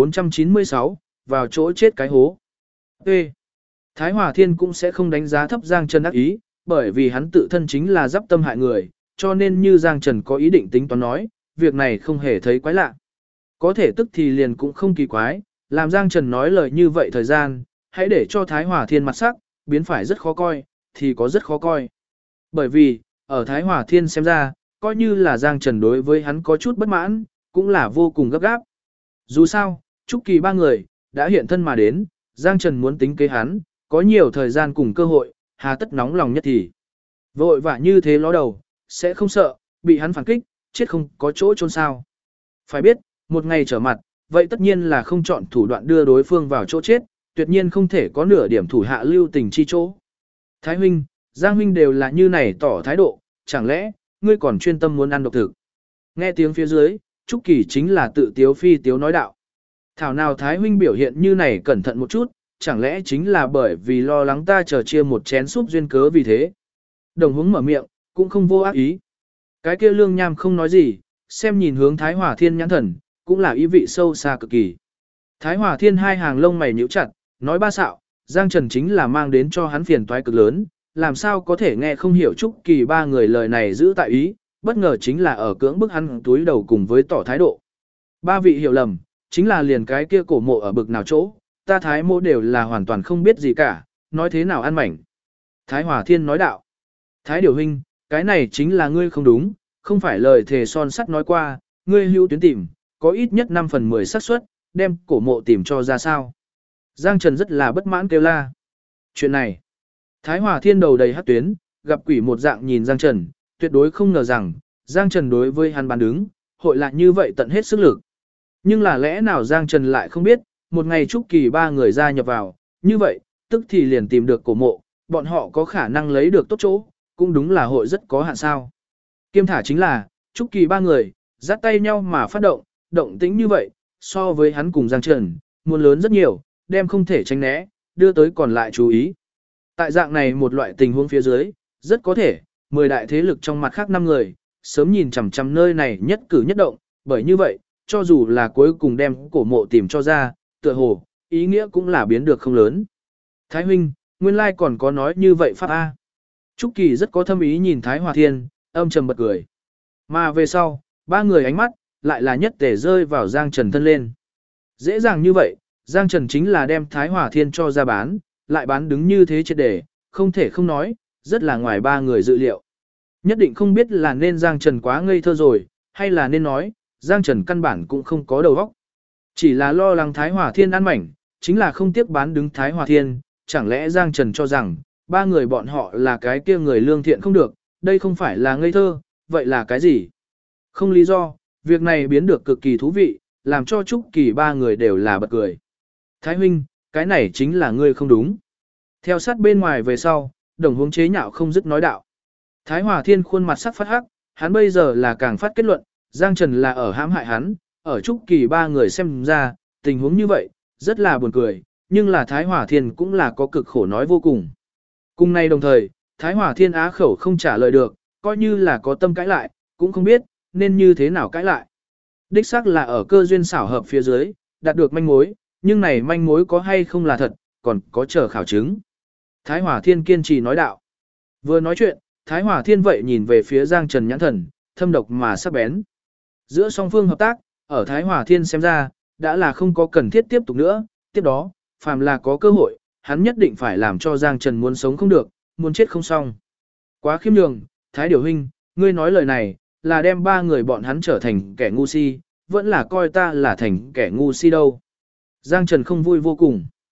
1496, vào chỗ chết cái hố. Ê! Thái Hòa Thiên cũng sẽ không đánh giá thấp Giang Trần ác ý, bởi vì hắn tự thân chính là giáp tâm hại người, cho nên như Giang Trần có ý định tính toán nói, việc này không hề thấy quái lạ. Có thể tức thì liền cũng không kỳ quái, làm Giang Trần nói lời như vậy thời gian, hãy để cho Thái Hòa Thiên mặt sắc, biến phải rất khó coi, thì có rất khó coi. Bởi vì, ở Thái Hòa Thiên xem ra, coi như là Giang Trần đối với hắn có chút bất mãn, cũng là vô cùng gấp gáp. Dù sao, Trúc Kỳ ba người, đã hiện thân mà đến, Giang Trần muốn tính kế hắn, có nhiều thời gian cùng cơ hội, hà tất nóng lòng nhất thì. Vội vã như thế ló đầu, sẽ không sợ, bị hắn phản kích, chết không có chỗ trốn sao. Phải biết, một ngày trở mặt, vậy tất nhiên là không chọn thủ đoạn đưa đối phương vào chỗ chết, tuyệt nhiên không thể có nửa điểm thủ hạ lưu tình chi chỗ. Thái huynh, Giang huynh đều là như này tỏ thái độ, chẳng lẽ, ngươi còn chuyên tâm muốn ăn độc thực. Nghe tiếng phía dưới, Trúc Kỳ chính là tự tiếu phi tiếu nói đạo. Thảo nào Thái huynh biểu hiện như này cẩn thận một chút, chẳng lẽ chính là bởi vì lo lắng ta chờ chia một chén súp duyên cớ vì thế. Đồng hướng mở miệng, cũng không vô ác ý. Cái kia lương nham không nói gì, xem nhìn hướng Thái Hòa Thiên nhãn thần, cũng là ý vị sâu xa cực kỳ. Thái Hòa Thiên hai hàng lông mày nhíu chặt, nói ba xạo, Giang Trần chính là mang đến cho hắn phiền toái cực lớn, làm sao có thể nghe không hiểu Trúc Kỳ ba người lời này giữ tại ý, bất ngờ chính là ở cưỡng bức hắn túi đầu cùng với tỏ thái độ. Ba vị hiểu lầm, chính là liền cái kia cổ mộ ở bực nào chỗ, ta Thái mộ đều là hoàn toàn không biết gì cả, nói thế nào ăn mảnh. Thái Hòa Thiên nói đạo. Thái Điều huynh, cái này chính là ngươi không đúng, không phải lời thề son sắt nói qua, ngươi hữu tuyến tìm, có ít nhất 5 phần 10 xác suất, đem cổ mộ tìm cho ra sao. Giang Trần rất là bất mãn kêu la. Chuyện này, Thái Hòa Thiên đầu đầy hắc tuyến, gặp quỷ một dạng nhìn Giang Trần, tuyệt đối không ngờ rằng, Giang Trần đối với hắn bán đứng, hội lại như vậy tận hết sức lực. Nhưng là lẽ nào Giang Trần lại không biết, một ngày Trúc Kỳ ba người gia nhập vào, như vậy, tức thì liền tìm được cổ mộ, bọn họ có khả năng lấy được tốt chỗ, cũng đúng là hội rất có hạn sao. Kiêm thả chính là, Trúc Kỳ ba người, dắt tay nhau mà phát động, động tĩnh như vậy, so với hắn cùng Giang Trần, muốn lớn rất nhiều, đem không thể tránh né, đưa tới còn lại chú ý. Tại dạng này một loại tình huống phía dưới, rất có thể, 10 đại thế lực trong mặt khác 5 người, sớm nhìn chằm chằm nơi này nhất cử nhất động, bởi như vậy, cho dù là cuối cùng đem cổ mộ tìm cho ra, tựa hồ, ý nghĩa cũng là biến được không lớn. Thái huynh, nguyên lai còn có nói như vậy pháp A. Trúc Kỳ rất có thâm ý nhìn Thái Hòa Thiên, âm trầm bật cười. Mà về sau, ba người ánh mắt, lại là nhất tể rơi vào Giang Trần thân lên. Dễ dàng như vậy, Giang Trần chính là đem Thái Hòa Thiên cho ra bán, lại bán đứng như thế triệt để, không thể không nói, rất là ngoài ba người dự liệu. Nhất định không biết là nên Giang Trần quá ngây thơ rồi, hay là nên nói, Giang Trần căn bản cũng không có đầu óc. Chỉ là lo lắng Thái Hòa Thiên ăn mảnh, chính là không tiếc bán đứng Thái Hòa Thiên, chẳng lẽ Giang Trần cho rằng, ba người bọn họ là cái kia người lương thiện không được, đây không phải là ngây thơ, vậy là cái gì? Không lý do, việc này biến được cực kỳ thú vị, làm cho Trúc Kỳ ba người đều là bật cười. Thái huynh, cái này chính là ngươi không đúng. Theo sát bên ngoài về sau, đồng hướng chế nhạo không dứt nói đạo. Thái Hòa Thiên khuôn mặt sắc phát hắc, hắn bây giờ là càng phát kết luận, Giang Trần là ở hãm hại hắn, ở Trúc Kỳ ba người xem ra, tình huống như vậy, rất là buồn cười, nhưng là Thái Hòa Thiên cũng là có cực khổ nói vô cùng. Cùng nay đồng thời, Thái Hòa Thiên á khẩu không trả lời được, coi như là có tâm cãi lại, cũng không biết, nên như thế nào cãi lại. Đích xác là ở cơ duyên xảo hợp phía dưới, đạt được manh mối, nhưng này manh mối có hay không là thật, còn có chờ khảo chứng. Thái Hòa Thiên kiên trì nói đạo. Vừa nói chuyện, Thái Hòa Thiên vậy nhìn về phía Giang Trần nhãn thần, thâm độc mà sắc bén. Giữa song phương hợp tác, ở Thái Hòa Thiên xem ra, đã là không có cần thiết tiếp tục nữa, tiếp đó, phàm là có cơ hội, hắn nhất định phải làm cho Giang Trần muốn sống không được, muốn chết không xong. Quá khiêm nhường, Thái Điều huynh, ngươi nói lời này, là đem ba người bọn hắn trở thành kẻ ngu si, vẫn là coi ta là thành kẻ ngu si đâu. Giang Trần không vui vô cùng.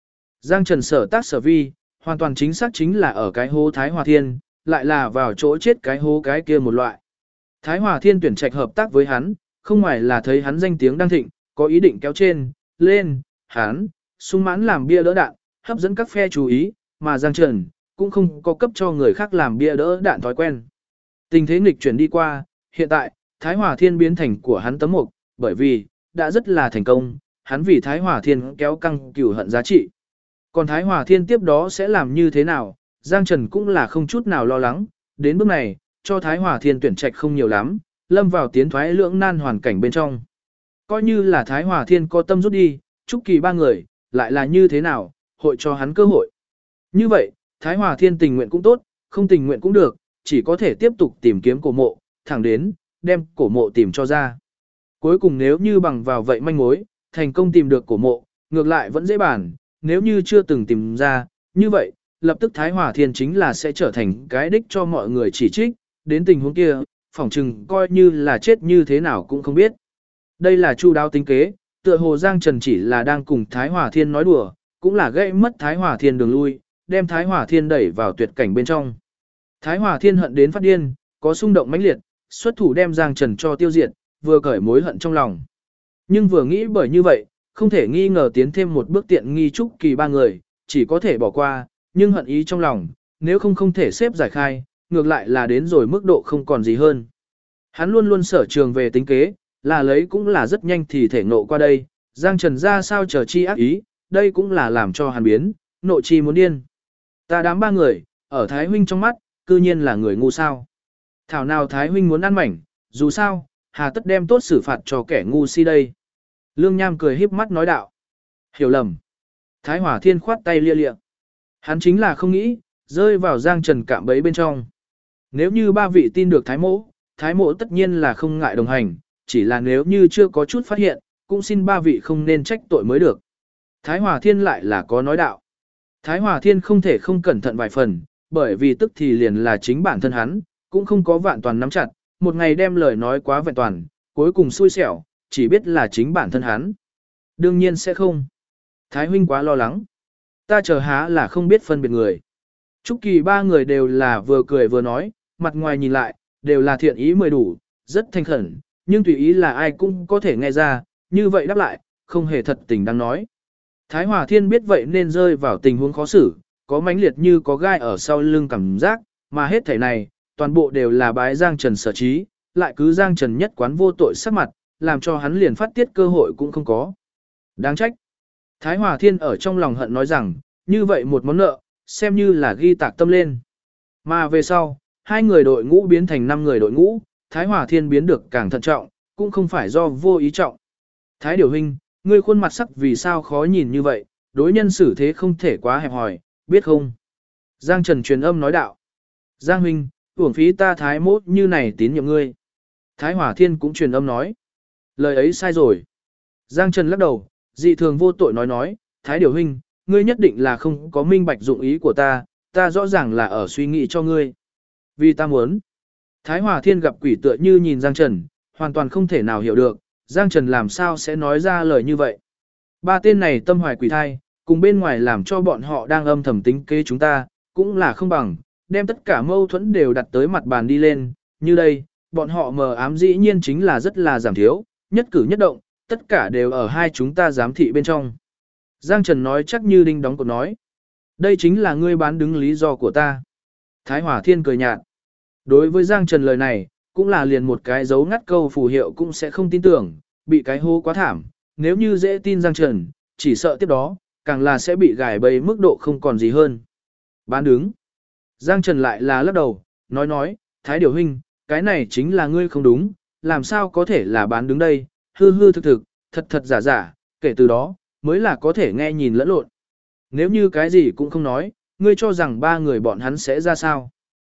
Giang Trần sở tác sở vi, hoàn toàn chính xác chính là ở cái hố Thái Hòa Thiên, lại là vào chỗ chết cái hố cái kia một loại. Thái Hòa Thiên tuyển trạch hợp tác với hắn, không ngoài là thấy hắn danh tiếng đang thịnh, có ý định kéo trên, lên, hắn, sung mãn làm bia đỡ đạn, hấp dẫn các phe chú ý, mà Giang Trần cũng không có cấp cho người khác làm bia đỡ đạn thói quen. Tình thế nghịch chuyển đi qua, hiện tại, Thái Hòa Thiên biến thành của hắn tấm mục, bởi vì, đã rất là thành công, hắn vì Thái Hòa Thiên kéo căng cửu hận giá trị. Còn Thái Hòa Thiên tiếp đó sẽ làm như thế nào, Giang Trần cũng là không chút nào lo lắng, đến bước này, cho Thái Hòa Thiên tuyển trạch không nhiều lắm, lâm vào tiến thoái lưỡng nan hoàn cảnh bên trong. Coi như là Thái Hòa Thiên có tâm rút đi, Trúc Kỳ ba người, lại là như thế nào, hội cho hắn cơ hội. Như vậy, Thái Hòa Thiên tình nguyện cũng tốt, không tình nguyện cũng được, chỉ có thể tiếp tục tìm kiếm cổ mộ, thẳng đến, đem cổ mộ tìm cho ra. Cuối cùng nếu như bằng vào vậy manh mối, thành công tìm được cổ mộ, ngược lại vẫn dễ bàn, nếu như chưa từng tìm ra, như vậy, lập tức Thái Hòa Thiên chính là sẽ trở thành cái đích cho mọi người chỉ trích, đến tình huống kia, phỏng chừng coi như là chết như thế nào cũng không biết. Đây là chu đáo tính kế, tựa hồ Giang Trần chỉ là đang cùng Thái Hòa Thiên nói đùa, cũng là gây mất Thái Hòa Thiên đường lui, đem Thái Hòa Thiên đẩy vào tuyệt cảnh bên trong. Thái Hòa Thiên hận đến phát điên, có xung động mãnh liệt, xuất thủ đem Giang Trần cho tiêu diệt, vừa cởi mối hận trong lòng. Nhưng vừa nghĩ bởi như vậy, không thể nghi ngờ tiến thêm một bước tiện nghi Trúc Kỳ ba người, chỉ có thể bỏ qua, nhưng hận ý trong lòng, nếu không thể xếp giải khai, ngược lại là đến rồi mức độ không còn gì hơn. Hắn luôn luôn sở trường về tính kế, là lấy cũng là rất nhanh thì thể nộ qua đây, Giang Trần ra sao chờ chi ác ý, đây cũng là làm cho hắn biến, nộ chi muốn điên. Ta đám ba người, ở Thái Huynh trong mắt, cư nhiên là người ngu sao. Thảo nào Thái Huynh muốn ăn mảnh, dù sao, hà tất đem tốt xử phạt cho kẻ ngu si đây. Lương Nham cười híp mắt nói đạo. Hiểu lầm. Thái Hòa Thiên khoát tay lia lịa. Hắn chính là không nghĩ, rơi vào Giang Trần cạm bẫy bên trong. Nếu như ba vị tin được Thái mộ tất nhiên là không ngại đồng hành, chỉ là nếu như chưa có chút phát hiện, cũng xin ba vị không nên trách tội mới được. Thái Hòa Thiên lại là có nói đạo. Thái Hòa Thiên không thể không cẩn thận vài phần, bởi vì tức thì liền là chính bản thân hắn, cũng không có vạn toàn nắm chặt, một ngày đem lời nói quá vẹn toàn, cuối cùng xui xẻo, chỉ biết là chính bản thân hắn. Đương nhiên sẽ không. Thái Huynh quá lo lắng. Ta chờ há là không biết phân biệt người. Trúc Kỳ ba người đều là vừa cười vừa nói, mặt ngoài nhìn lại, đều là thiện ý mười đủ, rất thanh khẩn, nhưng tùy ý là ai cũng có thể nghe ra, như vậy đáp lại, không hề thật tình đang nói. Thái Hòa Thiên biết vậy nên rơi vào tình huống khó xử, có mãnh liệt như có gai ở sau lưng cảm giác, mà hết thảy này, toàn bộ đều là bái Giang Trần sở trí, lại cứ Giang Trần nhất quán vô tội sắc mặt, làm cho hắn liền phát tiết cơ hội cũng không có. Đáng trách. Thái Hòa Thiên ở trong lòng hận nói rằng, như vậy một món nợ, xem như là ghi tạc tâm lên. Mà về sau, hai người đội ngũ biến thành 5 người đội ngũ, Thái Hòa Thiên biến được càng thận trọng, cũng không phải do vô ý trọng. Thái Điều Huynh, ngươi khuôn mặt sắc vì sao khó nhìn như vậy, đối nhân xử thế không thể quá hẹp hòi, biết không? Giang Trần truyền âm nói đạo. Giang Huynh, uổng phí ta Thái mốt như này tín nhiệm ngươi. Thái Hòa Thiên cũng truyền âm nói. Lời ấy sai rồi. Giang Trần lắc đầu, dị thường vô tội nói, Thái Điều Huynh, ngươi nhất định là không có minh bạch dụng ý của ta rõ ràng là ở suy nghĩ cho ngươi. Vì ta muốn. Thái Hòa Thiên gặp quỷ tựa như nhìn Giang Trần, hoàn toàn không thể nào hiểu được, Giang Trần làm sao sẽ nói ra lời như vậy. Ba tên này tâm hoài quỷ thai, cùng bên ngoài làm cho bọn họ đang âm thầm tính kế chúng ta, cũng là không bằng, đem tất cả mâu thuẫn đều đặt tới mặt bàn đi lên, như đây, bọn họ mờ ám dĩ nhiên chính là rất là giảm thiếu, nhất cử nhất động, tất cả đều ở hai chúng ta giám thị bên trong. Giang Trần nói chắc như đinh đóng cột nói. Đây chính là ngươi bán đứng lý do của ta. Thái Hòa Thiên cười nhạt. Đối với Giang Trần lời này, cũng là liền một cái dấu ngắt câu phù hiệu cũng sẽ không tin tưởng, bị cái hô quá thảm. Nếu như dễ tin Giang Trần, chỉ sợ tiếp đó, càng là sẽ bị gài bẫy mức độ không còn gì hơn. Bán đứng. Giang Trần lại là lắc đầu, nói, Thái Điều Huynh, cái này chính là ngươi không đúng, làm sao có thể là bán đứng đây, hư thực, thật giả, kể từ đó, mới là có thể nghe nhìn lẫn lộn. Nếu như cái gì cũng không nói, ngươi cho rằng ba người bọn hắn sẽ ra sao?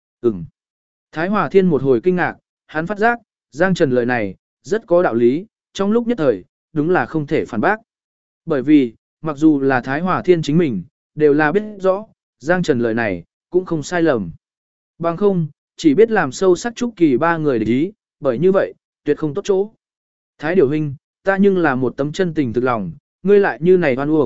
Thái Hòa Thiên một hồi kinh ngạc, hắn phát giác, Giang Trần lời này, rất có đạo lý, trong lúc nhất thời, đúng là không thể phản bác. Bởi vì, mặc dù là Thái Hòa Thiên chính mình, đều là biết rõ, Giang Trần lời này, cũng không sai lầm. Bằng không, chỉ biết làm sâu sắc Trúc Kỳ ba người để ý, bởi như vậy, tuyệt không tốt chỗ. Thái Điều Huynh, ta nhưng là một tấm chân tình thực lòng, ngươi lại như này oan uổng,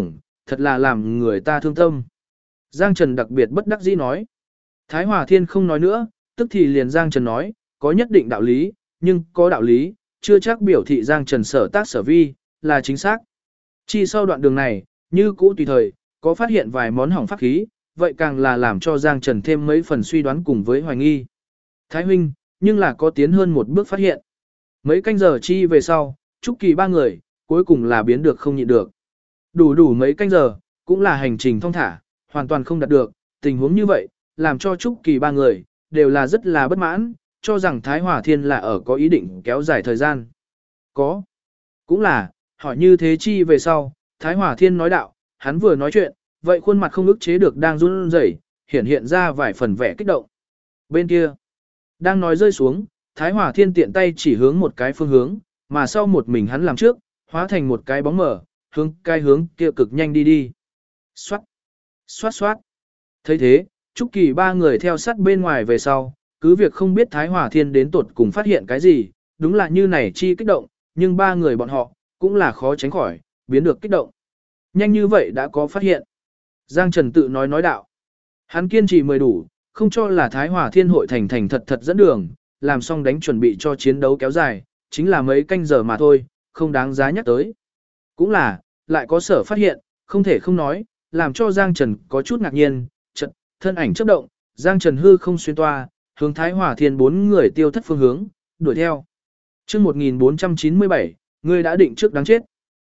thật là làm người ta thương tâm. Giang Trần đặc biệt bất đắc dĩ nói. Thái Hòa Thiên không nói nữa, tức thì liền Giang Trần nói, có nhất định đạo lý, nhưng có đạo lý, chưa chắc biểu thị Giang Trần sở tác sở vi, là chính xác. Chi sau đoạn đường này, như cũ tùy thời, có phát hiện vài món hỏng pháp khí, vậy càng là làm cho Giang Trần thêm mấy phần suy đoán cùng với hoài nghi. Thái huynh, nhưng là có tiến hơn một bước phát hiện. Mấy canh giờ chi về sau, Trúc Kỳ ba người, cuối cùng là biến được không nhịn được. Đủ mấy canh giờ, cũng là hành trình thong thả, hoàn toàn không đạt được, tình huống như vậy, làm cho Trúc Kỳ ba người, đều là rất là bất mãn, cho rằng Thái Hòa Thiên là ở có ý định kéo dài thời gian. Có. Cũng là, hỏi như thế chi về sau, Thái Hòa Thiên nói đạo, hắn vừa nói chuyện, vậy khuôn mặt không ức chế được đang run rẩy, hiện ra vài phần vẻ kích động. Bên kia, đang nói rơi xuống, Thái Hòa Thiên tiện tay chỉ hướng một cái phương hướng, mà sau một mình hắn làm trước, hóa thành một cái bóng mờ, hướng cái hướng kia cực nhanh đi. Xoát, xoát xoát. Thấy thế, Trúc Kỳ ba người theo sát bên ngoài về sau, cứ việc không biết Thái Hòa Thiên đến tuột cùng phát hiện cái gì, đúng là như này chi kích động, nhưng ba người bọn họ, cũng là khó tránh khỏi, biến được kích động. Nhanh như vậy đã có phát hiện. Giang Trần tự nói đạo. Hắn kiên trì mười đủ, không cho là Thái Hòa Thiên hội thành thật dẫn đường, làm xong đánh chuẩn bị cho chiến đấu kéo dài, chính là mấy canh giờ mà thôi, không đáng giá nhắc tới. Cũng là, lại có sở phát hiện, không thể không nói, làm cho Giang Trần có chút ngạc nhiên, chợt thân ảnh chớp động, Giang Trần hư không xuyên toa, hướng Thái Hòa Thiên bốn người tiêu thất phương hướng, đuổi theo. Chương 1497, ngươi đã định trước đáng chết.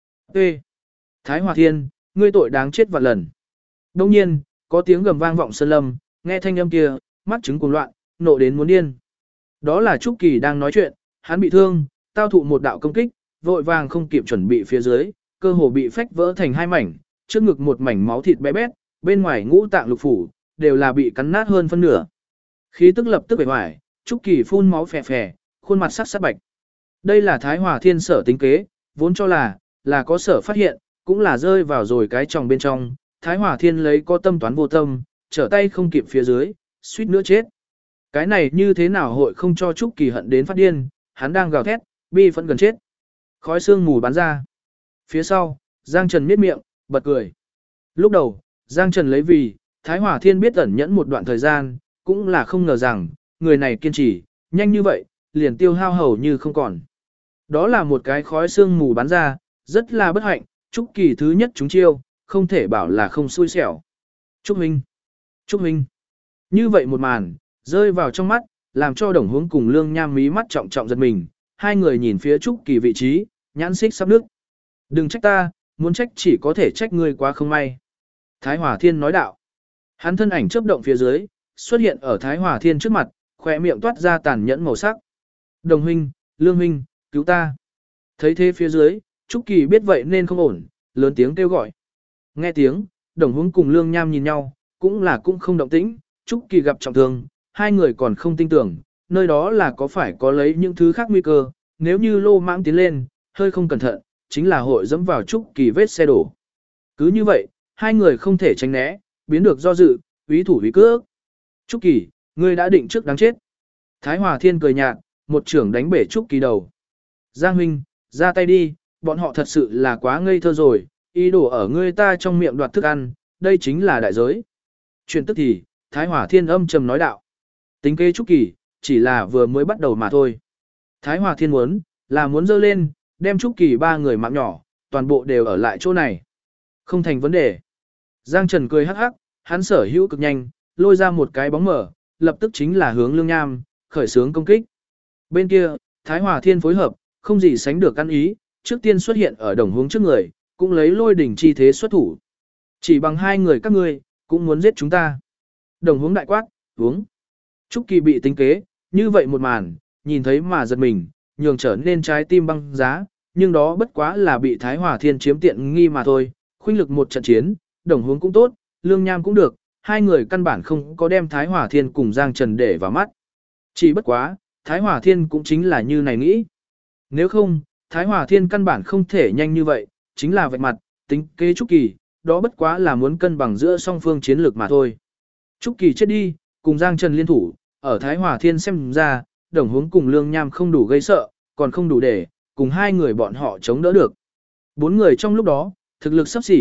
Ê! Thái Hòa Thiên, ngươi tội đáng chết vạn lần. Đông nhiên, có tiếng gầm vang vọng sơn lâm, nghe thanh âm kia, mắt trứng cuồng loạn, nộ đến muốn điên. Đó là Trúc Kỳ đang nói chuyện, hắn bị thương, tao thụ một đạo công kích, vội vàng không kịp chuẩn bị phía dưới, cơ hồ bị phách vỡ thành hai mảnh, trước ngực một mảnh máu thịt bé bét, bên ngoài ngũ tạng lục phủ, đều là bị cắn nát hơn phân nửa. Khí tức lập tức bể hoài, Trúc Kỳ phun máu phè phè, khuôn mặt sắc bạch. Đây là Thái Hòa Thiên sở tính kế, vốn cho là có sở phát hiện, cũng là rơi vào rồi cái tròng bên trong, Thái Hòa Thiên lấy có tâm toán vô tâm, trở tay không kịp phía dưới, suýt nữa chết. Cái này như thế nào hội không cho Trúc Kỳ hận đến phát điên, hắn đang gào thét, bi phẫn gần chết. Khói sương mù bắn ra. Phía sau, Giang Trần miết miệng, bật cười. Lúc đầu, Giang Trần lấy vì, Thái Hòa Thiên biết ẩn nhẫn một đoạn thời gian, cũng là không ngờ rằng, người này kiên trì, nhanh như vậy, liền tiêu hao hầu như không còn. Đó là một cái khói sương mù bắn ra, rất là bất hạnh, Trúc Kỳ thứ nhất chúng chiêu, không thể bảo là không xui xẻo. Trúc Minh! Trúc Minh! Như vậy một màn, rơi vào trong mắt, làm cho Đồng Hướng cùng Lương Nham mí mắt trọng trọng giật mình, hai người nhìn phía Trúc Kỳ vị trí, nhãn xích sắp nước. Đừng trách ta, muốn trách chỉ có thể trách ngươi quá không may. Thái Hòa Thiên nói đạo. Hắn thân ảnh chớp động phía dưới, xuất hiện ở Thái Hòa Thiên trước mặt, khỏe miệng toát ra tàn nhẫn màu sắc. Đồng huynh, Lương huynh, cứu ta. Thấy thế phía dưới, Trúc Kỳ biết vậy nên không ổn, lớn tiếng kêu gọi. Nghe tiếng, Đồng Hướng cùng Lương Nham nhìn nhau, cũng không động tĩnh, Trúc Kỳ gặp trọng thương, hai người còn không tin tưởng, nơi đó là có phải có lấy những thứ khác nguy cơ, nếu như lô mãng tiến lên, hơi không cẩn thận, chính là hội dẫm vào Trúc Kỳ vết xe đổ. Cứ như vậy, hai người không thể tránh né, biến được do dự, úy thủ úy cước. Trúc Kỳ, ngươi đã định trước đáng chết. Thái Hòa Thiên cười nhạt, một trưởng đánh bể Trúc Kỳ đầu. Giang huynh, ra tay đi, bọn họ thật sự là quá ngây thơ rồi, ý đồ ở ngươi ta trong miệng đoạt thức ăn, đây chính là đại giới. Chuyện tức thì, Thái Hòa Thiên âm trầm nói đạo. Tính kế Trúc Kỳ, chỉ là vừa mới bắt đầu mà thôi. Thái Hòa Thiên muốn dơ lên, đem Trúc Kỳ ba người mạng nhỏ, toàn bộ đều ở lại chỗ này. Không thành vấn đề. Giang Trần cười hắc hắc, hắn sở hữu cực nhanh, lôi ra một cái bóng mở, lập tức chính là hướng Lương Nham, khởi xướng công kích. Bên kia, Thái Hòa Thiên phối hợp, không gì sánh được ăn ý, trước tiên xuất hiện ở Đồng Hướng trước người, cũng lấy lôi đỉnh chi thế xuất thủ. Chỉ bằng hai người các ngươi, cũng muốn giết chúng ta. Đồng Hướng đại quát, uống. Trúc Kỳ bị tính kế, như vậy một màn, nhìn thấy mà giật mình, nhường trở nên trái tim băng giá, nhưng đó bất quá là bị Thái Hòa Thiên chiếm tiện nghi mà thôi, khuynh lực một trận chiến, Đồng Hướng cũng tốt, Lương Nham cũng được, hai người căn bản không có đem Thái Hòa Thiên cùng Giang Trần để vào mắt. Chỉ bất quá, Thái Hòa Thiên cũng chính là như này nghĩ. Nếu không, Thái Hòa Thiên căn bản không thể nhanh như vậy, chính là vạch mặt, tính kế Trúc Kỳ, đó bất quá là muốn cân bằng giữa song phương chiến lược mà thôi. Trúc Kỳ chết đi, cùng Giang Trần liên thủ, ở Thái Hòa Thiên xem ra, Đồng Hướng cùng Lương Nham không đủ gây sợ, còn không đủ để, cùng hai người bọn họ chống đỡ được. Bốn người trong lúc đó, thực lực sắp xỉ,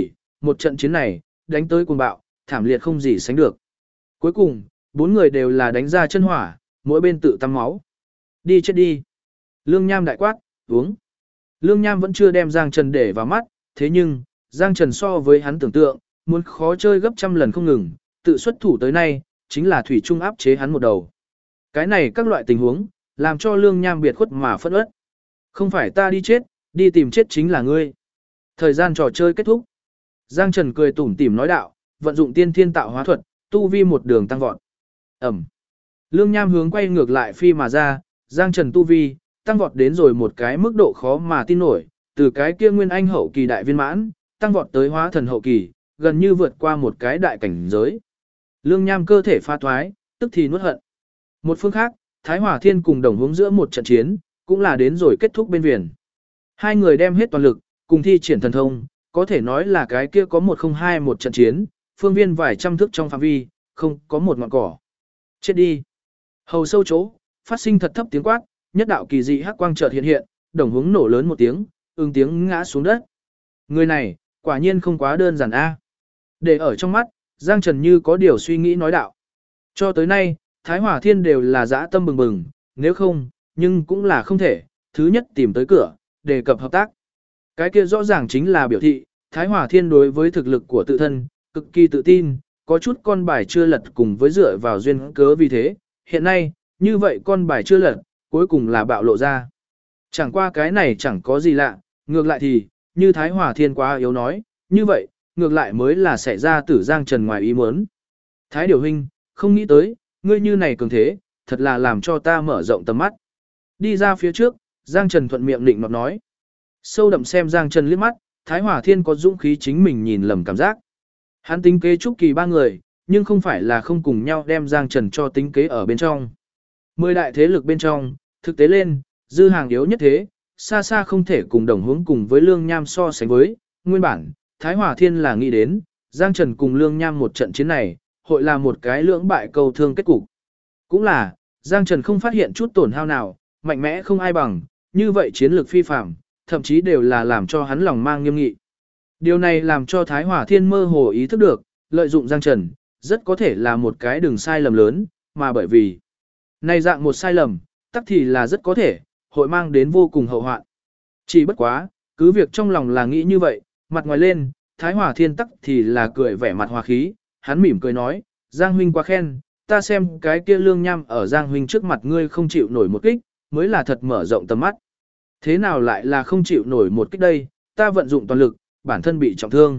một trận chiến này, đánh tới cuồng bạo, thảm liệt không gì sánh được. Cuối cùng, 4 người đều là đánh ra chân hỏa, mỗi bên tự tắm máu. Đi chết đi. Lương Nham đại quát, uống. Lương Nham vẫn chưa đem Giang Trần để vào mắt, thế nhưng, Giang Trần so với hắn tưởng tượng, muốn khó chơi gấp trăm lần không ngừng, tự xuất thủ tới nay, chính là thủy trung áp chế hắn một đầu. Cái này các loại tình huống, làm cho Lương Nham biệt khuất mà phẫn uất. Không phải ta đi chết, đi tìm chết chính là ngươi. Thời gian trò chơi kết thúc. Giang Trần cười tủm tỉm nói đạo, vận dụng tiên thiên tạo hóa thuật, tu vi một đường tăng vọt. Ẩm. Lương Nham hướng quay ngược lại phi mà ra, Giang Trần tu vi, tăng vọt đến rồi một cái mức độ khó mà tin nổi, từ cái kia nguyên anh hậu kỳ đại viên mãn, tăng vọt tới hóa thần hậu kỳ, gần như vượt qua một cái đại cảnh giới. Lương Nham cơ thể pha thoái, tức thì nuốt hận. Một phương khác, Thái Hỏa Thiên cùng Đồng Hướng giữa một trận chiến, cũng là đến rồi kết thúc bên viền. Hai người đem hết toàn lực, cùng thi triển thần thông, có thể nói là cái kia có 102 một trận chiến, phương viên vài trăm thước trong phạm vi, không có một ngọn cỏ. Chết đi. Hầu sâu chỗ, phát sinh thật thấp tiếng quát, nhất đạo kỳ dị hắc quang chợt hiện hiện, Đồng Hướng nổ lớn một tiếng, ưng tiếng ngã xuống đất. Người này, quả nhiên không quá đơn giản a. Để ở trong mắt, Giang Trần như có điều suy nghĩ nói đạo. Cho tới nay, Thái Hỏa Thiên đều là dã tâm bừng bừng, nếu không, nhưng cũng là không thể, thứ nhất tìm tới cửa, đề cập hợp tác. Cái kia rõ ràng chính là biểu thị, Thái Hỏa Thiên đối với thực lực của tự thân, cực kỳ tự tin, có chút con bài chưa lật cùng với dựa vào duyên cớ vì thế, hiện nay, như vậy con bài chưa lật, cuối cùng là bạo lộ ra. Chẳng qua cái này chẳng có gì lạ, ngược lại thì, như Thái Hỏa Thiên quá yếu nói, như vậy, ngược lại mới là xảy ra tử Giang Trần ngoài ý muốn. Thái Điều Huynh, không nghĩ tới, ngươi như này cường thế, thật là làm cho ta mở rộng tầm mắt. Đi ra phía trước, Giang Trần thuận miệng định nọt nói. Sâu đậm xem Giang Trần liếc mắt, Thái Hỏa Thiên có dũng khí chính mình nhìn lầm cảm giác. Hắn tính kế Trúc Kỳ ba người, nhưng không phải là không cùng nhau đem Giang Trần cho tính kế ở bên trong. 10 đại thế lực bên trong, thực tế lên, dư hàng yếu nhất thế, xa xa không thể cùng Đồng Hướng cùng với Lương Nham so sánh với. Nguyên bản, Thái Hỏa Thiên là nghĩ đến, Giang Trần cùng Lương Nham một trận chiến này, hội là một cái lưỡng bại cầu thương kết cục. Cũng là, Giang Trần không phát hiện chút tổn hao nào, mạnh mẽ không ai bằng, như vậy chiến lược phi phạm, thậm chí đều là làm cho hắn lòng mang nghiêm nghị. Điều này làm cho Thái Hỏa Thiên mơ hồ ý thức được, lợi dụng Giang Trần, rất có thể là một cái đường sai lầm lớn, mà bởi vì này dạng một sai lầm, tắc thì là rất có thể, hội mang đến vô cùng hậu hoạn. Chỉ bất quá, cứ việc trong lòng là nghĩ như vậy, mặt ngoài lên, Thái Hỏa Thiên tắc thì là cười vẻ mặt hòa khí, hắn mỉm cười nói, Giang huynh quá khen, ta xem cái kia Lương Nham ở Giang huynh trước mặt ngươi không chịu nổi một kích, mới là thật mở rộng tầm mắt. Thế nào lại là không chịu nổi một kích đây, ta vận dụng toàn lực, bản thân bị trọng thương.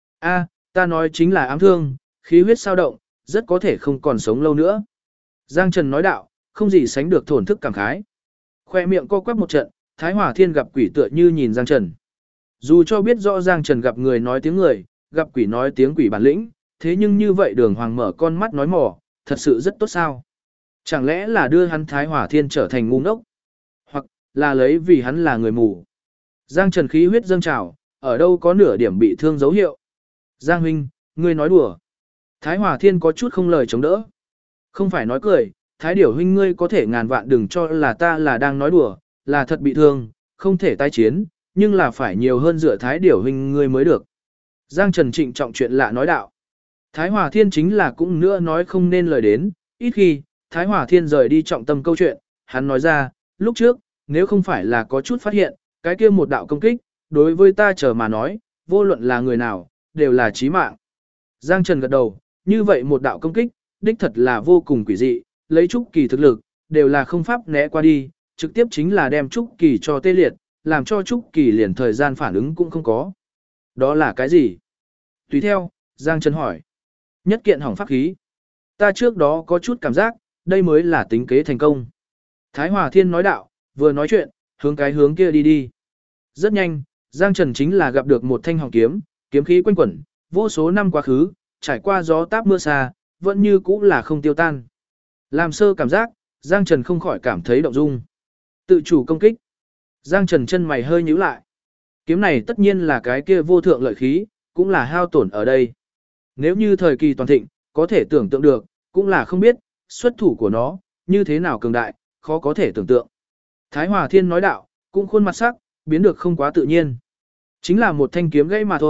A, ta nói chính là ám thương, khí huyết sao động, rất có thể không còn sống lâu nữa. Giang Trần nói đạo, không gì sánh được thổn thức cảm khái. Khoe miệng co quắp một trận, Thái Hỏa Thiên gặp quỷ tựa như nhìn Giang Trần. Dù cho biết rõ Giang Trần gặp người nói tiếng người, gặp quỷ nói tiếng quỷ bản lĩnh, thế nhưng như vậy Đường Hoàng mở con mắt nói mỏ, thật sự rất tốt sao. Chẳng lẽ là đưa hắn Thái Hỏa Thiên trở thành ngu ngốc? Hoặc là lấy vì hắn là người mù? Giang Trần khí huyết dâng trào, ở đâu có nửa điểm bị thương dấu hiệu. Giang huynh, ngươi nói đùa. Thái Hỏa Thiên có chút không lời chống đỡ. Không phải nói cười, Thái Điểu huynh ngươi có thể ngàn vạn đừng cho là ta là đang nói đùa, là thật bị thương, không thể tái chiến, nhưng là phải nhiều hơn dựa Thái Điểu huynh ngươi mới được. Giang Trần trịnh trọng chuyện lạ nói đạo. Thái Hỏa Thiên chính là cũng nữa nói không nên lời đến, ít khi, Thái Hỏa Thiên rời đi trọng tâm câu chuyện, hắn nói ra, lúc trước, nếu không phải là có chút phát hiện, cái kia một đạo công kích, đối với ta chờ mà nói, vô luận là người nào, đều là chí mạng. Giang Trần gật đầu, như vậy một đạo công kích, đích thật là vô cùng quỷ dị, lấy Trúc Kỳ thực lực, đều là không pháp né qua đi, trực tiếp chính là đem Trúc Kỳ cho tê liệt, làm cho Trúc Kỳ liền thời gian phản ứng cũng không có. Đó là cái gì? Tùy theo, Giang Trần hỏi. Nhất kiện hỏng pháp khí. Ta trước đó có chút cảm giác, đây mới là tính kế thành công. Thái Hỏa Thiên nói đạo, vừa nói chuyện, hướng cái hướng kia đi đi. Rất nhanh, Giang Trần chính là gặp được một thanh hỏng kiếm, kiếm khí quanh quẩn, vô số năm quá khứ, trải qua gió táp mưa xa, vẫn như cũ là không tiêu tan. Làm sơ cảm giác, Giang Trần không khỏi cảm thấy động dung. Tự chủ công kích. Giang Trần chân mày hơi nhíu lại. Kiếm này tất nhiên là cái kia vô thượng lợi khí, cũng là hao tổn ở đây. Nếu như thời kỳ toàn thịnh, có thể tưởng tượng được, cũng là không biết, xuất thủ của nó, như thế nào cường đại, khó có thể tưởng tượng. Thái Hỏa Thiên nói đạo, cũng khuôn mặt sắc, biến được không quá tự nhiên. Chính là một thanh kiếm gãy mà thôi,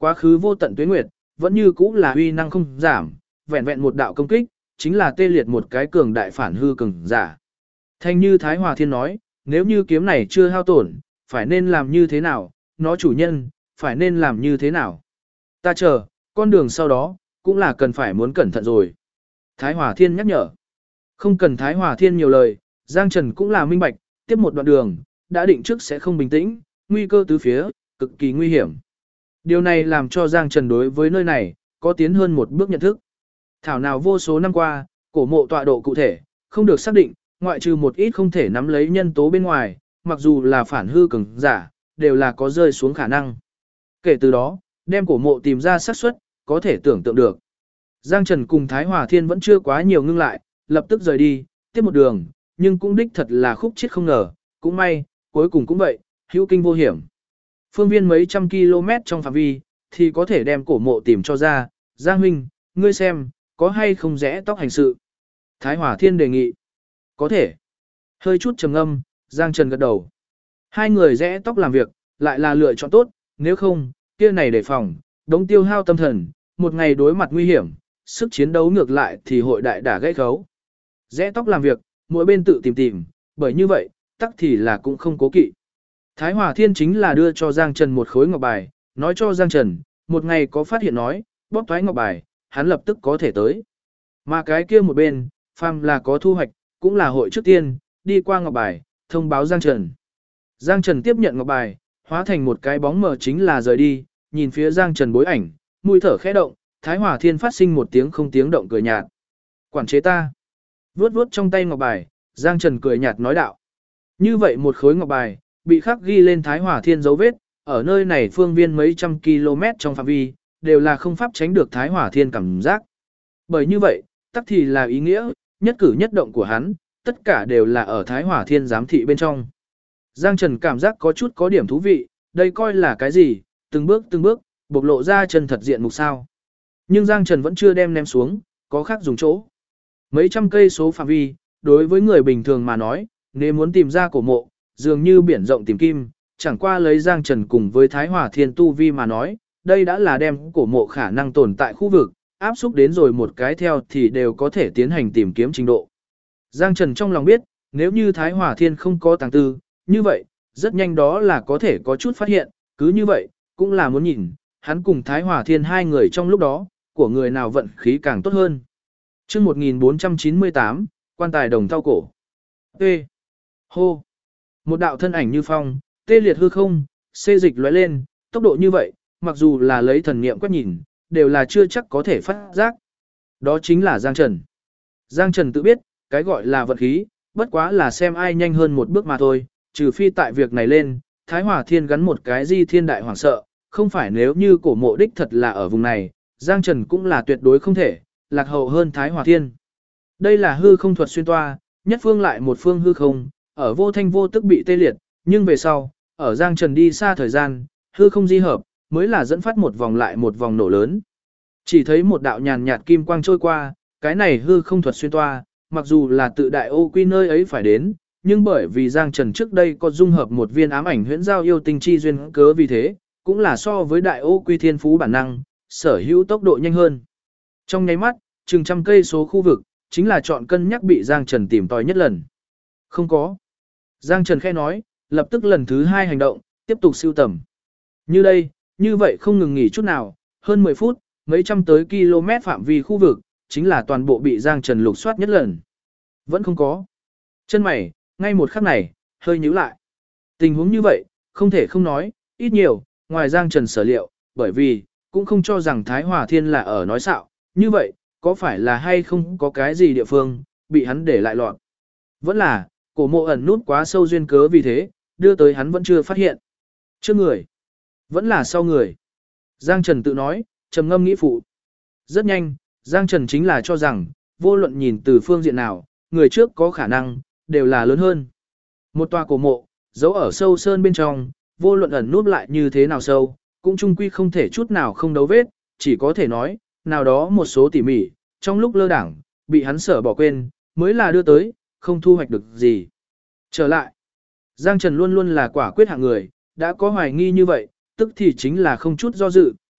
Quá khứ vô tận tuế nguyệt, vẫn như cũ là uy năng không giảm, vẹn vẹn một đạo công kích, chính là tê liệt một cái cường đại phản hư cường giả. Thanh như Thái Hòa Thiên nói, nếu như kiếm này chưa hao tổn, phải nên làm như thế nào, nó chủ nhân, phải nên làm như thế nào. Ta chờ, con đường sau đó, cũng là cần phải muốn cẩn thận rồi. Thái Hòa Thiên nhắc nhở. Không cần Thái Hòa Thiên nhiều lời, Giang Trần cũng là minh bạch, tiếp một đoạn đường, đã định trước sẽ không bình tĩnh, nguy cơ tứ phía, cực kỳ nguy hiểm. Điều này làm cho Giang Trần đối với nơi này, có tiến hơn một bước nhận thức. Thảo nào vô số năm qua, cổ mộ tọa độ cụ thể, không được xác định, ngoại trừ một ít không thể nắm lấy nhân tố bên ngoài, mặc dù là phản hư cường giả, đều là có rơi xuống khả năng. Kể từ đó, đem cổ mộ tìm ra xác suất, có thể tưởng tượng được. Giang Trần cùng Thái Hòa Thiên vẫn chưa quá nhiều ngưng lại, lập tức rời đi, tiếp một đường, nhưng cũng đích thật là khúc chết không ngờ, cũng may, cuối cùng cũng vậy, hữu kinh vô hiểm. Phương viên mấy trăm km trong phạm vi, thì có thể đem cổ mộ tìm cho ra, Giang huynh, ngươi xem, có hay không rẽ tóc hành sự. Thái Hòa Thiên đề nghị. Có thể. Hơi chút trầm ngâm, Giang Trần gật đầu. Hai người rẽ tóc làm việc, lại là lựa chọn tốt, nếu không, kia này đề phòng, đống tiêu hao tâm thần, một ngày đối mặt nguy hiểm, sức chiến đấu ngược lại thì hội đại đả gãy khấu. Rẽ tóc làm việc, mỗi bên tự tìm, bởi như vậy, tắc thì là cũng không cố kỵ. Thái Hòa Thiên chính là đưa cho Giang Trần một khối ngọc bài, nói cho Giang Trần, một ngày có phát hiện nói, bóp thoái ngọc bài, hắn lập tức có thể tới. Mà cái kia một bên, phàm là có thu hoạch, cũng là hội trước tiên, đi qua ngọc bài, thông báo Giang Trần. Giang Trần tiếp nhận ngọc bài, hóa thành một cái bóng mờ chính là rời đi, nhìn phía Giang Trần bối ảnh, mũi thở khẽ động, Thái Hòa Thiên phát sinh một tiếng không tiếng động cười nhạt. Quản chế ta. Vuốt vuốt trong tay ngọc bài, Giang Trần cười nhạt nói đạo. Như vậy một khối ngọc bài, bị khắc ghi lên Thái Hòa Thiên dấu vết, ở nơi này phương viên mấy trăm km trong phạm vi, đều là không pháp tránh được Thái Hòa Thiên cảm giác. Bởi như vậy, tắc thì là ý nghĩa, nhất cử nhất động của hắn, tất cả đều là ở Thái Hòa Thiên giám thị bên trong. Giang Trần cảm giác có chút có điểm thú vị, đây coi là cái gì, từng bước, bộc lộ ra chân thật diện mục sao. Nhưng Giang Trần vẫn chưa đem ném xuống, có khác dùng chỗ. Mấy trăm cây số phạm vi, đối với người bình thường mà nói, nếu muốn tìm ra cổ mộ, dường như biển rộng tìm kim, chẳng qua lấy Giang Trần cùng với Thái Hòa Thiên tu vi mà nói, đây đã là đem cổ mộ khả năng tồn tại khu vực, áp xúc đến rồi một cái theo thì đều có thể tiến hành tìm kiếm trình độ. Giang Trần trong lòng biết, nếu như Thái Hòa Thiên không có tàng tư, như vậy, rất nhanh đó là có thể có chút phát hiện, cứ như vậy, cũng là muốn nhìn, hắn cùng Thái Hòa Thiên hai người trong lúc đó, của người nào vận khí càng tốt hơn. Chương 1498, quan tài đồng thau cổ. Ê! Hô! Một đạo thân ảnh như phong, tê liệt hư không, xê dịch lóe lên, tốc độ như vậy, mặc dù là lấy thần niệm quét nhìn, đều là chưa chắc có thể phát giác. Đó chính là Giang Trần. Giang Trần tự biết, cái gọi là vận khí, bất quá là xem ai nhanh hơn một bước mà thôi, trừ phi tại việc này lên, Thái Hòa Thiên gắn một cái di thiên đại hoàng sợ, không phải nếu như cổ mộ đích thật là ở vùng này, Giang Trần cũng là tuyệt đối không thể, lạc hậu hơn Thái Hòa Thiên. Đây là hư không thuật xuyên toa, nhất phương lại một phương hư không, ở vô thanh vô tức bị tê liệt, nhưng về sau, ở Giang Trần đi xa thời gian, hư không di hợp, mới là dẫn phát một vòng lại một vòng nổ lớn. Chỉ thấy một đạo nhàn nhạt kim quang trôi qua, cái này hư không thuật xuyên toa, mặc dù là tự đại ô quy nơi ấy phải đến, nhưng bởi vì Giang Trần trước đây có dung hợp một viên ám ảnh huyễn giao yêu tinh chi duyên cớ vì thế, cũng là so với đại ô quy thiên phú bản năng, sở hữu tốc độ nhanh hơn. Trong nháy mắt, chừng trăm cây số khu vực, chính là chọn cân nhắc bị Giang Trần tìm tòi nhất lần. Không có. Giang Trần khẽ nói, lập tức lần thứ hai hành động, tiếp tục siêu tầm. Như đây, như vậy không ngừng nghỉ chút nào, hơn 10 phút, mấy trăm tới km phạm vi khu vực, chính là toàn bộ bị Giang Trần lục soát nhất lần. Vẫn không có. Chân mày, ngay một khắc này, hơi nhíu lại. Tình huống như vậy, không thể không nói, ít nhiều, ngoài Giang Trần sở liệu, bởi vì, cũng không cho rằng Thái Hòa Thiên là ở nói xạo, như vậy, có phải là hay không có cái gì địa phương, bị hắn để lại lọt. Vẫn là, cổ mộ ẩn nút quá sâu duyên cớ vì thế, đưa tới hắn vẫn chưa phát hiện. Trước người, vẫn là sau người. Giang Trần tự nói, trầm ngâm nghĩ phụ. Rất nhanh, Giang Trần chính là cho rằng, vô luận nhìn từ phương diện nào, người trước có khả năng, đều là lớn hơn. Một tòa cổ mộ, giấu ở sâu sơn bên trong, vô luận ẩn núp lại như thế nào sâu, cũng chung quy không thể chút nào không đấu vết, chỉ có thể nói, nào đó một số tỉ mỉ, trong lúc lơ đảng, bị hắn sở bỏ quên, mới là đưa tới, không thu hoạch được gì. Trở lại, Giang Trần luôn luôn là quả quyết hạng người, đã có hoài nghi như vậy, tức thì chính là không chút do dự,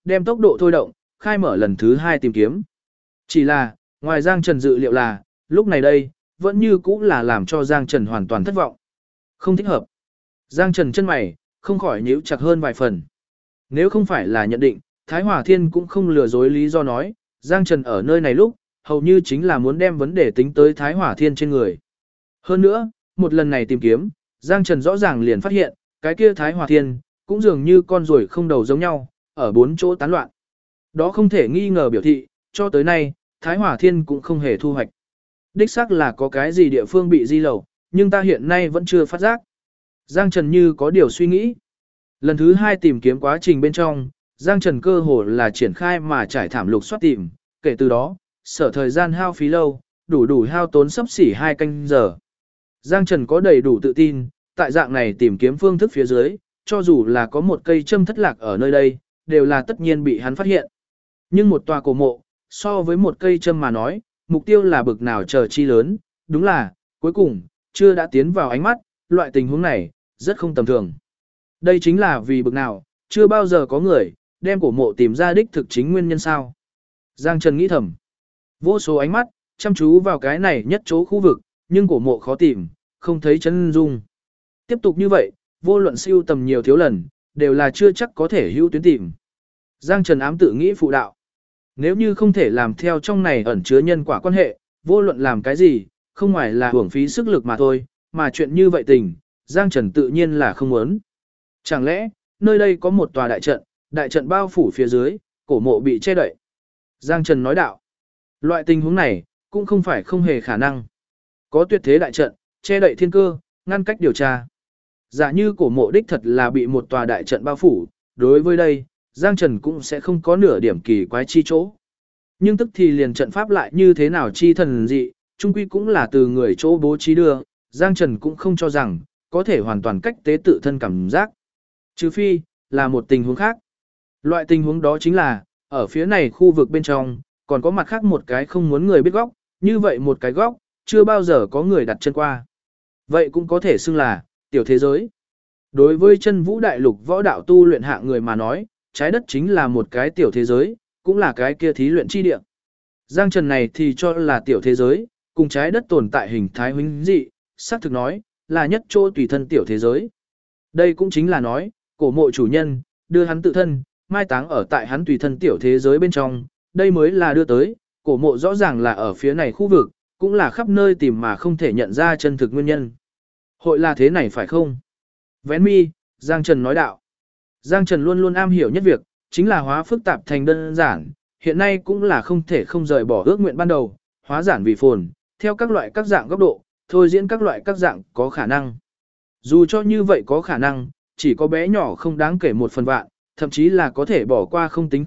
đem tốc độ thôi động, khai mở lần thứ 2 tìm kiếm. Chỉ là, ngoài Giang Trần dự liệu là, lúc này đây, vẫn như cũ là làm cho Giang Trần hoàn toàn thất vọng. Không thích hợp. Giang Trần chân mày, không khỏi nhíu chặt hơn vài phần. Nếu không phải là nhận định, Thái Hòa Thiên cũng không lừa dối lý do nói, Giang Trần ở nơi này lúc, hầu như chính là muốn đem vấn đề tính tới Thái Hòa Thiên trên người. Hơn nữa, một lần này tìm kiếm, Giang Trần rõ ràng liền phát hiện, cái kia Thái Hòa Thiên, cũng dường như con ruồi không đầu giống nhau, ở 4 chỗ tán loạn. Đó không thể nghi ngờ biểu thị, cho tới nay, Thái Hòa Thiên cũng không hề thu hoạch. Đích xác là có cái gì địa phương bị di lầu, nhưng ta hiện nay vẫn chưa phát giác. Giang Trần như có điều suy nghĩ. Lần thứ 2 tìm kiếm quá trình bên trong, Giang Trần cơ hồ là triển khai mà trải thảm lục soát tìm, kể từ đó, sở thời gian hao phí lâu, đủ hao tốn sắp xỉ 2 canh giờ. Giang Trần có đầy đủ tự tin, tại dạng này tìm kiếm phương thức phía dưới, cho dù là có một cây châm thất lạc ở nơi đây, đều là tất nhiên bị hắn phát hiện. Nhưng một tòa cổ mộ, so với một cây châm mà nói, mục tiêu là bực nào chờ chi lớn, đúng là, cuối cùng, chưa đã tiến vào ánh mắt, loại tình huống này, rất không tầm thường. Đây chính là vì bực nào, chưa bao giờ có người, đem cổ mộ tìm ra đích thực chính nguyên nhân sao. Giang Trần nghĩ thầm. Vô số ánh mắt, chăm chú vào cái này nhất chỗ khu vực, nhưng cổ mộ khó tìm, không thấy chân dung. Tiếp tục như vậy, vô luận siêu tầm nhiều thiếu lần, đều là chưa chắc có thể hữu tuyến tìm. Giang Trần ám tự nghĩ phụ đạo. Nếu như không thể làm theo trong này ẩn chứa nhân quả quan hệ, vô luận làm cái gì, không ngoài là hưởng phí sức lực mà thôi, mà chuyện như vậy tình, Giang Trần tự nhiên là không muốn. Chẳng lẽ, nơi đây có một tòa đại trận bao phủ phía dưới, cổ mộ bị che đậy. Giang Trần nói đạo. Loại tình huống này, cũng không phải không hề khả năng. Có tuyệt thế đại trận, che đậy thiên cơ, ngăn cách điều tra. Giả như cổ mộ đích thật là bị một tòa đại trận bao phủ, đối với đây, Giang Trần cũng sẽ không có nửa điểm kỳ quái chi chỗ. Nhưng tức thì liền trận pháp lại như thế nào chi thần dị, chung quy cũng là từ người chỗ bố trí đưa, Giang Trần cũng không cho rằng, có thể hoàn toàn cách tế tự thân cảm giác. Trừ phi, là một tình huống khác. Loại tình huống đó chính là, ở phía này khu vực bên trong, còn có mặt khác một cái không muốn người biết góc, như vậy một cái góc, chưa bao giờ có người đặt chân qua. Vậy cũng có thể xưng là, tiểu thế giới. Đối với chân vũ đại lục võ đạo tu luyện hạng người mà nói, trái đất chính là một cái tiểu thế giới, cũng là cái kia thí luyện chi địa. Giang Trần này thì cho là tiểu thế giới, cùng trái đất tồn tại hình thái huynh dị, xác thực nói, là nhất chỗ tùy thân tiểu thế giới. Đây cũng chính là nói, cổ mộ chủ nhân, đưa hắn tự thân, mai táng ở tại hắn tùy thân tiểu thế giới bên trong, đây mới là đưa tới, cổ mộ rõ ràng là ở phía này khu vực, cũng là khắp nơi tìm mà không thể nhận ra chân thực nguyên nhân. Hội là thế này phải không? Vén mi, Giang Trần nói đạo. Giang Trần luôn luôn am hiểu nhất việc, chính là hóa phức tạp thành đơn giản, hiện nay cũng là không thể không rời bỏ ước nguyện ban đầu, hóa giản vì phồn, theo các loại các dạng góc độ, thôi diễn các loại các dạng có khả năng. Dù cho như vậy có khả năng, chỉ có bé nhỏ không đáng kể 1/1000, thậm chí là có thể bỏ qua không tính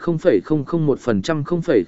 0,001%,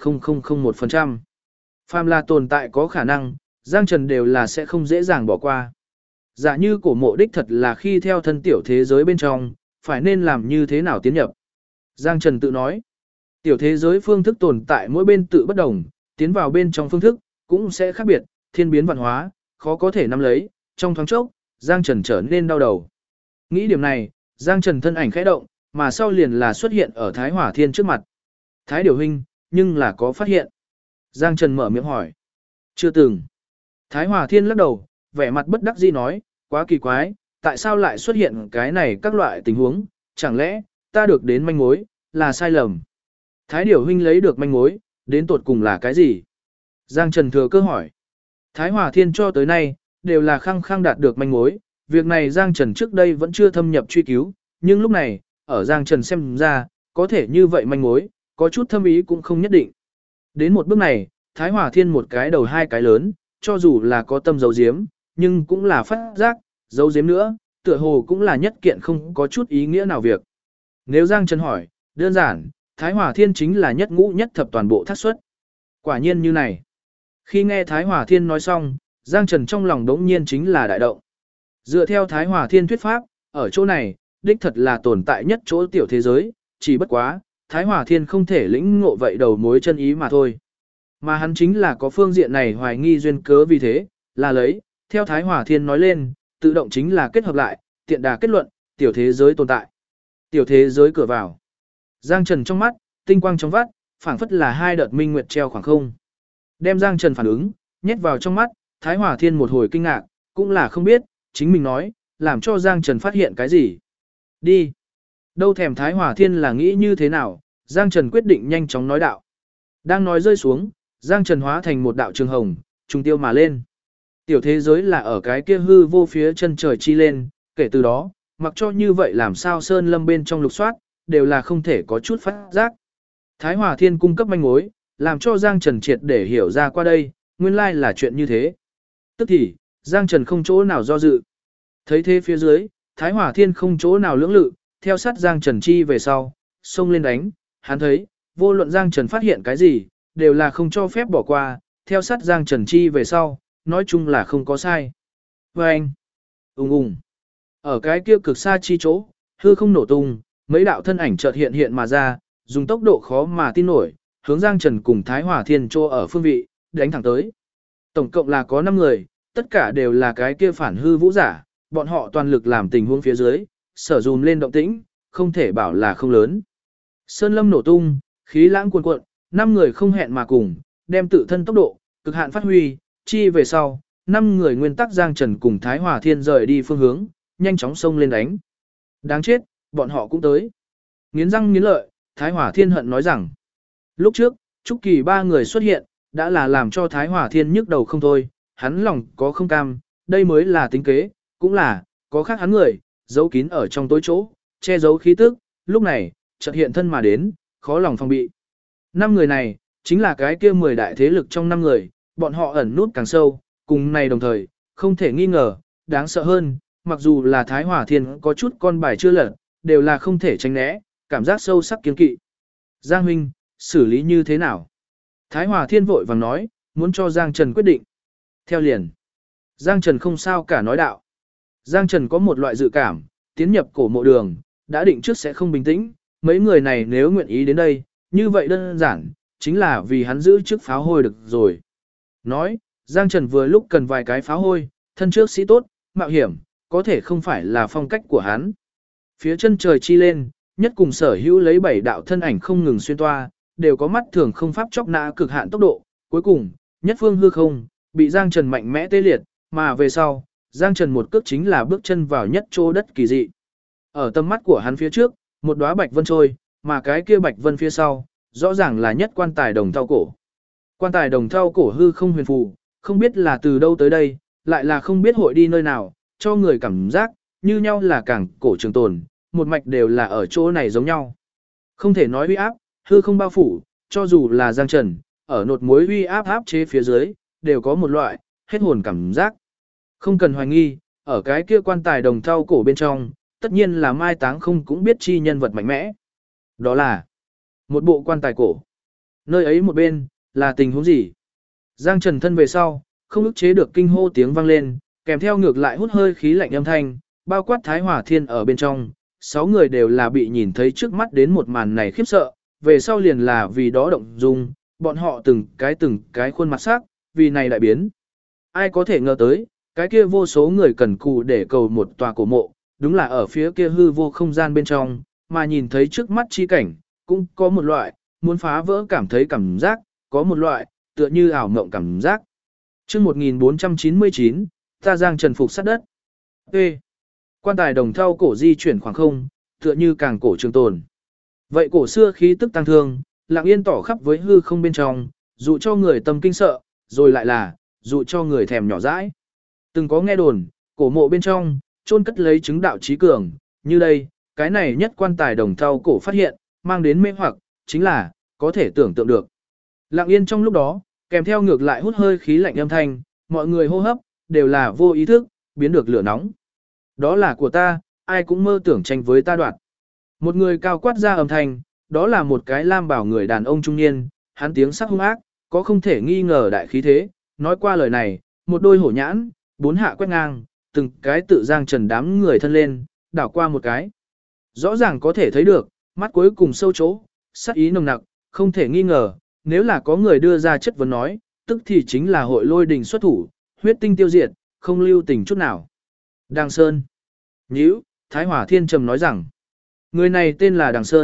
0,0001%. Phàm là tồn tại có khả năng, Giang Trần đều là sẽ không dễ dàng bỏ qua. Giả như cổ mộ đích thật là khi theo thân tiểu thế giới bên trong, phải nên làm như thế nào tiến nhập. Giang Trần tự nói, tiểu thế giới phương thức tồn tại mỗi bên tự bất đồng, tiến vào bên trong phương thức, cũng sẽ khác biệt, thiên biến vạn hóa, khó có thể nắm lấy, trong thoáng chốc, Giang Trần trở nên đau đầu. Nghĩ điểm này, Giang Trần thân ảnh khẽ động, mà sau liền là xuất hiện ở Thái Hỏa Thiên trước mặt. Thái Điều huynh, nhưng là có phát hiện. Giang Trần mở miệng hỏi. Chưa từng. Thái Hỏa Thiên lắc đầu, vẻ mặt bất đắc dĩ nói, quá kỳ quái, tại sao lại xuất hiện cái này các loại tình huống, chẳng lẽ, ta được đến manh mối, là sai lầm. Thái Điều huynh lấy được manh mối, đến tột cùng là cái gì? Giang Trần thừa cơ hỏi. Thái Hỏa Thiên cho tới nay, đều là khăng khăng đạt được manh mối, việc này Giang Trần trước đây vẫn chưa thâm nhập truy cứu, nhưng lúc này, ở Giang Trần xem ra, có thể như vậy manh mối, có chút thâm ý cũng không nhất định. Đến một bước này, Thái Hỏa Thiên một cái đầu hai cái lớn, cho dù là có tâm giấu giếm, nhưng cũng là phát giác, giấu giếm nữa, tựa hồ cũng là nhất kiện không có chút ý nghĩa nào việc. Nếu Giang Trần hỏi, đơn giản, Thái Hỏa Thiên chính là nhất ngũ nhất thập toàn bộ thác xuất. Quả nhiên như này. Khi nghe Thái Hỏa Thiên nói xong, Giang Trần trong lòng đống nhiên chính là đại động. Dựa theo Thái Hỏa Thiên thuyết pháp, ở chỗ này, đích thật là tồn tại nhất chỗ tiểu thế giới, chỉ bất quá, Thái Hỏa Thiên không thể lĩnh ngộ vậy đầu mối chân ý mà thôi. Mà hắn chính là có phương diện này hoài nghi duyên cớ vì thế, là lấy, theo Thái Hỏa Thiên nói lên, tự động chính là kết hợp lại, tiện đà kết luận, tiểu thế giới tồn tại. Tiểu thế giới cửa vào. Giang Trần trong mắt, tinh quang trong vắt, phảng phất là hai đợt minh nguyệt treo khoảng không. Đem Giang Trần phản ứng, nhét vào trong mắt, Thái Hòa Thiên một hồi kinh ngạc, cũng là không biết, chính mình nói, làm cho Giang Trần phát hiện cái gì. Đi. Đâu thèm Thái Hòa Thiên là nghĩ như thế nào, Giang Trần quyết định nhanh chóng nói đạo. Đang nói rơi xuống, Giang Trần hóa thành một đạo trường hồng, trùng tiêu mà lên. Tiểu thế giới là ở cái kia hư vô phía chân trời chi lên, kể từ đó, mặc cho như vậy làm sao sơn lâm bên trong lục soát, đều là không thể có chút phát giác. Thái Hòa Thiên cung cấp manh mối, làm cho Giang Trần triệt để hiểu ra qua đây, nguyên lai là chuyện như thế. Tức thì, Giang Trần không chỗ nào do dự. Thấy thế phía dưới, Thái Hòa Thiên không chỗ nào lưỡng lự, theo sát Giang Trần chi về sau, xông lên đánh, hắn thấy, vô luận Giang Trần phát hiện cái gì, đều là không cho phép bỏ qua, theo sát Giang Trần chi về sau, nói chung là không có sai. Và anh, ùng. Ở cái kia cực xa chi chỗ, hư không nổ tung, mấy đạo thân ảnh chợt hiện hiện mà ra, dùng tốc độ khó mà tin nổi, hướng Giang Trần cùng Thái Hòa Thiên Trô ở phương vị, đánh thẳng tới. Tổng cộng là có 5 người, tất cả đều là cái kia phản hư vũ giả, bọn họ toàn lực làm tình huống phía dưới, sở dùm lên động tĩnh, không thể bảo là không lớn. Sơn lâm nổ tung, khí lãng cuồn cuộn, 5 người không hẹn mà cùng, đem tự thân tốc độ, cực hạn phát huy, chi về sau, 5 người nguyên tắc Giang Trần cùng Thái Hòa Thiên rời đi phương hướng, nhanh chóng xông lên đánh. Đáng chết, bọn họ cũng tới. Nghiến răng nghiến lợi, Thái Hòa Thiên hận nói rằng, lúc trước, Trúc Kỳ 3 người xuất hiện, đã là làm cho Thái Hòa Thiên nhức đầu không thôi, hắn lòng có không cam, đây mới là tính kế, cũng là, có khác hắn người, giấu kín ở trong tối chỗ, che giấu khí tức, lúc này, chợt hiện thân mà đến, khó lòng phòng bị. 5 người này, chính là cái kia 10 đại thế lực trong 5 người, bọn họ ẩn nút càng sâu, cùng này đồng thời, không thể nghi ngờ, đáng sợ hơn, mặc dù là Thái Hòa Thiên có chút con bài chưa lật, đều là không thể tránh né, cảm giác sâu sắc kiên kỵ. Giang huynh, xử lý như thế nào? Thái Hòa Thiên vội vàng nói, muốn cho Giang Trần quyết định. Theo liền, Giang Trần không sao cả nói đạo. Giang Trần có một loại dự cảm, tiến nhập cổ mộ đường, đã định trước sẽ không bình tĩnh, mấy người này nếu nguyện ý đến đây, như vậy đơn giản, chính là vì hắn giữ trước pháo hôi được rồi. Nói, Giang Trần vừa lúc cần vài cái pháo hôi, thân trước sĩ tốt, mạo hiểm, có thể không phải là phong cách của hắn. Phía chân trời chi lên, nhất cùng sở hữu lấy 7 đạo thân ảnh không ngừng xuyên toa, đều có mắt thường không pháp chóc nã cực hạn tốc độ, cuối cùng, nhất phương hư không, bị Giang Trần mạnh mẽ tê liệt, mà về sau, Giang Trần một cước chính là bước chân vào nhất chỗ đất kỳ dị. Ở tầm mắt của hắn phía trước, một đóa bạch vân trôi, mà cái kia bạch vân phía sau, rõ ràng là nhất quan tài đồng thau cổ. Quan tài đồng thau cổ hư không huyền phù, không biết là từ đâu tới đây, lại là không biết hội đi nơi nào, cho người cảm giác, như nhau là cảng cổ trường tồn, một mạch đều là ở chỗ này giống nhau. Không thể nói uy áp, hư không bao phủ, cho dù là Giang Trần, ở nột mối uy áp áp chế phía dưới, đều có một loại, hết hồn cảm giác. Không cần hoài nghi, ở cái kia quan tài đồng thau cổ bên trong, tất nhiên là mai táng không cũng biết chi nhân vật mạnh mẽ. Đó là một bộ quan tài cổ. Nơi ấy một bên, là tình huống gì? Giang Trần thân về sau, không ức chế được kinh hô tiếng vang lên, kèm theo ngược lại hút hơi khí lạnh âm thanh, bao quát Thái Hòa Thiên ở bên trong, 6 người đều là bị nhìn thấy trước mắt đến một màn này khiếp sợ, về sau liền là vì đó động dung, bọn họ từng cái khuôn mặt sắc, vì này đại biến. Ai có thể ngờ tới, cái kia vô số người cần cù để cầu một tòa cổ mộ, đúng là ở phía kia hư vô không gian bên trong, mà nhìn thấy trước mắt chi cảnh, cũng có một loại, muốn phá vỡ cảm thấy cảm giác, có một loại, tựa như ảo mộng cảm giác. Trước 1499, ta Giang Trần phục sát đất. Ê! Quan tài đồng thau cổ di chuyển khoảng không, tựa như càng cổ trường tồn. Vậy cổ xưa khí tức tăng thương, lặng yên tỏ khắp với hư không bên trong, dụ cho người tâm kinh sợ, rồi lại là, dụ cho người thèm nhỏ dãi. Từng có nghe đồn, cổ mộ bên trong, chôn cất lấy chứng đạo trí cường, như đây, cái này nhất quan tài đồng thau cổ phát hiện, mang đến mê hoặc, chính là, có thể tưởng tượng được. Lặng yên trong lúc đó, kèm theo ngược lại hút hơi khí lạnh âm thanh, mọi người hô hấp, đều là vô ý thức, biến được lửa nóng. Đó là của ta, ai cũng mơ tưởng tranh với ta đoạt. Một người cao quát ra âm thanh, đó là một cái lam bảo người đàn ông trung niên, hắn tiếng sắc hung ác, có không thể nghi ngờ đại khí thế, nói qua lời này, một đôi hổ nhãn, 4 hạ quét ngang, từng cái tự Giang Trần đám người thân lên, đảo qua một cái. Rõ ràng có thể thấy được, mắt cuối cùng sâu chỗ, sắc ý nồng nặc, không thể nghi ngờ, nếu là có người đưa ra chất vấn nói, tức thì chính là hội lôi đình xuất thủ, huyết tinh tiêu diệt, không lưu tình chút nào. Đàng Sơn. Nhữ, Thái Hòa Thiên trầm nói rằng, người này tên là Đàng Sơn,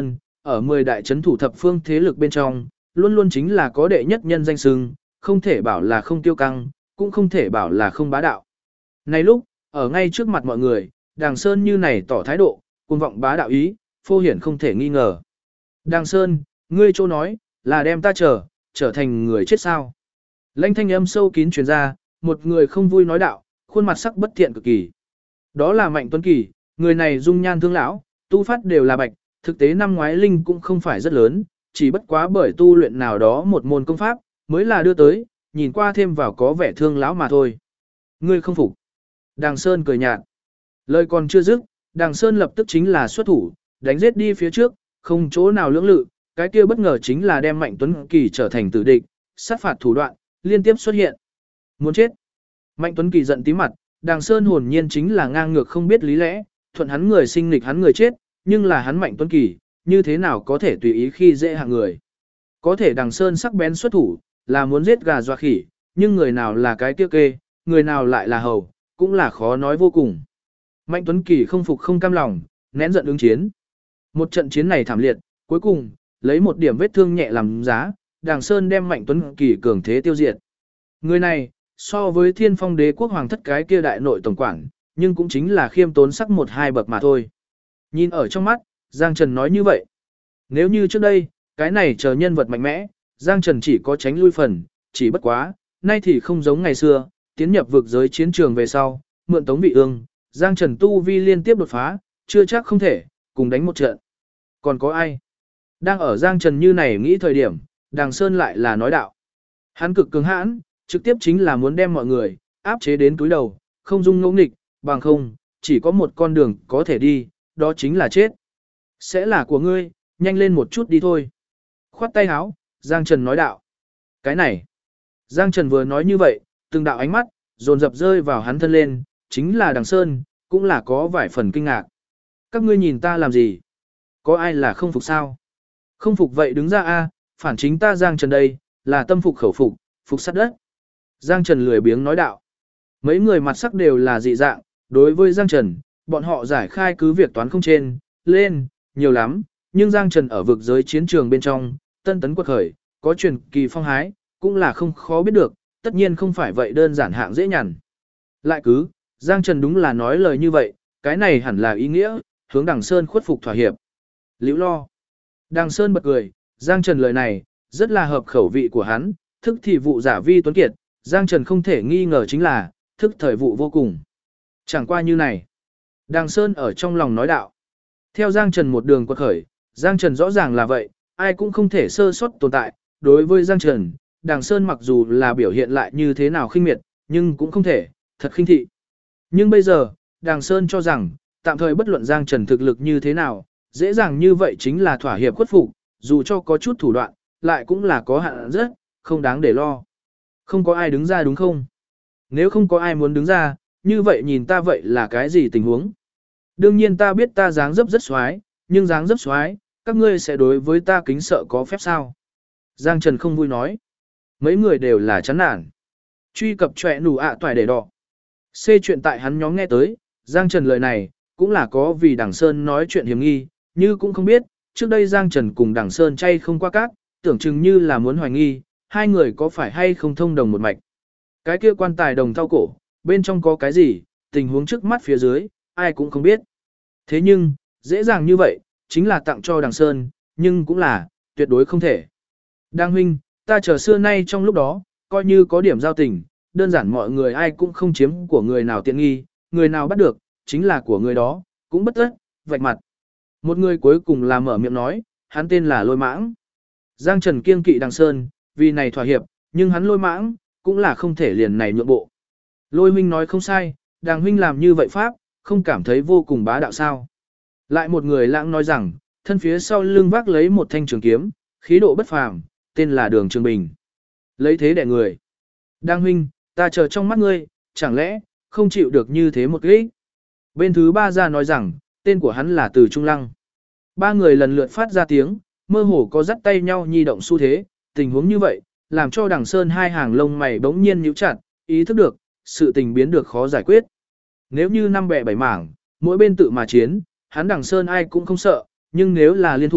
ở 10 đại trấn thủ thập phương thế lực bên trong, luôn luôn chính là có đệ nhất nhân danh xưng, không thể bảo là không tiêu căng, cũng không thể bảo là không bá đạo. Này lúc, ở ngay trước mặt mọi người, Đàng Sơn như này tỏ thái độ, cuồng vọng bá đạo ý, phô hiển không thể nghi ngờ. Đàng Sơn, ngươi chỗ nói, là đem ta trở thành người chết sao. Lãnh thanh âm sâu kín truyền ra, một người không vui nói đạo, khuôn mặt sắc bất thiện cực kỳ. Đó là Mạnh Tuấn Kỳ, người này dung nhan thương lão, tu phát đều là bạch, thực tế năm ngoái linh cũng không phải rất lớn, chỉ bất quá bởi tu luyện nào đó một môn công pháp, mới là đưa tới, nhìn qua thêm vào có vẻ thương lão mà thôi. Ngươi không phục. Đàng Sơn cười nhạt. Lời còn chưa dứt, Đàng Sơn lập tức chính là xuất thủ, đánh giết đi phía trước, không chỗ nào lưỡng lự, cái kia bất ngờ chính là đem Mạnh Tuấn Kỳ trở thành tử địch, sát phạt thủ đoạn, liên tiếp xuất hiện. Muốn chết. Mạnh Tuấn Kỳ giận tí mặt, Đàng Sơn hồn nhiên chính là ngang ngược không biết lý lẽ, thuận hắn người sinh nghịch hắn người chết, nhưng là hắn Mạnh Tuấn Kỳ, như thế nào có thể tùy ý khi dễ hạng người. Có thể Đàng Sơn sắc bén xuất thủ, là muốn giết gà dọa khỉ, nhưng người nào là cái kia kê, người nào lại là hầu, cũng là khó nói vô cùng. Mạnh Tuấn Kỳ không phục không cam lòng, nén giận ứng chiến. Một trận chiến này thảm liệt, cuối cùng, lấy một điểm vết thương nhẹ làm giá, Đàng Sơn đem Mạnh Tuấn Kỳ cường thế tiêu diệt. Người này, so với Thiên Phong Đế quốc hoàng thất cái kia đại nội tổng quản, nhưng cũng chính là khiêm tốn sắc một hai bậc mà thôi. Nhìn ở trong mắt, Giang Trần nói như vậy. Nếu như trước đây, cái này chờ nhân vật mạnh mẽ, Giang Trần chỉ có tránh lui phần, chỉ bất quá, nay thì không giống ngày xưa, tiến nhập vực giới chiến trường về sau, mượn Tống Vị Ương, Giang Trần tu vi liên tiếp đột phá, chưa chắc không thể, cùng đánh một trận. Còn có ai? Đang ở Giang Trần như này nghĩ thời điểm, Đàng Sơn lại là nói đạo. Hắn cực cứng hãn, trực tiếp chính là muốn đem mọi người, áp chế đến túi đầu, không dung ngẫu nghịch, bằng không, chỉ có một con đường có thể đi, đó chính là chết. Sẽ là của ngươi, nhanh lên một chút đi thôi. Khoát tay háo, Giang Trần nói đạo. Cái này. Giang Trần vừa nói như vậy, từng đạo ánh mắt, dồn dập rơi vào hắn thân lên, chính là Đàng Sơn, cũng là có vài phần kinh ngạc. Các ngươi nhìn ta làm gì? Có ai là không phục sao? Không phục vậy đứng ra a, phản chính ta Giang Trần đây, là tâm phục khẩu phục, phục sát đất. Giang Trần lười biếng nói đạo. Mấy người mặt sắc đều là dị dạng, đối với Giang Trần, bọn họ giải khai cứ việc toán không trên, lên, nhiều lắm, nhưng Giang Trần ở vực giới chiến trường bên trong, tân tấn quật khởi, có truyền kỳ phong hái, cũng là không khó biết được, tất nhiên không phải vậy đơn giản hạng dễ nhằn. Lại cứ, Giang Trần đúng là nói lời như vậy, cái này hẳn là ý nghĩa, hướng Đàng Sơn khuất phục thỏa hiệp. Liễu lo. Đàng Sơn bật cười, Giang Trần lời này, rất là hợp khẩu vị của hắn, thức thì vụ giả vi tuấn kiệt, Giang Trần không thể nghi ngờ chính là, thức thời vụ vô cùng. Chẳng qua như này. Đàng Sơn ở trong lòng nói đạo. Theo Giang Trần một đường quật khởi, Giang Trần rõ ràng là vậy, ai cũng không thể sơ suất tồn tại. Đối với Giang Trần, Đàng Sơn mặc dù là biểu hiện lại như thế nào khinh miệt, nhưng cũng không thể, thật khinh thị. Nhưng bây giờ, Đàng Sơn cho rằng, tạm thời bất luận Giang Trần thực lực như thế nào, dễ dàng như vậy chính là thỏa hiệp khuất phục, dù cho có chút thủ đoạn, lại cũng là có hạn rất, không đáng để lo. Không có ai đứng ra đúng không? Nếu không có ai muốn đứng ra, như vậy nhìn ta vậy là cái gì tình huống? Đương nhiên ta biết ta dáng dấp rất xoái, nhưng dáng dấp xoái, các ngươi sẽ đối với ta kính sợ có phép sao? Giang Trần không vui nói. Mấy người đều là chán nản. Truy cập trọe nủ ạ toài để đỏ. C chuyện tại hắn nhóm nghe tới, Giang Trần lời này, cũng là có vì Đàng Sơn nói chuyện hiểm nghi, như cũng không biết, trước đây Giang Trần cùng Đàng Sơn chay không qua cát, tưởng chừng như là muốn hoài nghi, hai người có phải hay không thông đồng một mạch. Cái kia quan tài đồng thau cổ, bên trong có cái gì, tình huống trước mắt phía dưới, ai cũng không biết. Thế nhưng, dễ dàng như vậy, chính là tặng cho Đàng Sơn, nhưng cũng là, tuyệt đối không thể. Đàng huynh, ta chờ xưa nay trong lúc đó, coi như có điểm giao tình, đơn giản mọi người ai cũng không chiếm của người nào tiện nghi, người nào bắt được, chính là của người đó, cũng bất tất, vạch mặt. Một người cuối cùng là mở miệng nói, hắn tên là Lôi Mãng. Giang Trần kiêng kỵ Đàng Sơn, vì này thỏa hiệp, nhưng hắn Lôi Mãng, cũng là không thể liền này nhượng bộ. Lôi huynh nói không sai, Đàng huynh làm như vậy pháp, không cảm thấy vô cùng bá đạo sao. Lại một người lãng nói rằng, thân phía sau lưng vác lấy một thanh trường kiếm, khí độ bất phàm, tên là Đường Trường Bình. Lấy thế đẻ người. Đàng huynh, ta chờ trong mắt ngươi, chẳng lẽ, không chịu được như thế một cái. Bên thứ ba ra nói rằng, tên của hắn là Từ Trung Lăng. Ba người lần lượt phát ra tiếng, mơ hồ có dắt tay nhau nhi động xu thế, tình huống như vậy, làm cho Đàng Sơn hai hàng lông mày bỗng nhiên nhíu chặt, ý thức được, sự tình biến được khó giải quyết. Nếu như năm bè bảy mảng, mỗi bên tự mà chiến, hắn Đàng Sơn ai cũng không sợ, nhưng nếu là liên thủ,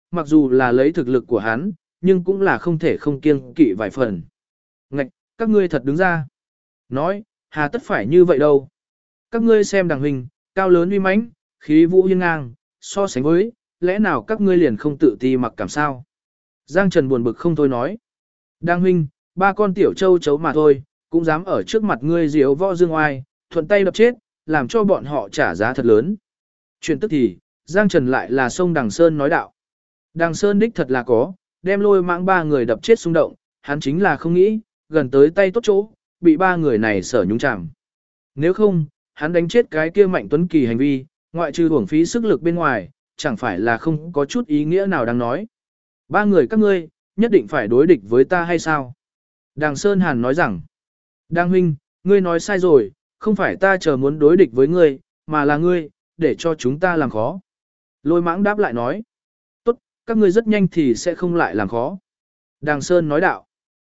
mặc dù là lấy thực lực của hắn, nhưng cũng là không thể không kiêng kỵ vài phần. Ngạch, các ngươi thật đứng ra. Nói, hà tất phải như vậy đâu. Các ngươi xem đằng huynh, cao lớn uy mãnh, khí vũ hiên ngang, so sánh với, lẽ nào các ngươi liền không tự ti mặc cảm sao? Giang Trần buồn bực không thôi nói. Đằng huynh, ba con tiểu châu chấu mà thôi, cũng dám ở trước mặt ngươi diếu võ dương oai, thuận tay đập chết, làm cho bọn họ trả giá thật lớn. Chuyện tức thì, Giang Trần lại là sông Đằng Sơn nói đạo. Đằng Sơn đích thật là có, đem Lôi Mãng ba người đập chết xung động, hắn chính là không nghĩ, gần tới tay tốt chỗ, bị ba người này sở nhúng chạm. Nếu không, hắn đánh chết cái kia Mạnh Tuấn Kỳ hành vi, ngoại trừ uổng phí sức lực bên ngoài, chẳng phải là không có chút ý nghĩa nào đang nói. Ba người các ngươi, nhất định phải đối địch với ta hay sao? Đằng Sơn Hàn nói rằng, Đằng huynh, ngươi nói sai rồi, không phải ta chờ muốn đối địch với ngươi, mà là ngươi, để cho chúng ta làm khó. Lôi Mãng đáp lại nói, tốt, các ngươi rất nhanh thì sẽ không lại làm khó. Đằng Sơn nói đạo,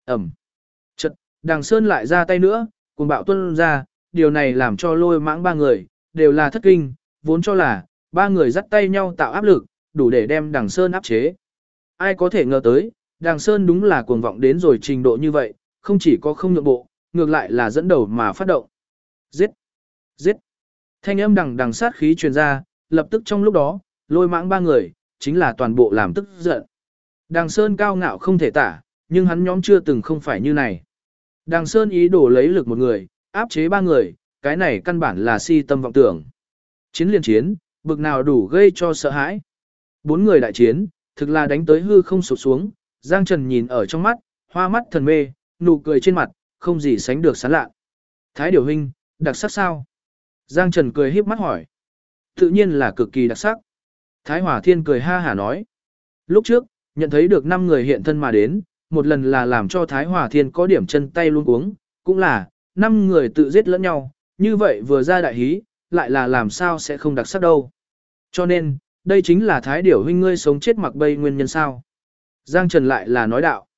chật, Đằng Sơn lại ra tay nữa, cùng bạo tuân ra, điều này làm cho Lôi Mãng ba người, đều là thất kinh, vốn cho là, ba người dắt tay nhau tạo áp lực, đủ để đem Đằng Sơn áp chế. Ai có thể ngờ tới, Đằng Sơn đúng là cuồng vọng đến rồi trình độ như vậy, không chỉ có không nhượng bộ, ngược lại là dẫn đầu mà phát động. Giết! Giết! Thanh âm đằng đằng sát khí truyền ra, lập tức trong lúc đó, Lôi Mãng ba người, chính là toàn bộ làm tức giận. Đằng Sơn cao ngạo không thể tả, nhưng hắn nhóm chưa từng không phải như này. Đằng Sơn ý đồ lấy lực một người, áp chế ba người, cái này căn bản là si tâm vọng tưởng. Chiến liên chiến, bực nào đủ gây cho sợ hãi. Bốn người đại chiến, thực là đánh tới hư không sụp xuống, Giang Trần nhìn ở trong mắt, hoa mắt thần mê, nụ cười trên mặt, không gì sánh được sán lạ. Thái Điểu huynh, đặc sắc sao? Giang Trần cười híp mắt hỏi. Tự nhiên là cực kỳ đặc sắc. Thái Hòa Thiên cười ha hả nói. Lúc trước, nhận thấy được 5 người hiện thân mà đến, một lần là làm cho Thái Hòa Thiên có điểm chân tay luôn cuống, cũng là 5 người tự giết lẫn nhau, như vậy vừa ra đại hí, lại là làm sao sẽ không đặc sắc đâu. Cho nên, đây chính là Thái Điểu huynh ngươi sống chết mặc bay nguyên nhân sao. Giang Trần lại là nói đạo.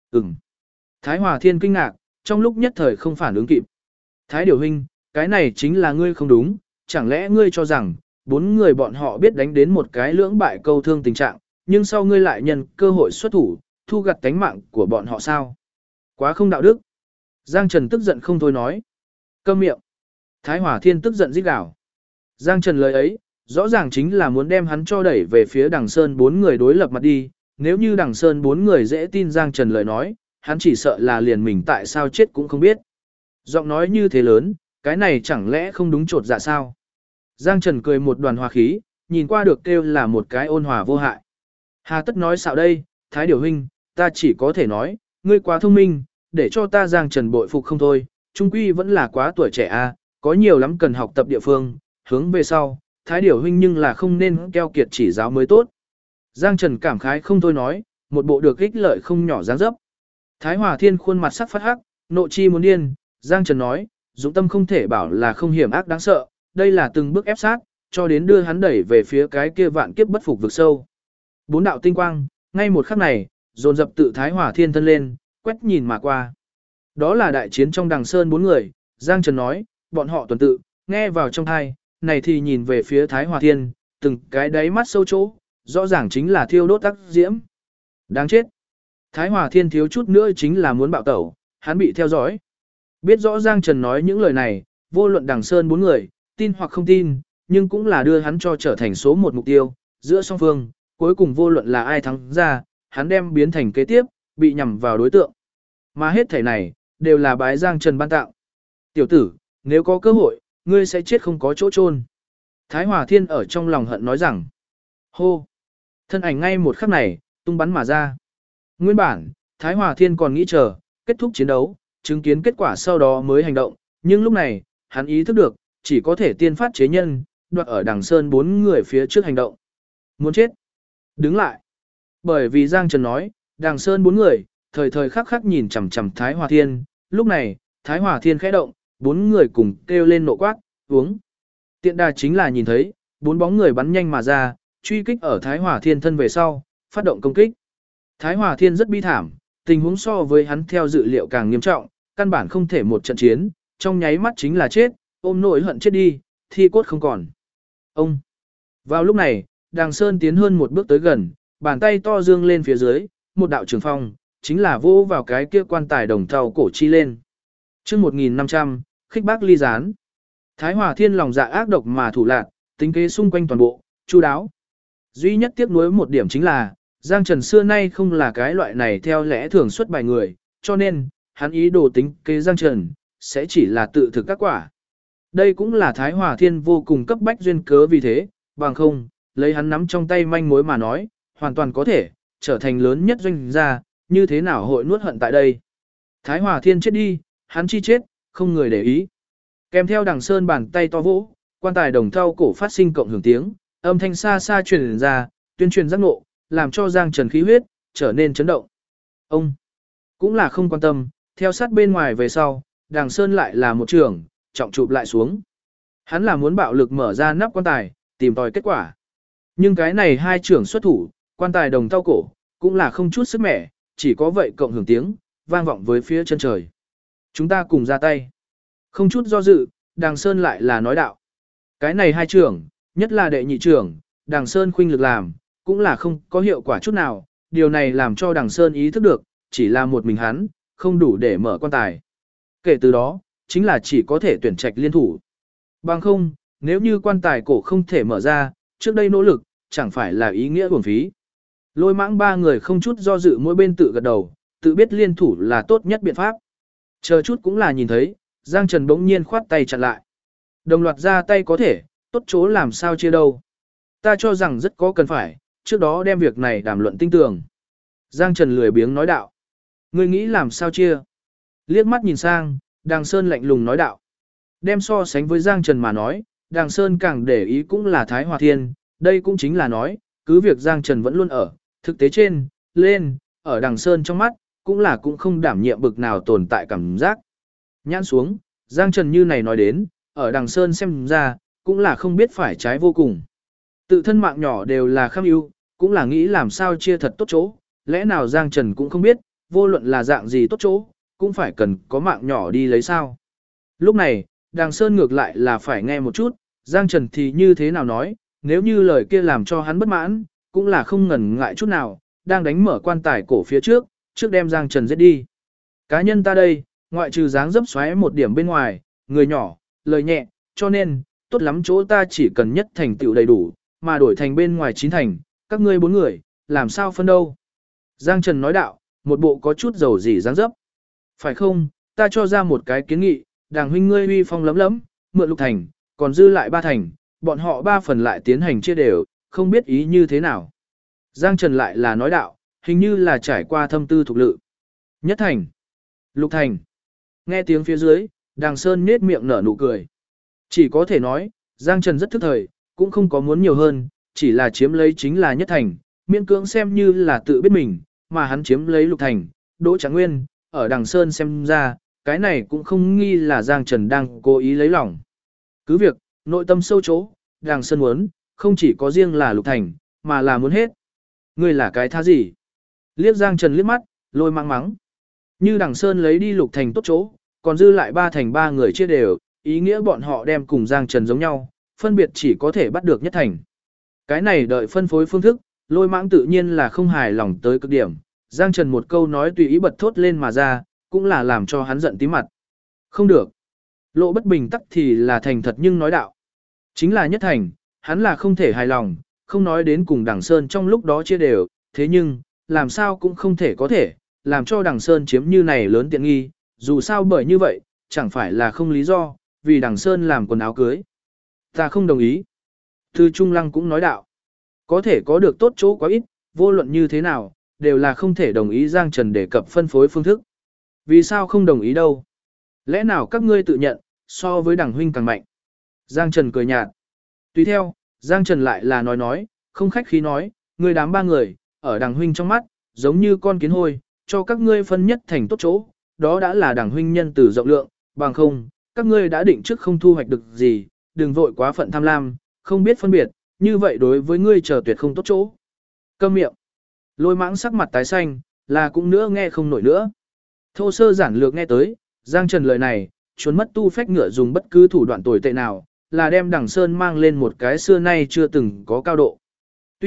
Thái Hòa Thiên kinh ngạc, trong lúc nhất thời không phản ứng kịp. Thái Điểu huynh, cái này chính là ngươi không đúng, chẳng lẽ ngươi cho rằng, 4 người bọn họ biết đánh đến một cái lưỡng bại câu thương tình trạng, nhưng sau ngươi lại nhân cơ hội xuất thủ, thu gặt tánh mạng của bọn họ sao? Quá không đạo đức. Giang Trần tức giận không thôi nói. Câm miệng. Thái Hòa Thiên tức giận rít gào. Giang Trần lời ấy, rõ ràng chính là muốn đem hắn cho đẩy về phía Đằng Sơn 4 người đối lập mặt đi, nếu như Đằng Sơn 4 người dễ tin Giang Trần lời nói, hắn chỉ sợ là liền mình tại sao chết cũng không biết. Giọng nói như thế lớn, cái này chẳng lẽ không đúng trột dạ sao? Giang Trần cười một đoàn hòa khí, nhìn qua được kêu là một cái ôn hòa vô hại. Hà tất nói xạo đây, Thái Điểu huynh, ta chỉ có thể nói, ngươi quá thông minh, để cho ta Giang Trần bội phục không thôi, trung quy vẫn là quá tuổi trẻ a, có nhiều lắm cần học tập địa phương, hướng về sau, Thái Điểu huynh nhưng là không nên keo kiệt chỉ giáo mới tốt. Giang Trần cảm khái không thôi nói, một bộ được ích lợi không nhỏ dáng dấp. Thái Hòa Thiên khuôn mặt sắc phát hắc, nộ chi muốn điên, Giang Trần nói, dũng tâm không thể bảo là không hiểm ác đáng sợ, đây là từng bước ép sát, cho đến đưa hắn đẩy về phía cái kia vạn kiếp bất phục vực sâu. 4 đạo tinh quang, ngay một khắc này, dồn dập tự Thái Hòa Thiên thân lên, quét nhìn mà qua. Đó là đại chiến trong Đằng Sơn 4 người, Giang Trần nói, bọn họ tuần tự, nghe vào trong tai, này thì nhìn về phía Thái Hòa Thiên, từng cái đáy mắt sâu chỗ, rõ ràng chính là thiêu đốt tác diễm. Đáng chết. Thái Hòa Thiên thiếu chút nữa chính là muốn bạo tẩu, hắn bị theo dõi. Biết rõ Giang Trần nói những lời này, vô luận Đằng Sơn 4 người, tin hoặc không tin, nhưng cũng là đưa hắn cho trở thành số 1 mục tiêu, giữa song phương, cuối cùng vô luận là ai thắng ra, hắn đem biến thành kế tiếp, bị nhằm vào đối tượng. Mà hết thảy này, đều là bái Giang Trần ban tạo. Tiểu tử, nếu có cơ hội, ngươi sẽ chết không có chỗ chôn. Thái Hòa Thiên ở trong lòng hận nói rằng, hô, thân ảnh ngay một khắc này, tung bắn mà ra. Nguyên bản, Thái Hòa Thiên còn nghĩ chờ, kết thúc chiến đấu, chứng kiến kết quả sau đó mới hành động, nhưng lúc này, hắn ý thức được, chỉ có thể tiên phát chế nhân, đoạt ở Đằng Sơn 4 người phía trước hành động. Muốn chết. Đứng lại. Bởi vì Giang Trần nói, Đằng Sơn 4 người, thời thời khắc khắc nhìn chằm chằm Thái Hòa Thiên, lúc này, Thái Hòa Thiên khẽ động, 4 người cùng kêu lên nộ quát, uống. Tiện đà chính là nhìn thấy, 4 bóng người bắn nhanh mà ra, truy kích ở Thái Hòa Thiên thân về sau, phát động công kích. Thái Hòa Thiên rất bi thảm, tình huống so với hắn theo dự liệu càng nghiêm trọng, căn bản không thể một trận chiến, trong nháy mắt chính là chết, ôm nỗi hận chết đi, thi cốt không còn. Ông. Vào lúc này, Đằng Sơn tiến hơn một bước tới gần, bàn tay to dương lên phía dưới, một đạo trường phong, chính là vỗ vào cái kia quan tài đồng thau cổ chi lên. Chương 1500, khích bác ly gián. Thái Hòa Thiên lòng dạ ác độc mà thủ lạn, tính kế xung quanh toàn bộ, chu đáo. Duy nhất tiếc nuối một điểm chính là, Giang Trần xưa nay không là cái loại này theo lẽ thường xuất bài người, cho nên, hắn ý đồ tính kế Giang Trần, sẽ chỉ là tự thực các quả. Đây cũng là Thái Hòa Thiên vô cùng cấp bách duyên cớ vì thế, bằng không, lấy hắn nắm trong tay manh mối mà nói, hoàn toàn có thể, trở thành lớn nhất doanh gia, như thế nào hội nuốt hận tại đây. Thái Hòa Thiên chết đi, hắn chi chết, không người để ý. Kèm theo đằng sơn bàn tay to vỗ, quan tài đồng thau cổ phát sinh cộng hưởng tiếng, âm thanh xa xa truyền ra, tuyên truyền giác ngộ, làm cho Giang Trần khí huyết trở nên chấn động. Ông cũng là không quan tâm, theo sát bên ngoài về sau, đằng sơn lại là một trường, trọng chụp lại xuống. Hắn là muốn bạo lực mở ra nắp quan tài, tìm tòi kết quả. Nhưng cái này hai trưởng xuất thủ, quan tài đồng thau cổ, cũng là không chút sức mẻ, chỉ có vậy cộng hưởng tiếng, vang vọng với phía chân trời. Chúng ta cùng ra tay. Không chút do dự, Đàng Sơn lại là nói đạo. Cái này hai trưởng, nhất là đệ nhị trưởng, Đàng Sơn khuynh lực làm, cũng là không có hiệu quả chút nào. Điều này làm cho Đàng Sơn ý thức được, chỉ là một mình hắn, không đủ để mở quan tài. Kể từ đó, chính là chỉ có thể tuyển trạch liên thủ. Bằng không, nếu như quan tài cổ không thể mở ra, trước đây nỗ lực, chẳng phải là ý nghĩa uổng phí. Lôi Mãng ba người không chút do dự mỗi bên tự gật đầu, tự biết liên thủ là tốt nhất biện pháp. Chờ chút cũng là nhìn thấy, Giang Trần bỗng nhiên khoát tay chặn lại. Đồng loạt ra tay có thể, tốt chỗ làm sao chia đâu. Ta cho rằng rất có cần phải, trước đó đem việc này đàm luận tinh tường. Giang Trần lười biếng nói đạo. Ngươi nghĩ làm sao chia? Liếc mắt nhìn sang, Đàng Sơn lạnh lùng nói đạo. Đem so sánh với Giang Trần mà nói, Đàng Sơn càng để ý cũng là Thái Hòa Thiên, đây cũng chính là nói, cứ việc Giang Trần vẫn luôn ở, thực tế trên, lên, ở Đàng Sơn trong mắt, cũng không đảm nhiệm bực nào tồn tại cảm giác. Nhãn xuống, Giang Trần như này nói đến, ở Đàng Sơn xem ra, cũng là không biết phải trái vô cùng. Tự thân mạng nhỏ đều là kham ưu, cũng là nghĩ làm sao chia thật tốt chỗ, lẽ nào Giang Trần cũng không biết, vô luận là dạng gì tốt chỗ, cũng phải cần có mạng nhỏ đi lấy sao. Lúc này, Đàng Sơn ngược lại là phải nghe một chút, Giang Trần thì như thế nào nói, nếu như lời kia làm cho hắn bất mãn, cũng là không ngần ngại chút nào, đang đánh mở quan tài cổ phía trước đem Giang Trần giết đi. Cá nhân ta đây, ngoại trừ dáng dấp xoáy một điểm bên ngoài, người nhỏ, lời nhẹ, cho nên, tốt lắm chỗ ta chỉ cần nhất thành tựu đầy đủ, mà đổi thành bên ngoài 9 thành, các ngươi 4 người, làm sao phân đâu. Giang Trần nói đạo, một bộ có chút dầu dỉ dáng dấp. Phải không, ta cho ra một cái kiến nghị, Đàng huynh ngươi uy phong lấm lấm, mượn lục thành, còn dư lại 3 thành, bọn họ 3 phần lại tiến hành chia đều, không biết ý như thế nào. Giang Trần lại là nói đạo, hình như là trải qua thâm tư thuộc lự. Nhất thành, lục thành. Nghe tiếng phía dưới, Đàng Sơn nết miệng nở nụ cười. Chỉ có thể nói, Giang Trần rất thức thời, cũng không có muốn nhiều hơn, chỉ là chiếm lấy chính là nhất thành, miễn cưỡng xem như là tự biết mình, mà hắn chiếm lấy lục thành, Đỗ Trạng Nguyên, ở Đàng Sơn xem ra, cái này cũng không nghi là Giang Trần đang cố ý lấy lòng. Cứ việc, nội tâm sâu chỗ, Đàng Sơn muốn, không chỉ có riêng là lục thành, mà là muốn hết. Ngươi là cái tha gì? Liếc Giang Trần liếc mắt, Lôi Mãng mắng. Như Đàng Sơn lấy đi lục thành tốt chỗ, còn dư lại 3 thành 3 người chia đều, ý nghĩa bọn họ đem cùng Giang Trần giống nhau, phân biệt chỉ có thể bắt được nhất thành. Cái này đợi phân phối phương thức, Lôi Mãng tự nhiên là không hài lòng tới cực điểm. Giang Trần một câu nói tùy ý bật thốt lên mà ra, cũng là làm cho hắn giận tím mặt. Không được. Lộ Bất Bình tắc thì là thành thật nhưng nói đạo. Chính là nhất thành, hắn là không thể hài lòng, không nói đến cùng Đằng Sơn trong lúc đó chia đều, thế nhưng, làm sao cũng không thể có thể, làm cho Đằng Sơn chiếm như này lớn tiện nghi, dù sao bởi như vậy, chẳng phải là không lý do, vì Đằng Sơn làm quần áo cưới. Ta không đồng ý. Thư Trung Lăng cũng nói đạo. Có thể có được tốt chỗ quá ít, vô luận như thế nào, đều là không thể đồng ý Giang Trần đề cập phân phối phương thức. Vì sao không đồng ý đâu? Lẽ nào các ngươi tự nhận, so với Đằng huynh càng mạnh? Giang Trần cười nhạt. Tùy theo, Giang Trần lại là nói, không khách khí nói, ngươi đám 3 người, ở Đằng huynh trong mắt, giống như con kiến hôi, cho các ngươi phân nhất thành tốt chỗ, đó đã là Đằng huynh nhân từ rộng lượng, bằng không, các ngươi đã định trước không thu hoạch được gì, đừng vội quá phận tham lam, không biết phân biệt, như vậy đối với ngươi chờ tuyệt không tốt chỗ. Câm miệng. Lôi Mãng sắc mặt tái xanh, là cũng nữa nghe không nổi nữa. Thô sơ giản lược nghe tới, Giang Trần lời này, chuồn mất tu phách ngựa dùng bất cứ thủ đoạn tồi tệ nào, là đem Đằng Sơn mang lên một cái xưa nay chưa từng có cao độ. Tuy,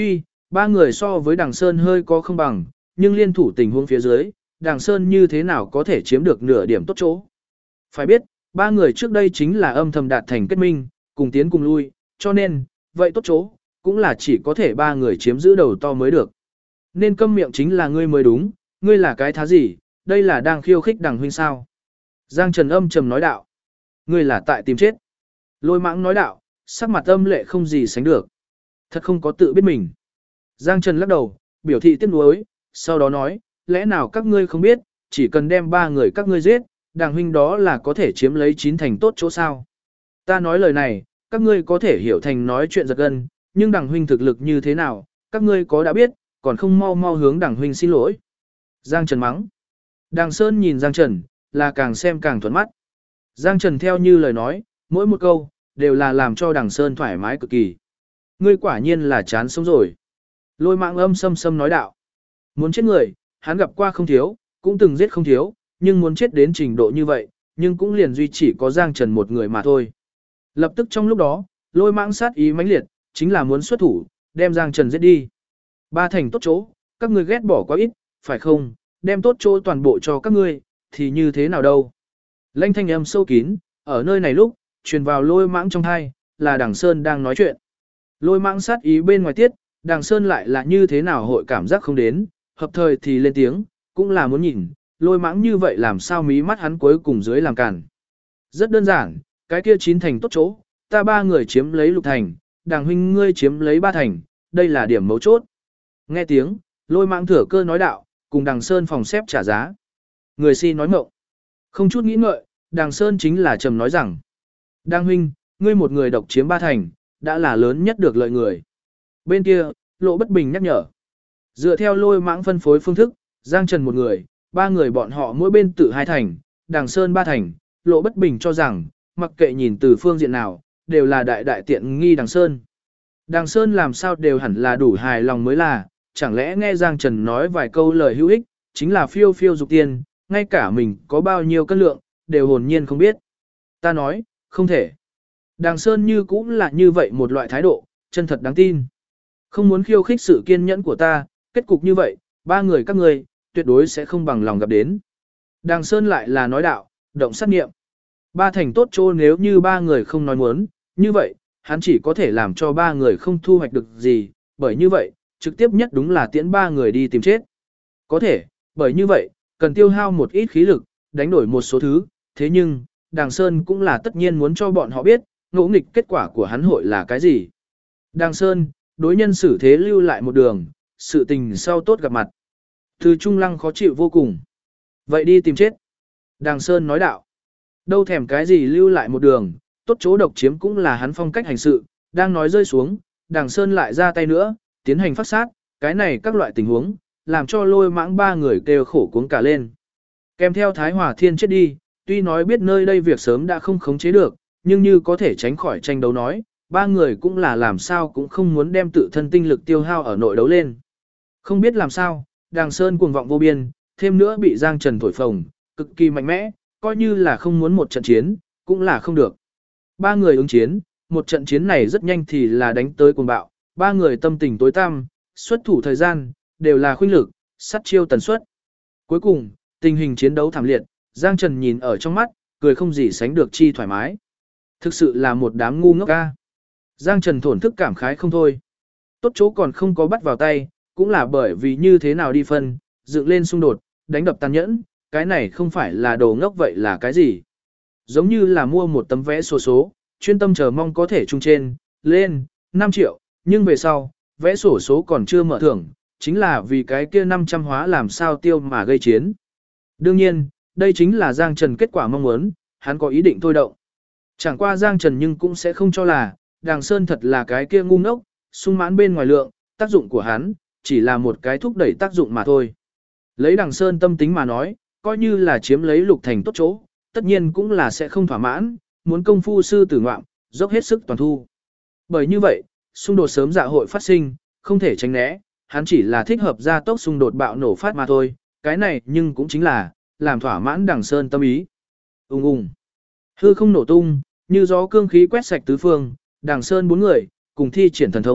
ba người so với Đằng Sơn hơi có không bằng, nhưng liên thủ tình huống phía dưới, Đằng Sơn như thế nào có thể chiếm được nửa điểm tốt chỗ. Phải biết, ba người trước đây chính là âm thầm đạt thành kết minh, cùng tiến cùng lui, cho nên, vậy tốt chỗ, cũng là chỉ có thể ba người chiếm giữ đầu to mới được. Nên câm miệng chính là ngươi mới đúng, ngươi là cái thá gì, đây là đang khiêu khích Đằng huynh sao. Giang Trần âm trầm nói đạo. Ngươi là tại tìm chết. Lôi Mãng nói đạo, sắc mặt âm lệ không gì sánh được. Thật không có tự biết mình. Giang Trần lắc đầu, biểu thị tiếc nuối, sau đó nói, lẽ nào các ngươi không biết, chỉ cần đem ba người các ngươi giết, Đằng huynh đó là có thể chiếm lấy 9 thành tốt chỗ sao. Ta nói lời này, các ngươi có thể hiểu thành nói chuyện giật gân, nhưng Đằng huynh thực lực như thế nào, các ngươi có đã biết, còn không mau mau hướng Đằng huynh xin lỗi. Giang Trần mắng. Đằng Sơn nhìn Giang Trần, là càng xem càng thuận mắt. Giang Trần theo như lời nói, mỗi một câu, đều là làm cho Đằng Sơn thoải mái cực kỳ. Ngươi quả nhiên là chán sống rồi. Lôi Mãng âm sâm sâm nói đạo. Muốn chết người, hắn gặp qua không thiếu, cũng từng giết không thiếu, nhưng muốn chết đến trình độ như vậy, nhưng cũng liền duy chỉ có Giang Trần một người mà thôi. Lập tức trong lúc đó, Lôi Mãng sát ý mãnh liệt, chính là muốn xuất thủ, đem Giang Trần giết đi. Ba thành tốt chỗ, các ngươi ghét bỏ quá ít, phải không, đem tốt chỗ toàn bộ cho các ngươi, thì như thế nào đâu. Lanh thanh âm sâu kín, ở nơi này lúc, truyền vào Lôi Mãng trong tai, là Đằng Sơn đang nói chuyện. Lôi Mãng sát ý bên ngoài tiết, Đằng Sơn lại là như thế nào hội cảm giác không đến, hợp thời thì lên tiếng, cũng là muốn nhìn, Lôi Mãng như vậy làm sao mí mắt hắn cuối cùng dưới làm cản. Rất đơn giản, cái kia 9 thành tốt chỗ, ta ba người chiếm lấy lục thành, Đằng huynh ngươi chiếm lấy 3 thành, đây là điểm mấu chốt. Nghe tiếng, Lôi Mãng thừa cơ nói đạo, cùng Đằng Sơn phòng xếp trả giá. Người si nói ngọng. Không chút nghĩ ngợi, Đằng Sơn chính là trầm nói rằng, Đằng huynh, ngươi một người độc chiếm 3 thành, đã là lớn nhất được lợi người. Bên kia, Lộ Bất Bình nhắc nhở. Dựa theo Lôi Mãng phân phối phương thức, Giang Trần một người, ba người bọn họ mỗi bên tự 2 thành, Đằng Sơn 3 thành, Lộ Bất Bình cho rằng, mặc kệ nhìn từ phương diện nào, đều là đại đại tiện nghi Đằng Sơn. Đằng Sơn làm sao đều hẳn là đủ hài lòng mới là, chẳng lẽ nghe Giang Trần nói vài câu lời hữu ích, chính là phiêu phiêu dục tiền, ngay cả mình có bao nhiêu cân lượng, đều hồn nhiên không biết. Ta nói, không thể. Đằng Sơn như cũng là như vậy một loại thái độ, chân thật đáng tin. Không muốn khiêu khích sự kiên nhẫn của ta, kết cục như vậy, ba người các ngươi tuyệt đối sẽ không bằng lòng gặp đến. Đằng Sơn lại là nói đạo, động sát nghiệm. Ba thành tốt chỗ nếu như ba người không nói muốn, như vậy, hắn chỉ có thể làm cho ba người không thu hoạch được gì, bởi như vậy, trực tiếp nhất đúng là tiễn ba người đi tìm chết. Có thể, bởi như vậy, cần tiêu hao một ít khí lực, đánh đổi một số thứ, thế nhưng, Đằng Sơn cũng là tất nhiên muốn cho bọn họ biết, ngỗ nghịch kết quả của hắn hội là cái gì. Đằng Sơn, đối nhân xử thế lưu lại một đường, sự tình sau tốt gặp mặt. Từ Trung Lăng khó chịu vô cùng. Vậy đi tìm chết. Đằng Sơn nói đạo. Đâu thèm cái gì lưu lại một đường, tốt chỗ độc chiếm cũng là hắn phong cách hành sự, đang nói rơi xuống, Đằng Sơn lại ra tay nữa, tiến hành phát sát, cái này các loại tình huống, làm cho Lôi Mãng ba người kêu khổ cuống cả lên. Kèm theo Thái Hòa Thiên chết đi, tuy nói biết nơi đây việc sớm đã không khống chế được, nhưng như có thể tránh khỏi tranh đấu nói, ba người cũng là làm sao cũng không muốn đem tự thân tinh lực tiêu hao ở nội đấu lên. Không biết làm sao, Đằng Sơn cuồng vọng vô biên, thêm nữa bị Giang Trần thổi phồng, cực kỳ mạnh mẽ, coi như là không muốn một trận chiến, cũng là không được. Ba người ứng chiến, một trận chiến này rất nhanh thì là đánh tới cuồng bạo, ba người tâm tình tối tăm, xuất thủ thời gian, đều là khuynh lực, sát chiêu tần suất. Cuối cùng, tình hình chiến đấu thảm liệt, Giang Trần nhìn ở trong mắt, cười không gì sánh được chi thoải mái. Thực sự là một đám ngu ngốc ca. Giang Trần thổn thức cảm khái không thôi. Tốt chỗ còn không có bắt vào tay, cũng là bởi vì như thế nào đi phân, dựng lên xung đột, đánh đập tàn nhẫn, cái này không phải là đồ ngốc vậy là cái gì. Giống như là mua một tấm vé sổ số, chuyên tâm chờ mong có thể trung trên, lên, 5 triệu, nhưng về sau, vé sổ số còn chưa mở thưởng, chính là vì cái kia 500 hóa làm sao tiêu mà gây chiến. Đương nhiên, đây chính là Giang Trần kết quả mong muốn, hắn có ý định thôi động. Chẳng qua Giang Trần nhưng cũng sẽ không cho là, Đằng Sơn thật là cái kia ngu ngốc, sung mãn bên ngoài lượng, tác dụng của hắn, chỉ là một cái thúc đẩy tác dụng mà thôi. Lấy Đằng Sơn tâm tính mà nói, coi như là chiếm lấy lục thành tốt chỗ, tất nhiên cũng là sẽ không thỏa mãn, muốn công phu sư tử ngoạm, dốc hết sức toàn thu. Bởi như vậy, xung đột sớm dạ hội phát sinh, không thể tránh né, hắn chỉ là thích hợp gia tốc xung đột bạo nổ phát mà thôi, cái này nhưng cũng chính là, làm thỏa mãn Đằng Sơn tâm ý. Ung ung. Hư không nổ tung, như gió cương khí quét sạch tứ phương, Đằng Sơn bốn người, cùng thi triển thần thông,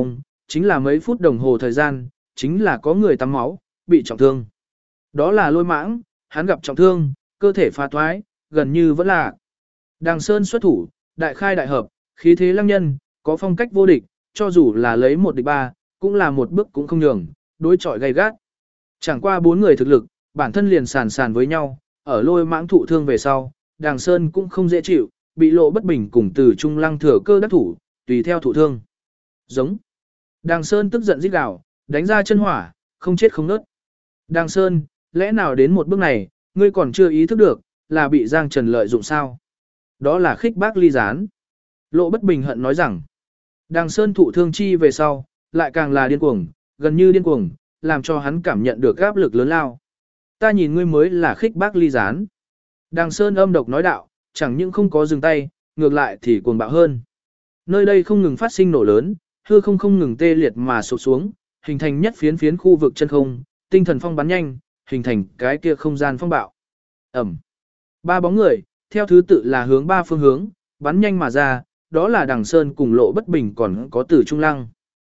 chính là mấy phút đồng hồ thời gian, chính là có người tắm máu, bị trọng thương. Đó là Lôi Mãng, hắn gặp trọng thương, cơ thể phá thoái, gần như vẫn là. Đằng Sơn xuất thủ, đại khai đại hợp, khí thế lăng nhân, có phong cách vô địch, cho dù là lấy 1 địch 3, cũng là một bước cũng không nhường, đối chọi gay gắt. Chẳng qua 4 người thực lực, bản thân liền sàn sàn với nhau, ở Lôi Mãng thụ thương về sau, Đằng Sơn cũng không dễ chịu, bị Lộ Bất Bình cùng Từ Trung Lăng thừa cơ đắc thủ, tùy theo thụ thương. Giống. Đằng Sơn tức giận rít gào, đánh ra chân hỏa, không chết không nớt. Đằng Sơn, lẽ nào đến một bước này, ngươi còn chưa ý thức được, là bị Giang Trần lợi dụng sao? Đó là khích bác ly gián. Lộ Bất Bình hận nói rằng, Đằng Sơn thụ thương chi về sau, lại càng là điên cuồng, gần như điên cuồng, làm cho hắn cảm nhận được áp lực lớn lao. Ta nhìn ngươi mới là khích bác ly gián. Đằng Sơn âm độc nói đạo, chẳng những không có dừng tay, ngược lại thì cuồng bạo hơn. Nơi đây không ngừng phát sinh nổ lớn, hư không không ngừng tê liệt mà sụp xuống, hình thành nhất phiến phiến khu vực chân không, tinh thần phong bắn nhanh, hình thành cái kia không gian phong bạo. Ẩm. 3 bóng người, theo thứ tự là hướng 3 phương hướng, bắn nhanh mà ra, đó là Đằng Sơn cùng Lộ Bất Bình còn có Từ Trung Lăng.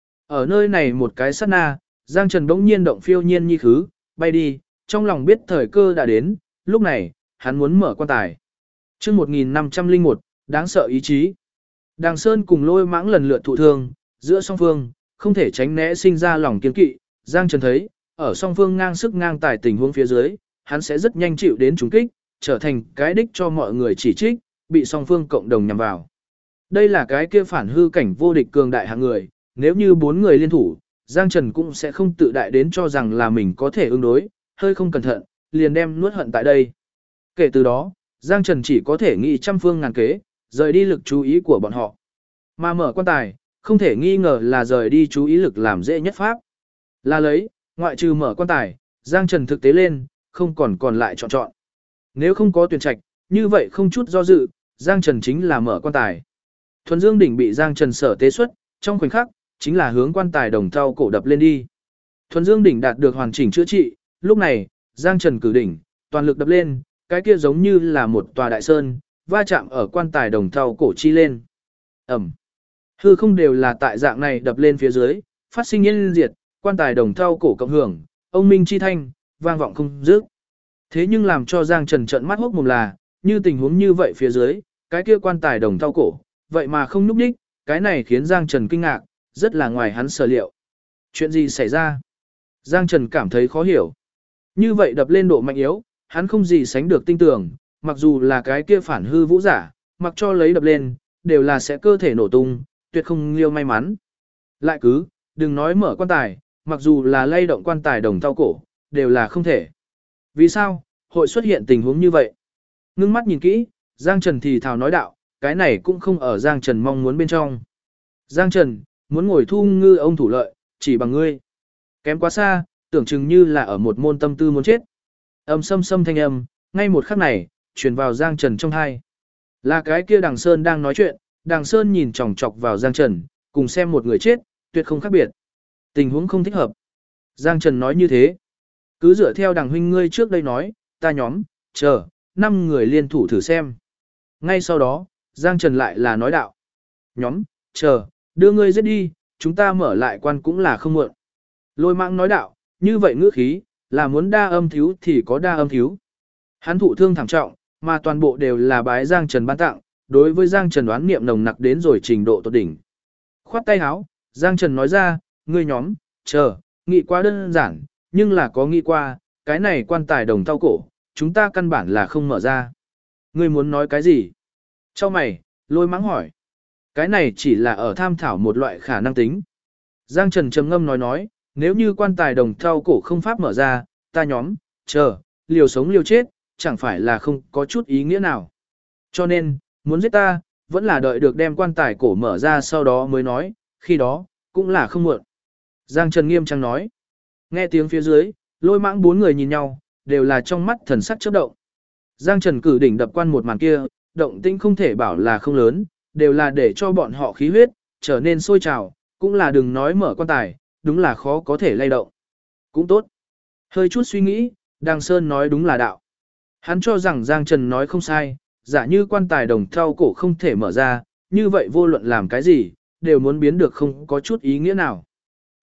Ở nơi này một cái sát na, Giang Trần bỗng nhiên động phiêu nhiên nhi khứ, bay đi, trong lòng biết thời cơ đã đến, lúc này, hắn muốn mở quan tài. Chương 1501, đáng sợ ý chí. Đằng Sơn cùng Lôi Mãng lần lượt thụ thương, giữa song phương, không thể tránh né sinh ra lòng kiên kỵ, Giang Trần thấy, ở song phương ngang sức ngang tài tình huống phía dưới, hắn sẽ rất nhanh chịu đến trúng kích, trở thành cái đích cho mọi người chỉ trích, bị song phương cộng đồng nhằm vào. Đây là cái kia phản hư cảnh vô địch cường đại hạng người, nếu như 4 người liên thủ, Giang Trần cũng sẽ không tự đại đến cho rằng là mình có thể ứng đối, hơi không cẩn thận, liền đem nuốt hận tại đây. Kể từ đó, Giang Trần chỉ có thể nghĩ trăm phương ngàn kế, rời đi lực chú ý của bọn họ. Mà mở quan tài, không thể nghi ngờ là rời đi chú ý lực làm dễ nhất pháp. Là lấy, ngoại trừ mở quan tài, Giang Trần thực tế lên, không còn lại chọn. Nếu không có tuyển trạch, như vậy không chút do dự, Giang Trần chính là mở quan tài. Thuần Dương đỉnh bị Giang Trần sở tế xuất, trong khoảnh khắc, chính là hướng quan tài đồng thau cổ đập lên đi. Thuần Dương đỉnh đạt được hoàn chỉnh chữa trị, lúc này, Giang Trần cử đỉnh, toàn lực đập lên, cái kia giống như là một tòa đại sơn, va chạm ở quan tài đồng thau cổ chi lên. Ẩm. Hư không đều là tại dạng này đập lên phía dưới, phát sinh yên diệt, quan tài đồng thau cổ cộng hưởng, ông minh chi thanh, vang vọng không dứt. Thế nhưng làm cho Giang Trần trợn mắt hốc mồm là, như tình huống như vậy phía dưới, cái kia quan tài đồng thau cổ, vậy mà không núp đích, cái này khiến Giang Trần kinh ngạc, rất là ngoài hắn sở liệu. Chuyện gì xảy ra? Giang Trần cảm thấy khó hiểu. Như vậy đập lên độ mạnh yếu, hắn không gì sánh được tinh tưởng, mặc dù là cái kia phản hư vũ giả, mặc cho lấy đập lên, đều là sẽ cơ thể nổ tung, tuyệt không liêu may mắn. Lại cứ, đừng nói mở quan tài, mặc dù là lay động quan tài đồng thau cổ, đều là không thể. Vì sao, hội xuất hiện tình huống như vậy? Ngưng mắt nhìn kỹ, Giang Trần thì thào nói đạo, cái này cũng không ở Giang Trần mong muốn bên trong. Giang Trần, muốn ngồi thu ngư ông thủ lợi, chỉ bằng ngươi. Kém quá xa, tưởng chừng như là ở một môn tâm tư muốn chết. Âm sâm sâm thanh âm, ngay một khắc này, truyền vào Giang Trần trong tai. Là cái kia Đằng Sơn đang nói chuyện, Đằng Sơn nhìn chòng chọc vào Giang Trần, cùng xem một người chết, tuyệt không khác biệt. Tình huống không thích hợp. Giang Trần nói như thế. Cứ dựa theo Đằng huynh ngươi trước đây nói, ta nhóm, chờ, 5 người liên thủ thử xem. Ngay sau đó, Giang Trần lại là nói đạo. Nhóm, chờ, đưa ngươi giết đi, chúng ta mở lại quan cũng là không muộn. Lôi Mãng nói đạo, như vậy ngữ khí, là muốn đa âm thiếu thì có đa âm thiếu. Hắn thụ thương thảm trọng, mà toàn bộ đều là bái Giang Trần ban tặng, đối với Giang Trần đoán niệm nồng nặc đến rồi trình độ tột đỉnh. Khoát tay áo, Giang Trần nói ra, ngươi nhóm, chờ, nghĩ quá đơn giản, nhưng là có nghĩ qua, cái này quan tài đồng thau cổ, chúng ta căn bản là không mở ra. Ngươi muốn nói cái gì? Cho mày, Lôi Mãng hỏi. Cái này chỉ là ở tham thảo một loại khả năng tính. Giang Trần trầm ngâm nói, nếu như quan tài đồng thau cổ không pháp mở ra, ta nhóm, chờ, liều sống liều chết, chẳng phải là không có chút ý nghĩa nào. Cho nên, muốn giết ta, vẫn là đợi được đem quan tài cổ mở ra sau đó mới nói, khi đó, cũng là không muộn. Giang Trần nghiêm trang nói. Nghe tiếng phía dưới, Lôi Mãng 4 người nhìn nhau, đều là trong mắt thần sắc chớp động. Giang Trần cử đỉnh đập quan một màn kia, động tĩnh không thể bảo là không lớn, đều là để cho bọn họ khí huyết trở nên sôi trào, cũng là đừng nói mở quan tài, đúng là khó có thể lay động. Cũng tốt. Hơi chút suy nghĩ, Đằng Sơn nói đúng là đạo. Hắn cho rằng Giang Trần nói không sai, giả như quan tài đồng thau cổ không thể mở ra, như vậy vô luận làm cái gì, đều muốn biến được không có chút ý nghĩa nào.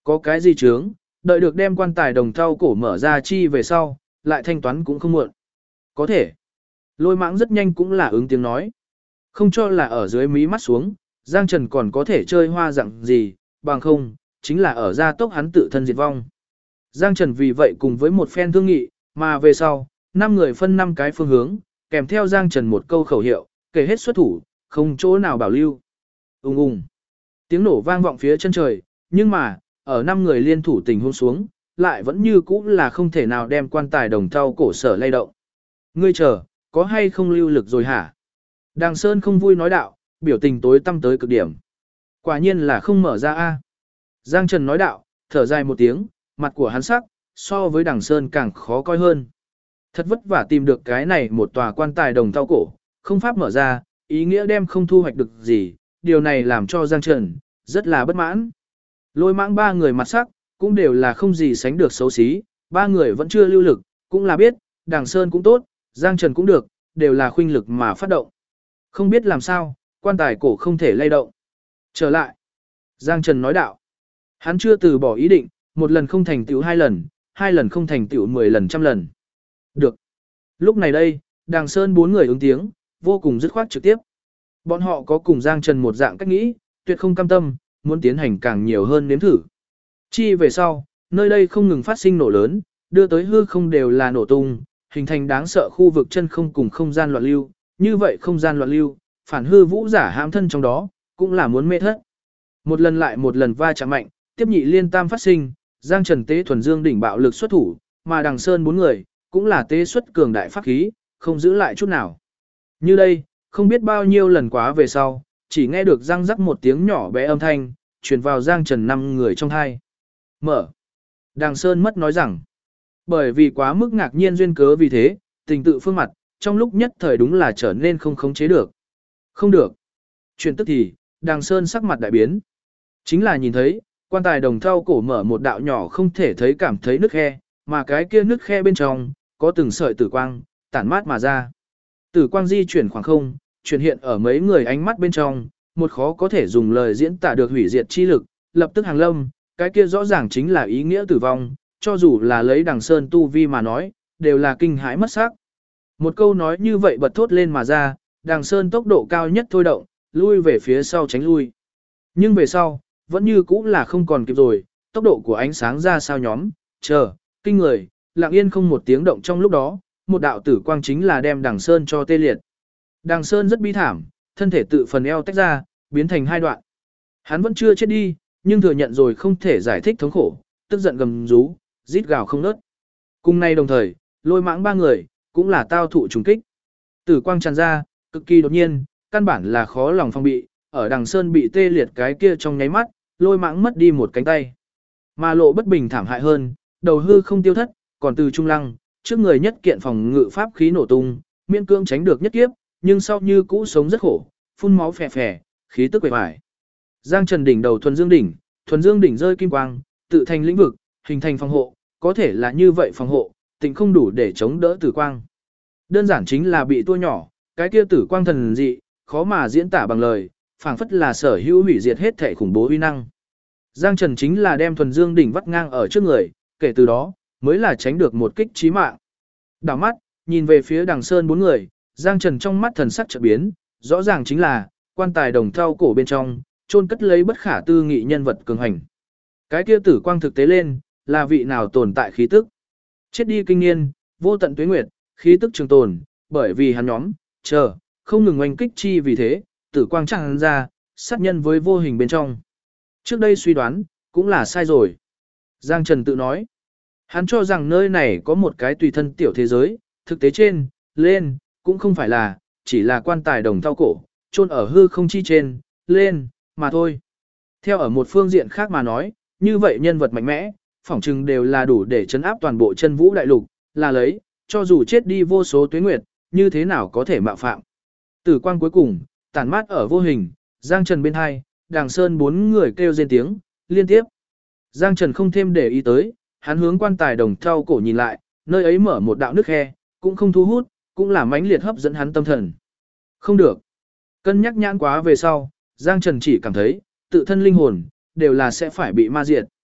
Có cái gì chướng, đợi được đem quan tài đồng thau cổ mở ra chi về sau, lại thanh toán cũng không muộn. Có thể. Lôi mãng rất nhanh cũng là ứng tiếng nói. Không cho là ở dưới mí mắt xuống, Giang Trần còn có thể chơi hoa dạng gì, bằng không, chính là ở gia tốc hắn tự thân diệt vong. Giang Trần vì vậy cùng với một phen thương nghị, mà về sau, 5 người phân 5 cái phương hướng, kèm theo Giang Trần một câu khẩu hiệu, kể hết xuất thủ, không chỗ nào bảo lưu. Ùng ùng. Tiếng nổ vang vọng phía chân trời, nhưng mà, ở 5 người liên thủ tình huống xuống, lại vẫn như cũ là không thể nào đem quan tài đồng thau cổ sở lay động. Ngươi chờ, có hay không lưu lực rồi hả? Đàng Sơn không vui nói đạo, biểu tình tối tăm tới cực điểm. Quả nhiên là không mở ra a. Giang Trần nói đạo, thở dài một tiếng, mặt của hắn sắc, so với Đàng Sơn càng khó coi hơn. Thật vất vả tìm được cái này một tòa quan tài đồng thau cổ, không pháp mở ra, ý nghĩa đem không thu hoạch được gì, điều này làm cho Giang Trần rất là bất mãn. Lôi mãng 3 người mặt sắc, cũng đều là không gì sánh được xấu xí, 3 người vẫn chưa lưu lực, cũng là biết, Đàng Sơn cũng tốt, Giang Trần cũng được, đều là khuynh lực mà phát động. Không biết làm sao, quan tài cổ không thể lay động. Trở lại. Giang Trần nói đạo. Hắn chưa từ bỏ ý định, một lần không thành tựu 2 lần, 2 lần không thành tựu 10 lần trăm lần. Được. Lúc này đây, Đàng Sơn 4 người ứng tiếng, vô cùng dứt khoát trực tiếp. Bọn họ có cùng Giang Trần một dạng cách nghĩ, tuyệt không cam tâm, muốn tiến hành càng nhiều hơn nếm thử. Chi về sau, nơi đây không ngừng phát sinh nổ lớn, đưa tới hư không đều là nổ tung, hình thành đáng sợ khu vực chân không cùng không gian loạn lưu, như vậy không gian loạn lưu, phản hư vũ giả hãm thân trong đó, cũng là muốn mê thất. Một lần lại một lần va chạm mạnh, tiếp nhị liên tam phát sinh, Giang Trần tế thuần dương đỉnh bạo lực xuất thủ, mà Đằng Sơn 4 người, cũng là tế xuất cường đại pháp khí, không giữ lại chút nào. Như đây, không biết bao nhiêu lần quá về sau, chỉ nghe được răng rắc một tiếng nhỏ bé âm thanh, truyền vào Giang Trần 5 người trong hai. Mở. Đằng Sơn mất nói rằng, bởi vì quá mức ngạc nhiên duyên cớ vì thế, tình tự phương mặt, trong lúc nhất thời đúng là trở nên không khống chế được. Không được. Chuyện tức thì, Đằng Sơn sắc mặt đại biến. Chính là nhìn thấy, quan tài đồng thau cổ mở một đạo nhỏ không thể thấy cảm thấy nước khe, mà cái kia nước khe bên trong, có từng sợi tử quang, tản mát mà ra. Tử quang di chuyển khoảng không, chuyển hiện ở mấy người ánh mắt bên trong, một khó có thể dùng lời diễn tả được hủy diệt chi lực, lập tức hàng lâm, cái kia rõ ràng chính là ý nghĩa tử vong, cho dù là lấy Đằng Sơn tu vi mà nói, đều là kinh hãi mất xác. Một câu nói như vậy bật thốt lên mà ra, Đằng Sơn tốc độ cao nhất thôi động, lui về phía sau tránh lui. Nhưng về sau, vẫn như cũ là không còn kịp rồi, tốc độ của ánh sáng ra sao nhóm, kinh người, lặng yên không một tiếng động trong lúc đó, một đạo tử quang chính là đem Đằng Sơn cho tê liệt. Đằng Sơn rất bi thảm, thân thể tự phần eo tách ra, biến thành 2 đoạn. Hắn vẫn chưa chết đi, nhưng thừa nhận rồi không thể giải thích thống khổ, tức giận gầm rú, rít gào không ngớt. Cùng nay đồng thời, Lôi Mãng 3 người cũng là tao thụ trùng kích. Tử quang tràn ra, cực kỳ đột nhiên, căn bản là khó lòng phòng bị, ở Đằng Sơn bị tê liệt cái kia trong nháy mắt, Lôi Mãng mất đi một cánh tay. Mà Lộ Bất Bình thảm hại hơn, đầu hư không tiêu thất, còn từ trung lăng, trước người nhất kiện phòng ngự pháp khí nổ tung, miễn cưỡng tránh được nhất kiếp, nhưng sau như cũ sống rất khổ, phun máu phè phè, khí tức quệ vải. Giang Trần đỉnh đầu thuần dương đỉnh rơi kim quang, tự thành lĩnh vực, hình thành phòng hộ, có thể là như vậy phòng hộ, tình không đủ để chống đỡ tử quang. Đơn giản chính là bị tua nhỏ, cái kia tử quang thần dị, khó mà diễn tả bằng lời, phảng phất là sở hữu hủy diệt hết thể khủng bố uy năng. Giang Trần chính là đem thuần dương đỉnh vắt ngang ở trước người, kể từ đó, mới là tránh được một kích chí mạng. Đảo mắt, nhìn về phía Đằng Sơn 4 người, Giang Trần trong mắt thần sắc chợt biến, rõ ràng chính là quan tài đồng thau cổ bên trong, chôn cất lấy bất khả tư nghị nhân vật cường hành. Cái kia tử quang thực tế lên, là vị nào tồn tại khí tức. Chết đi kinh niên, vô tận tuế nguyệt, khí tức trường tồn, bởi vì hắn nhóm, không ngừng oanh kích chi vì thế, tử quang tràn ra, sát nhân với vô hình bên trong. Trước đây suy đoán, cũng là sai rồi. Giang Trần tự nói, hắn cho rằng nơi này có một cái tùy thân tiểu thế giới, thực tế trên, lên, cũng không phải là, chỉ là quan tài đồng thau cổ, chôn ở hư không chi trên, lên, mà thôi. Theo ở một phương diện khác mà nói, như vậy nhân vật mạnh mẽ, phỏng chừng đều là đủ để chấn áp toàn bộ chân vũ đại lục, là lấy, cho dù chết đi vô số tuế nguyệt, như thế nào có thể mạo phạm. Tử quang cuối cùng, tản mát ở vô hình, Giang Trần bên hai, Đằng Sơn 4 người kêu rên tiếng, liên tiếp. Giang Trần không thêm để ý tới, hắn hướng quan tài đồng thau cổ nhìn lại, nơi ấy mở một đạo nước khe, cũng không thu hút, cũng là mãnh liệt hấp dẫn hắn tâm thần. Không được. Cân nhắc nhãn quá về sau, Giang Trần chỉ cảm thấy, tự thân linh hồn, đều là sẽ phải bị ma diệt.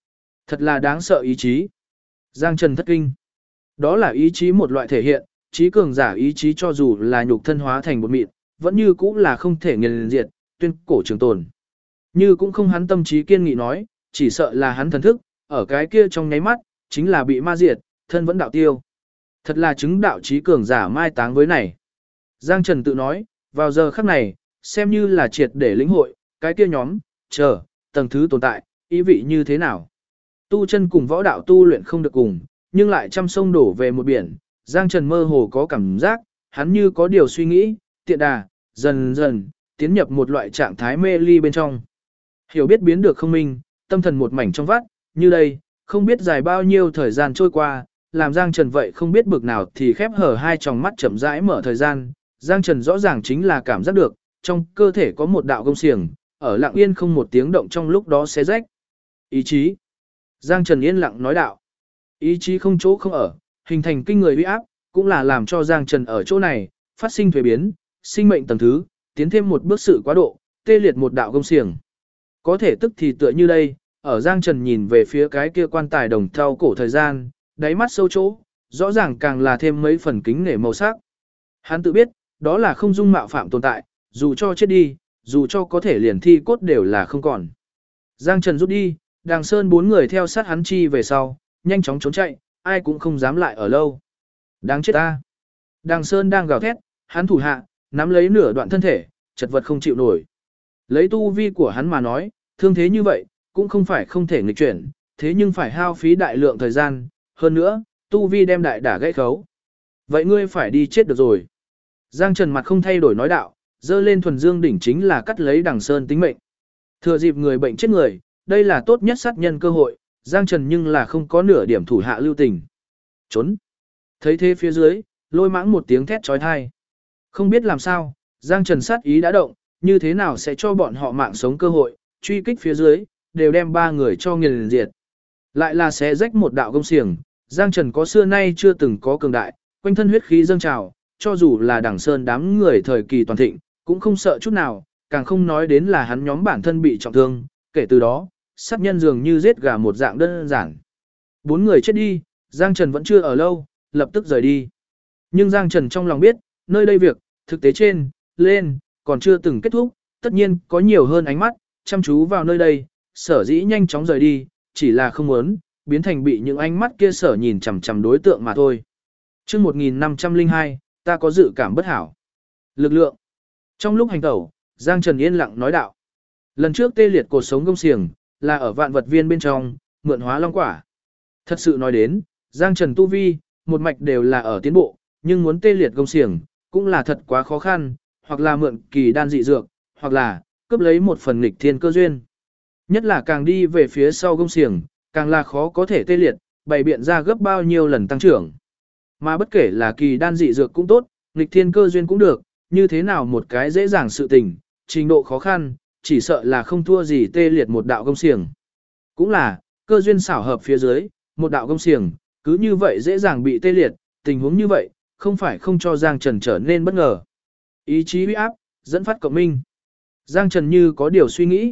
Thật là đáng sợ ý chí. Giang Trần thất kinh. Đó là ý chí một loại thể hiện, trí cường giả ý chí cho dù là nhục thân hóa thành bột mịn, vẫn như cũng là không thể nghiền diệt, tuyên cổ trường tồn. Như cũng không hắn tâm trí kiên nghị nói, chỉ sợ là hắn thần thức, ở cái kia trong nháy mắt, chính là bị ma diệt, thân vẫn đạo tiêu. Thật là chứng đạo trí cường giả mai táng với này. Giang Trần tự nói, vào giờ khắc này, xem như là triệt để lĩnh hội, cái kia nhóm, tầng thứ tồn tại, ý vị như thế nào. Tu chân cùng võ đạo tu luyện không được cùng, nhưng lại trăm sông đổ về một biển, Giang Trần mơ hồ có cảm giác, hắn như có điều suy nghĩ, tiện đà, dần dần, tiến nhập một loại trạng thái mê ly bên trong. Hiểu biết biến được không minh, tâm thần một mảnh trong vắt, như đây, không biết dài bao nhiêu thời gian trôi qua, làm Giang Trần vậy không biết bực nào thì khép hở hai tròng mắt chậm rãi mở thời gian, Giang Trần rõ ràng chính là cảm giác được, trong cơ thể có một đạo gông xiềng, ở lặng yên không một tiếng động trong lúc đó xé rách. Ý chí. Giang Trần yên lặng nói đạo. Ý chí không chỗ không ở, hình thành kinh người uy áp, cũng là làm cho Giang Trần ở chỗ này, phát sinh thuế biến, sinh mệnh tầng thứ, tiến thêm một bước sự quá độ, tê liệt một đạo gông xiềng. Có thể tức thì tựa như đây, ở Giang Trần nhìn về phía cái kia quan tài đồng thau cổ thời gian, đáy mắt sâu chỗ, rõ ràng càng là thêm mấy phần kính nể màu sắc. Hắn tự biết, đó là không dung mạo phạm tồn tại, dù cho chết đi, dù cho có thể liền thi cốt đều là không còn. Giang Trần rút đi, Đàng Sơn bốn người theo sát hắn chi về sau, nhanh chóng trốn chạy, ai cũng không dám lại ở lâu. Đáng chết ta. Đàng Sơn đang gào thét, hắn thủ hạ, nắm lấy nửa đoạn thân thể, chật vật không chịu nổi. Lấy tu vi của hắn mà nói, thương thế như vậy, cũng không phải không thể nghịch chuyển, thế nhưng phải hao phí đại lượng thời gian, hơn nữa, tu vi đem đại đả gãy khấu. Vậy ngươi phải đi chết được rồi. Giang Trần mặt không thay đổi nói đạo, dơ lên thuần dương đỉnh chính là cắt lấy Đằng Sơn tính mệnh. Thừa dịp người bệnh chết người, đây là tốt nhất sát nhân cơ hội, Giang Trần nhưng là không có nửa điểm thủ hạ lưu tình. Trốn. Thấy thế phía dưới, lôi mãng một tiếng thét trói thai. Không biết làm sao, Giang Trần sát ý đã động, như thế nào sẽ cho bọn họ mạng sống cơ hội, truy kích phía dưới, đều đem ba người cho nghiền diệt. Lại là xé rách một đạo gông xiềng, Giang Trần có xưa nay chưa từng có cường đại, quanh thân huyết khí dâng trào, cho dù là Đằng Sơn đám người thời kỳ toàn thịnh, cũng không sợ chút nào, càng không nói đến là hắn nhóm bản thân bị trọng thương, kể từ đó, sát nhân dường như giết gà một dạng đơn giản. Bốn người chết đi, Giang Trần vẫn chưa ở lâu, lập tức rời đi. Nhưng Giang Trần trong lòng biết, nơi đây việc, thực tế trên, lên, còn chưa từng kết thúc, tất nhiên có nhiều hơn ánh mắt, chăm chú vào nơi đây, sở dĩ nhanh chóng rời đi, chỉ là không muốn, biến thành bị những ánh mắt kia sở nhìn chằm chằm đối tượng mà thôi. Trước 1502, ta có dự cảm bất hảo. Lực lượng. Trong lúc hành tẩu, Giang Trần yên lặng nói đạo. Lần trước tê liệt cột sống gông xiềng, là ở vạn vật viên bên trong, mượn hóa long quả. Thật sự nói đến, Giang Trần tu vi, một mạch đều là ở tiến bộ, nhưng muốn tê liệt gông xiềng, cũng là thật quá khó khăn, hoặc là mượn kỳ đan dị dược, hoặc là cướp lấy một phần nghịch thiên cơ duyên. Nhất là càng đi về phía sau gông xiềng, càng là khó có thể tê liệt, bày biện ra gấp bao nhiêu lần tăng trưởng. Mà bất kể là kỳ đan dị dược cũng tốt, nghịch thiên cơ duyên cũng được, như thế nào một cái dễ dàng sự tình, trình độ khó khăn, chỉ sợ là không thua gì tê liệt một đạo gông xiềng. Cũng là, cơ duyên xảo hợp phía dưới, một đạo gông xiềng, cứ như vậy dễ dàng bị tê liệt, tình huống như vậy, không phải không cho Giang Trần trở nên bất ngờ. Ý chí uy áp, dẫn phát cộng minh. Giang Trần như có điều suy nghĩ.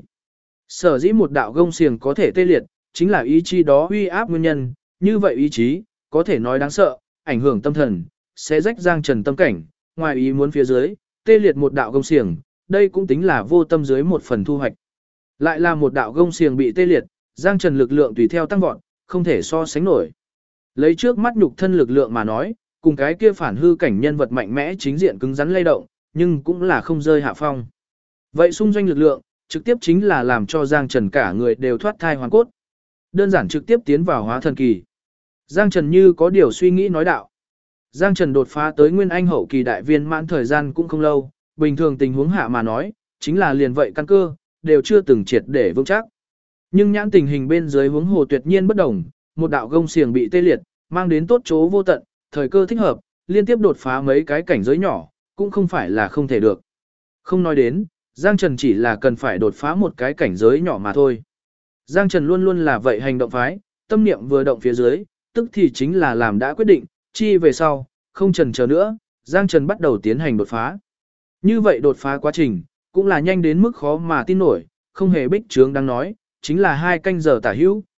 Sở dĩ một đạo gông xiềng có thể tê liệt, chính là ý chí đó uy áp nguyên nhân, như vậy ý chí, có thể nói đáng sợ, ảnh hưởng tâm thần, sẽ rách Giang Trần tâm cảnh, ngoài ý muốn phía dưới, tê liệt một đạo gông xiềng, đây cũng tính là vô tâm dưới một phần thu hoạch. Lại là một đạo gông xiềng bị tê liệt, Giang Trần lực lượng tùy theo tăng vọt, không thể so sánh nổi. Lấy trước mắt nhục thân lực lượng mà nói, cùng cái kia phản hư cảnh nhân vật mạnh mẽ chính diện cứng rắn lay động, nhưng cũng là không rơi hạ phong. Vậy xung doanh lực lượng, trực tiếp chính là làm cho Giang Trần cả người đều thoát thai hoàn cốt. Đơn giản trực tiếp tiến vào hóa thần kỳ. Giang Trần như có điều suy nghĩ nói đạo. Giang Trần đột phá tới nguyên anh hậu kỳ đại viên mãn thời gian cũng không lâu, bình thường tình huống hạ mà nói, chính là liền vậy căn cơ, đều chưa từng triệt để vững chắc. Nhưng nhãn tình hình bên dưới huống hồ tuyệt nhiên bất đồng, một đạo gông xiềng bị tê liệt, mang đến tốt chỗ vô tận, thời cơ thích hợp, liên tiếp đột phá mấy cái cảnh giới nhỏ, cũng không phải là không thể được. Không nói đến, Giang Trần chỉ là cần phải đột phá một cái cảnh giới nhỏ mà thôi. Giang Trần luôn luôn là vậy hành động phái, tâm niệm vừa động phía dưới, tức thì chính là làm đã quyết định, chi về sau, không chần chờ nữa, Giang Trần bắt đầu tiến hành đột phá. Như vậy đột phá quá trình, cũng là nhanh đến mức khó mà tin nổi, không hề bích trướng đang nói, chính là 2 canh giờ tả hữu,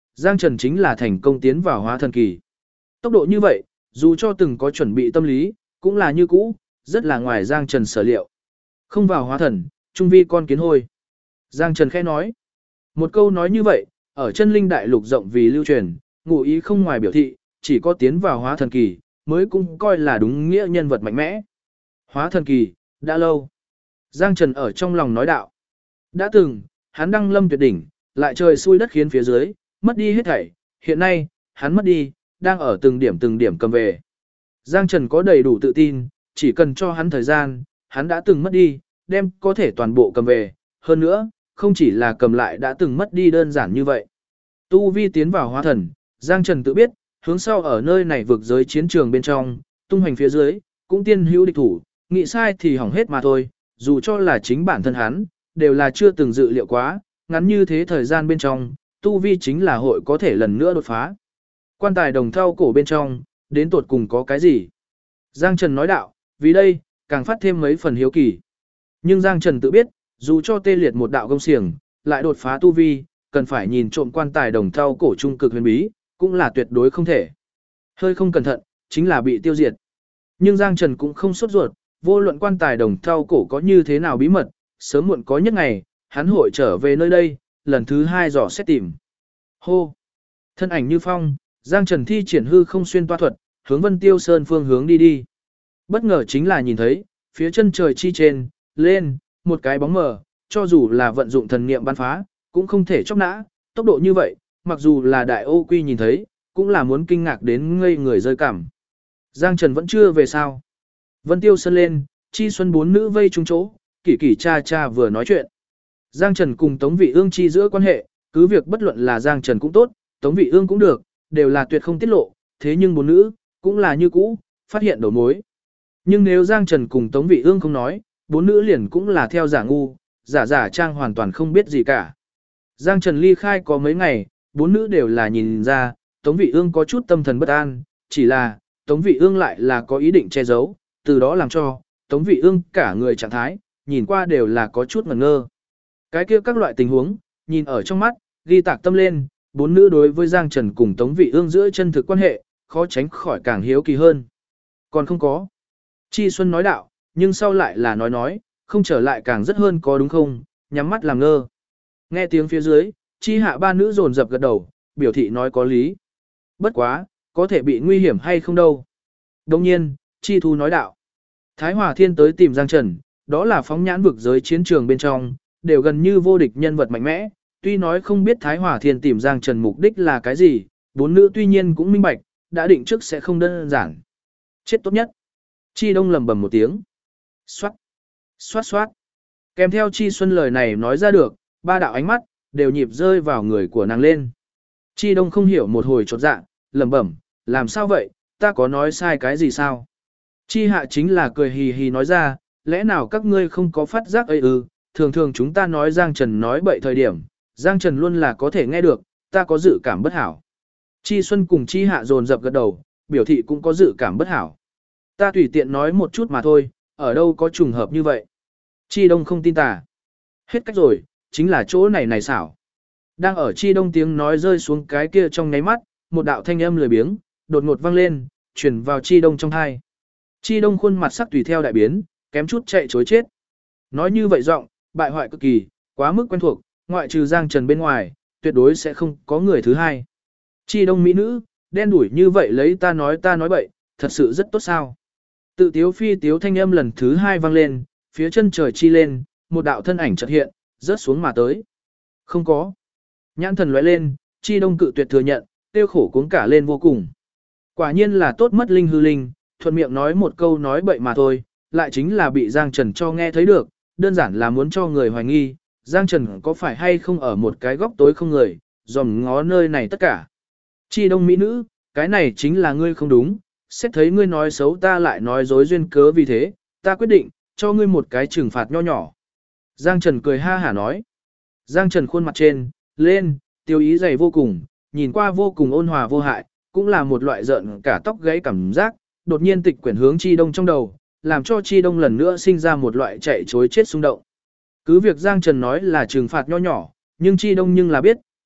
Giang Trần chính là thành công tiến vào hóa thần kỳ. Tốc độ như vậy, dù cho từng có chuẩn bị tâm lý, cũng là như cũ, rất là ngoài Giang Trần sở liệu. Không vào hóa thần, trung vi con kiến hôi. Giang Trần khẽ nói. Một câu nói như vậy, ở chân linh đại lục rộng vì lưu truyền, ngụ ý không ngoài biểu thị, chỉ có tiến vào hóa thần kỳ, mới cũng coi là đúng nghĩa nhân vật mạnh mẽ. Hóa thần kỳ, đã lâu. Giang Trần ở trong lòng nói đạo. Đã từng, hắn đăng lâm tuyệt đỉnh, lại trời xui đất khiến phía dưới, mất đi hết thảy. Hiện nay, hắn mất đi, đang ở từng điểm cầm về. Giang Trần có đầy đủ tự tin, chỉ cần cho hắn thời gian, hắn đã từng mất đi, đem có thể toàn bộ cầm về. Hơn nữa, không chỉ là cầm lại đã từng mất đi đơn giản như vậy. Tu vi tiến vào hóa thần, Giang Trần tự biết, hướng sau ở nơi này vực giới chiến trường bên trong, tung hoành phía dưới, cũng tiên hữu địch thủ, nghĩ sai thì hỏng hết mà thôi, dù cho là chính bản thân hắn, đều là chưa từng dự liệu quá, ngắn như thế thời gian bên trong, tu vi chính là hội có thể lần nữa đột phá. Quan tài đồng thau cổ bên trong, đến tột cùng có cái gì? Giang Trần nói đạo, vì đây, càng phát thêm mấy phần hiếu kỳ. Nhưng Giang Trần tự biết, dù cho tê liệt một đạo công xiềng, lại đột phá tu vi, cần phải nhìn trộm quan tài đồng thau cổ trung cực huyền bí, cũng là tuyệt đối không thể. Hơi không cẩn thận, chính là bị tiêu diệt. Nhưng Giang Trần cũng không sốt ruột, vô luận quan tài đồng thau cổ có như thế nào bí mật, sớm muộn có nhất ngày, hắn hội trở về nơi đây, lần thứ 2 dò xét tìm. Hô! Thân ảnh như phong, Giang Trần thi triển hư không xuyên toa thuật, hướng Vân Tiêu Sơn phương hướng đi đi. Bất ngờ chính là nhìn thấy, phía chân trời chi trên, lên, một cái bóng mờ, cho dù là vận dụng thần niệm bắn phá, cũng không thể chóc nã, tốc độ như vậy, mặc dù là đại ô quy nhìn thấy, cũng là muốn kinh ngạc đến ngây người rơi cảm. Giang Trần vẫn chưa về sao. Vân Tiêu Sơn lên, Chi Xuân bốn nữ vây chung chỗ, Kỷ Kỷ cha cha vừa nói chuyện. Giang Trần cùng Tống Vị Ương chi giữa quan hệ, cứ việc bất luận là Giang Trần cũng tốt, Tống Vị Ương cũng được, đều là tuyệt không tiết lộ, thế nhưng bốn nữ, cũng là như cũ, phát hiện đầu mối. Nhưng nếu Giang Trần cùng Tống Vị Ương không nói, bốn nữ liền cũng là theo giả ngu, giả trang hoàn toàn không biết gì cả. Giang Trần ly khai có mấy ngày, bốn nữ đều là nhìn ra, Tống Vị Ương có chút tâm thần bất an, chỉ là, Tống Vị Ương lại là có ý định che giấu, từ đó làm cho, Tống Vị Ương cả người trạng thái, nhìn qua đều là có chút ngẩn ngơ. Cái kia các loại tình huống, nhìn ở trong mắt, ghi tạc tâm lên, bốn nữ đối với Giang Trần cùng Tống Vị Ương giữa chân thực quan hệ, khó tránh khỏi càng hiếu kỳ hơn. Còn không có. Chi Xuân nói đạo, nhưng sau lại là nói, không trở lại càng rất hơn có đúng không, nhắm mắt làm ngơ. Nghe tiếng phía dưới, Chi hạ ba nữ dồn dập gật đầu, biểu thị nói có lý. Bất quá, có thể bị nguy hiểm hay không đâu. Đồng nhiên, Chi Thu nói đạo. Thái Hòa Thiên tới tìm Giang Trần, đó là phóng nhãn vực giới chiến trường bên trong, đều gần như vô địch nhân vật mạnh mẽ. Tuy nói không biết Thái Hòa Thiên tìm Giang Trần mục đích là cái gì, bốn nữ tuy nhiên cũng minh bạch, đã định trước sẽ không đơn giản. Chết tốt nhất. Chi Đông lầm bầm một tiếng. Xoát, xoát xoát. Kèm theo Chi Xuân lời này nói ra được, ba đạo ánh mắt, đều nhịp rơi vào người của nàng lên. Chi Đông không hiểu một hồi chột dạ, lẩm bẩm, làm sao vậy, ta có nói sai cái gì sao? Chi Hạ chính là cười hì hì nói ra, lẽ nào các ngươi không có phát giác ấy ư, thường thường chúng ta nói Giang Trần nói bậy thời điểm, Giang Trần luôn là có thể nghe được, ta có dự cảm bất hảo. Chi Xuân cùng Chi Hạ dồn dập gật đầu, biểu thị cũng có dự cảm bất hảo. Ta tùy tiện nói một chút mà thôi, ở đâu có trùng hợp như vậy. Chi Đông không tin tà. Hết cách rồi, chính là chỗ này xảo. Đang ở Chi Đông tiếng nói rơi xuống cái kia trong nháy mắt, một đạo thanh âm lười biếng, đột ngột vang lên, truyền vào Chi Đông trong tai. Chi Đông khuôn mặt sắc tùy theo đại biến, kém chút chạy trối chết. Nói như vậy giọng, bại hoại cực kỳ, quá mức quen thuộc, ngoại trừ Giang Trần bên ngoài, tuyệt đối sẽ không có người thứ hai. Chi Đông mỹ nữ, đen đủi như vậy lấy ta nói bậy, thật sự rất tốt sao. Tự tiếu phi tiếu thanh âm lần thứ 2 vang lên, phía chân trời chi lên, một đạo thân ảnh chợt hiện, rớt xuống mà tới. Không có. Nhãn thần lóe lên, Chi Đông cự tuyệt thừa nhận, tiêu khổ cuống cả lên vô cùng. Quả nhiên là tốt mất linh hư linh, thuận miệng nói một câu nói bậy mà thôi, lại chính là bị Giang Trần cho nghe thấy được, đơn giản là muốn cho người hoài nghi, Giang Trần có phải hay không ở một cái góc tối không người, dòm ngó nơi này tất cả. Chi Đông mỹ nữ, cái này chính là ngươi không đúng, xét thấy ngươi nói xấu ta lại nói dối duyên cớ vì thế, ta quyết định, cho ngươi một cái trừng phạt nho nhỏ. Giang Trần cười ha hả nói. Giang Trần khuôn mặt trên, lên, tiêu ý dày vô cùng, nhìn qua vô cùng ôn hòa vô hại, cũng là một loại giận cả tóc gáy cảm giác, đột nhiên tịch quyển hướng Chi Đông trong đầu, làm cho Chi Đông lần nữa sinh ra một loại chạy chối chết xung động. Cứ việc Giang Trần nói là trừng phạt nho nhỏ, nhưng Chi Đông nhưng là biết,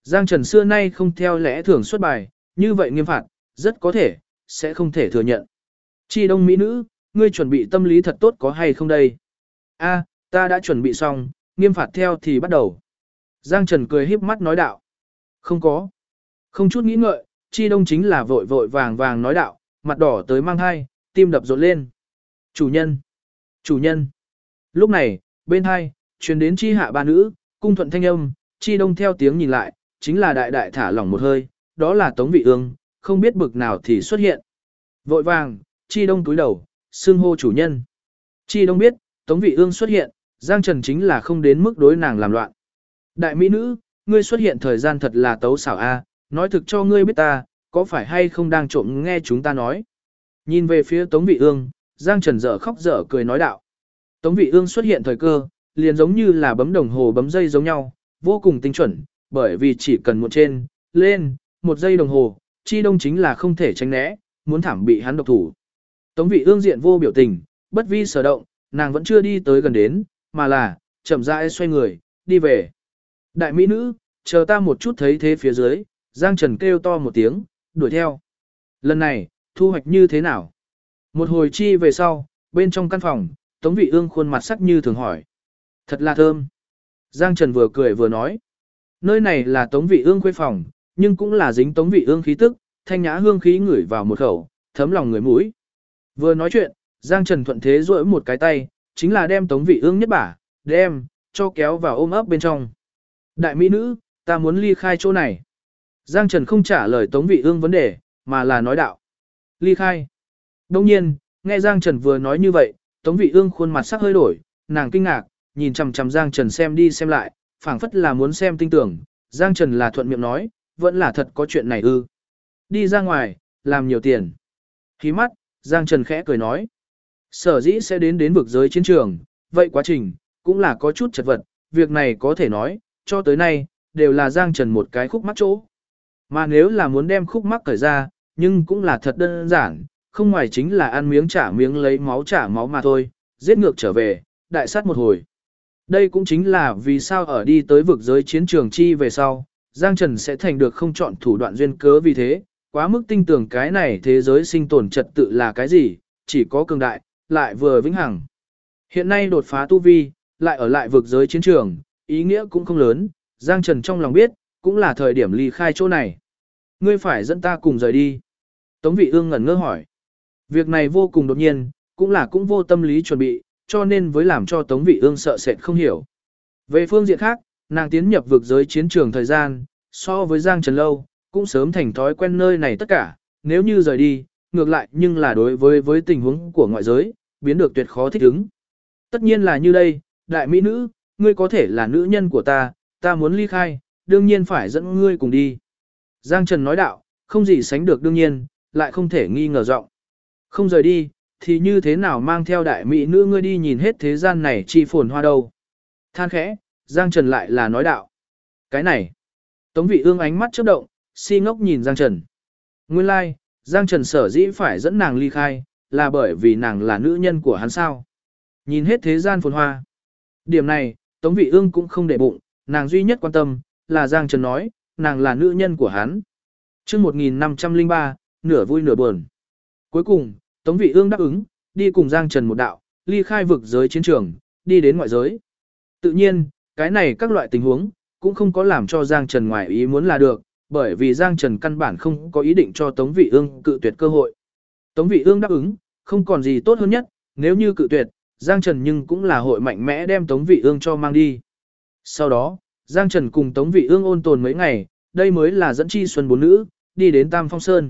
Giang Trần xưa nay không theo lẽ thường xuất bài, như vậy nghiêm phạt, rất có thể, sẽ không thể thừa nhận. Chi Đông Mỹ nữ, ngươi chuẩn bị tâm lý thật tốt có hay không đây? A, ta đã chuẩn bị xong, nghiêm phạt theo thì bắt đầu. Giang Trần cười híp mắt nói đạo. Không có. Không chút nghĩ ngợi, Chi Đông chính là vội vội vàng vàng nói đạo, mặt đỏ tới mang hai, tim đập rộn lên. Chủ nhân. Chủ nhân. Lúc này, bên hai, truyền đến Chi Hạ ba nữ, cung thuận thanh âm, Chi Đông theo tiếng nhìn lại, chính là đại đại thả lỏng một hơi, đó là Tống Vị Ương, không biết bực nào thì xuất hiện. Vội vàng, Chi Đông túi đầu, xưng hô chủ nhân. Chi Đông biết, Tống Vị Ương xuất hiện, Giang Trần chính là không đến mức đối nàng làm loạn. Đại mỹ nữ, ngươi xuất hiện thời gian thật là tấu xảo a, nói thực cho ngươi biết ta, có phải hay không đang trộm nghe chúng ta nói. Nhìn về phía Tống Vị Ương, Giang Trần dở khóc dở cười nói đạo. Tống Vị Ương xuất hiện thời cơ, liền giống như là bấm đồng hồ bấm dây giống nhau, vô cùng tinh chuẩn, bởi vì chỉ cần một trên, lên, một giây đồng hồ, Chi Đông chính là không thể tránh né, muốn thảm bị hắn độc thủ. Tống Vị Ương diện vô biểu tình, bất vi sở động, nàng vẫn chưa đi tới gần đến, mà là, chậm rãi xoay người, đi về. Đại mỹ nữ, chờ ta một chút thấy thế phía dưới, Giang Trần kêu to một tiếng, đuổi theo. Lần này, thu hoạch như thế nào? Một hồi chi về sau, bên trong căn phòng, Tống Vị Ương khuôn mặt sắc như thường hỏi. Thật là thơm. Giang Trần vừa cười vừa nói. Nơi này là Tống Vị Ương khuê phòng, nhưng cũng là dính Tống Vị Ương khí tức, thanh nhã hương khí ngửi vào một khẩu, thấm lòng người mũi. Vừa nói chuyện, Giang Trần thuận thế duỗi một cái tay, chính là đem Tống Vị Ương nhất bả, đem, cho kéo vào ôm ấp bên trong. Đại mỹ nữ, ta muốn ly khai chỗ này. Giang Trần không trả lời Tống Vị Ương vấn đề, mà là nói đạo. Ly khai. Đông nhiên, nghe Giang Trần vừa nói như vậy, Tống Vị Ương khuôn mặt sắc hơi đổi, nàng kinh ngạc, nhìn chằm chằm Giang Trần xem đi xem lại, phảng phất là muốn xem tinh tưởng. Giang Trần là thuận miệng nói, vẫn là thật có chuyện này ư. Đi ra ngoài, làm nhiều tiền. Khí mắt, Giang Trần khẽ cười nói. Sở dĩ sẽ đến vực giới chiến trường, vậy quá trình, cũng là có chút chật vật, việc này có thể nói, cho tới nay, đều là Giang Trần một cái khúc mắc chỗ. Mà nếu là muốn đem khúc mắc cởi ra, nhưng cũng là thật đơn giản, không ngoài chính là ăn miếng trả miếng lấy máu trả máu mà thôi, giết ngược trở về, đại sát một hồi. Đây cũng chính là vì sao ở đi tới vực giới chiến trường chi về sau, Giang Trần sẽ thành được không chọn thủ đoạn duyên cớ vì thế, quá mức tinh tưởng cái này thế giới sinh tồn trật tự là cái gì, chỉ có cường đại, lại vừa vĩnh hằng. Hiện nay đột phá tu vi, lại ở lại vực giới chiến trường, ý nghĩa cũng không lớn, Giang Trần trong lòng biết, cũng là thời điểm ly khai chỗ này. Ngươi phải dẫn ta cùng rời đi. Tống Vị Ương ngẩn ngơ hỏi. Việc này vô cùng đột nhiên, cũng vô tâm lý chuẩn bị, cho nên với làm cho Tống Vị Ương sợ sệt không hiểu. Về phương diện khác, nàng tiến nhập vực giới chiến trường thời gian, so với Giang Trần lâu, cũng sớm thành thói quen nơi này tất cả, nếu như rời đi, ngược lại nhưng là đối với tình huống của ngoại giới, biến được tuyệt khó thích ứng. Tất nhiên là như đây, đại mỹ nữ, ngươi có thể là nữ nhân của ta muốn ly khai, đương nhiên phải dẫn ngươi cùng đi. Giang Trần nói đạo, không gì sánh được đương nhiên, lại không thể nghi ngờ rộng. Không rời đi, thì như thế nào mang theo đại mỹ nữ ngươi đi nhìn hết thế gian này chi phồn hoa đâu. Than khẽ, Giang Trần lại là nói đạo. Cái này, Tống Vị Ương ánh mắt chớp động, si ngốc nhìn Giang Trần. Nguyên lai, like, Giang Trần sở dĩ phải dẫn nàng ly khai, là bởi vì nàng là nữ nhân của hắn sao. Nhìn hết thế gian phồn hoa. Điểm này, Tống Vị Ương cũng không để bụng, nàng duy nhất quan tâm, là Giang Trần nói, nàng là nữ nhân của hắn. Trước 1503, nửa vui nửa buồn. Cuối cùng, Tống Vị Ương đáp ứng, đi cùng Giang Trần một đạo, ly khai vực giới chiến trường, đi đến ngoại giới. Tự nhiên, cái này các loại tình huống, cũng không có làm cho Giang Trần ngoài ý muốn là được, bởi vì Giang Trần căn bản không có ý định cho Tống Vị Ương cự tuyệt cơ hội. Tống Vị Ương đáp ứng, không còn gì tốt hơn nhất, nếu như cự tuyệt, Giang Trần nhưng cũng là hội mạnh mẽ đem Tống Vị Ương cho mang đi. Sau đó, Giang Trần cùng Tống Vị Ương ôn tồn mấy ngày, đây mới là dẫn Chi Xuân bốn nữ, đi đến Tam Phong Sơn.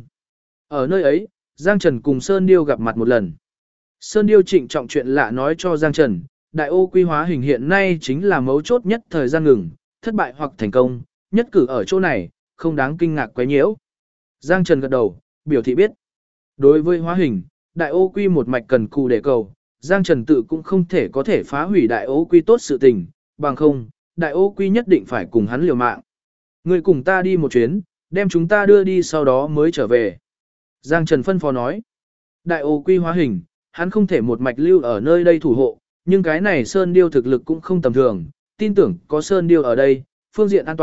Ở nơi ấy, Giang Trần cùng Sơn Điêu gặp mặt một lần. Sơn Điêu trịnh trọng chuyện lạ nói cho Giang Trần, đại ô quy hóa hình hiện nay chính là mấu chốt nhất thời gian ngừng, thất bại hoặc thành công, nhất cử ở chỗ này, không đáng kinh ngạc quấy nhiễu. Giang Trần gật đầu, biểu thị biết. Đối với hóa hình, đại ô quy một mạch cần cù để cầu, Giang Trần tự cũng không thể có thể phá hủy đại ô quy tốt sự tình, bằng không, đại ô quy nhất định phải cùng hắn liều mạng. Người cùng ta đi một chuyến, đem chúng ta đưa đi sau đó mới trở về. Giang Trần phân phó nói, đại ô quy hóa hình, hắn không thể một mạch lưu ở nơi đây thủ hộ, nhưng cái này Sơn Điêu thực lực cũng không tầm thường, tin tưởng có Sơn Điêu ở đây, phương diện an toàn,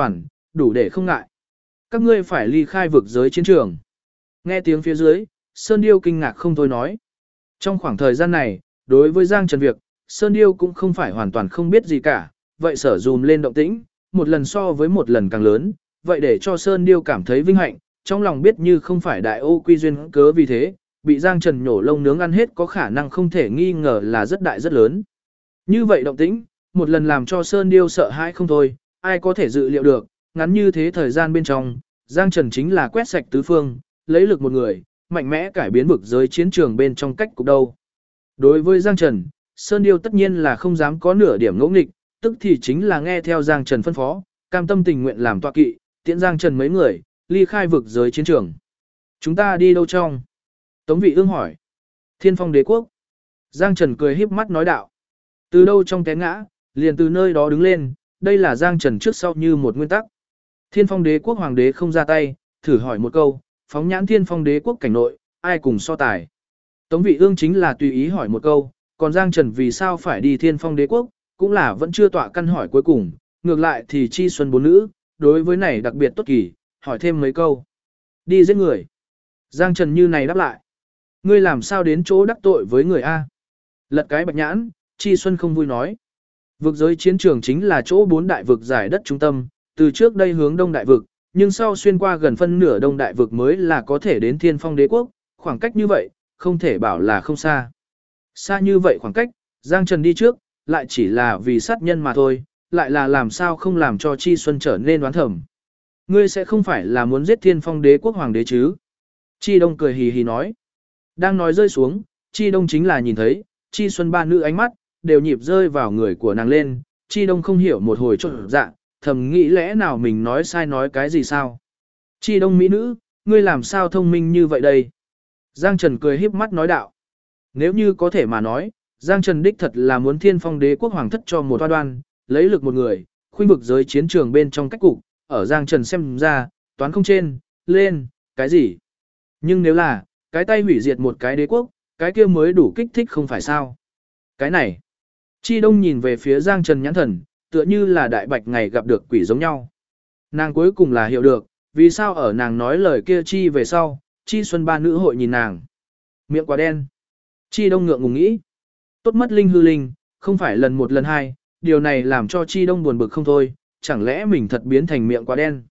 đủ để không ngại. Các ngươi phải ly khai vực giới chiến trường. Nghe tiếng phía dưới, Sơn Điêu kinh ngạc không thôi nói. Trong khoảng thời gian này, đối với Giang Trần việc, Sơn Điêu cũng không phải hoàn toàn không biết gì cả, vậy sở dùm lên động tĩnh, một lần so với một lần càng lớn, vậy để cho Sơn Điêu cảm thấy vinh hạnh, trong lòng biết như không phải đại ô quy duyên cớ vì thế, bị Giang Trần nhổ lông nướng ăn hết có khả năng không thể nghi ngờ là rất đại rất lớn. Như vậy động tĩnh, một lần làm cho Sơn Điêu sợ hãi không thôi, ai có thể dự liệu được, ngắn như thế thời gian bên trong, Giang Trần chính là quét sạch tứ phương, lấy lực một người, mạnh mẽ cải biến vực giới chiến trường bên trong cách cục đâu. Đối với Giang Trần, Sơn Điêu tất nhiên là không dám có nửa điểm ngỗ nghịch, tức thì chính là nghe theo Giang Trần phân phó, cam tâm tình nguyện làm tọa kỵ, tiễn Giang Trần mấy người, ly khai vực giới chiến trường. Chúng ta đi đâu trong? Tống Vị Ương hỏi. Thiên Phong Đế Quốc. Giang Trần cười híp mắt nói đạo. Từ đâu trong té ngã, liền từ nơi đó đứng lên, đây là Giang Trần trước sau như một nguyên tắc. Thiên Phong Đế Quốc hoàng đế không ra tay, thử hỏi một câu, phóng nhãn Thiên Phong Đế Quốc cảnh nội, ai cùng so tài. Tống Vị Ương chính là tùy ý hỏi một câu, còn Giang Trần vì sao phải đi Thiên Phong Đế Quốc, cũng là vẫn chưa tọa căn hỏi cuối cùng, ngược lại thì Chi Xuân bốn nữ, đối với này đặc biệt tốt kỳ, hỏi thêm mấy câu. Đi giết người. Giang Trần như này đáp lại. Ngươi làm sao đến chỗ đắc tội với người A? Lật cái bạch nhãn, Chi Xuân không vui nói. Vực giới chiến trường chính là chỗ 4 đại vực giải đất trung tâm, từ trước đây hướng đông đại vực, nhưng sau xuyên qua gần phân nửa đông đại vực mới là có thể đến Thiên Phong Đế Quốc, khoảng cách như vậy, không thể bảo là không xa. Xa như vậy khoảng cách, Giang Trần đi trước, lại chỉ là vì sát nhân mà thôi, lại là làm sao không làm cho Chi Xuân trở nên đoán thầm. Ngươi sẽ không phải là muốn giết Thiên Phong Đế Quốc hoàng đế chứ? Chi Đông cười hì hì nói. Đang nói rơi xuống, Chi Đông chính là nhìn thấy, Chi Xuân ba nữ ánh mắt, đều nhịp rơi vào người của nàng lên, Chi Đông không hiểu một hồi trộn dạ, thầm nghĩ lẽ nào mình nói sai nói cái gì sao? Chi Đông mỹ nữ, ngươi làm sao thông minh như vậy đây? Giang Trần cười híp mắt nói đạo. Nếu như có thể mà nói, Giang Trần đích thật là muốn Thiên Phong Đế Quốc hoàng thất cho một đoan, lấy lực một người, khuynh vực giới chiến trường bên trong cách cục, ở Giang Trần xem ra, toán không trên, lên, cái gì? Nhưng nếu là, cái tay hủy diệt một cái đế quốc, cái kia mới đủ kích thích không phải sao? Cái này, Chi Đông nhìn về phía Giang Trần nhãn thần, tựa như là đại bạch ngày gặp được quỷ giống nhau. Nàng cuối cùng là hiểu được, vì sao ở nàng nói lời kia Chi về sau, Chi Xuân ba nữ hội nhìn nàng. Miệng quá đen. Chi Đông ngượng ngùng nghĩ. Tốt mất linh hư linh, không phải lần một lần hai, điều này làm cho Chi Đông buồn bực không thôi, chẳng lẽ mình thật biến thành miệng quá đen.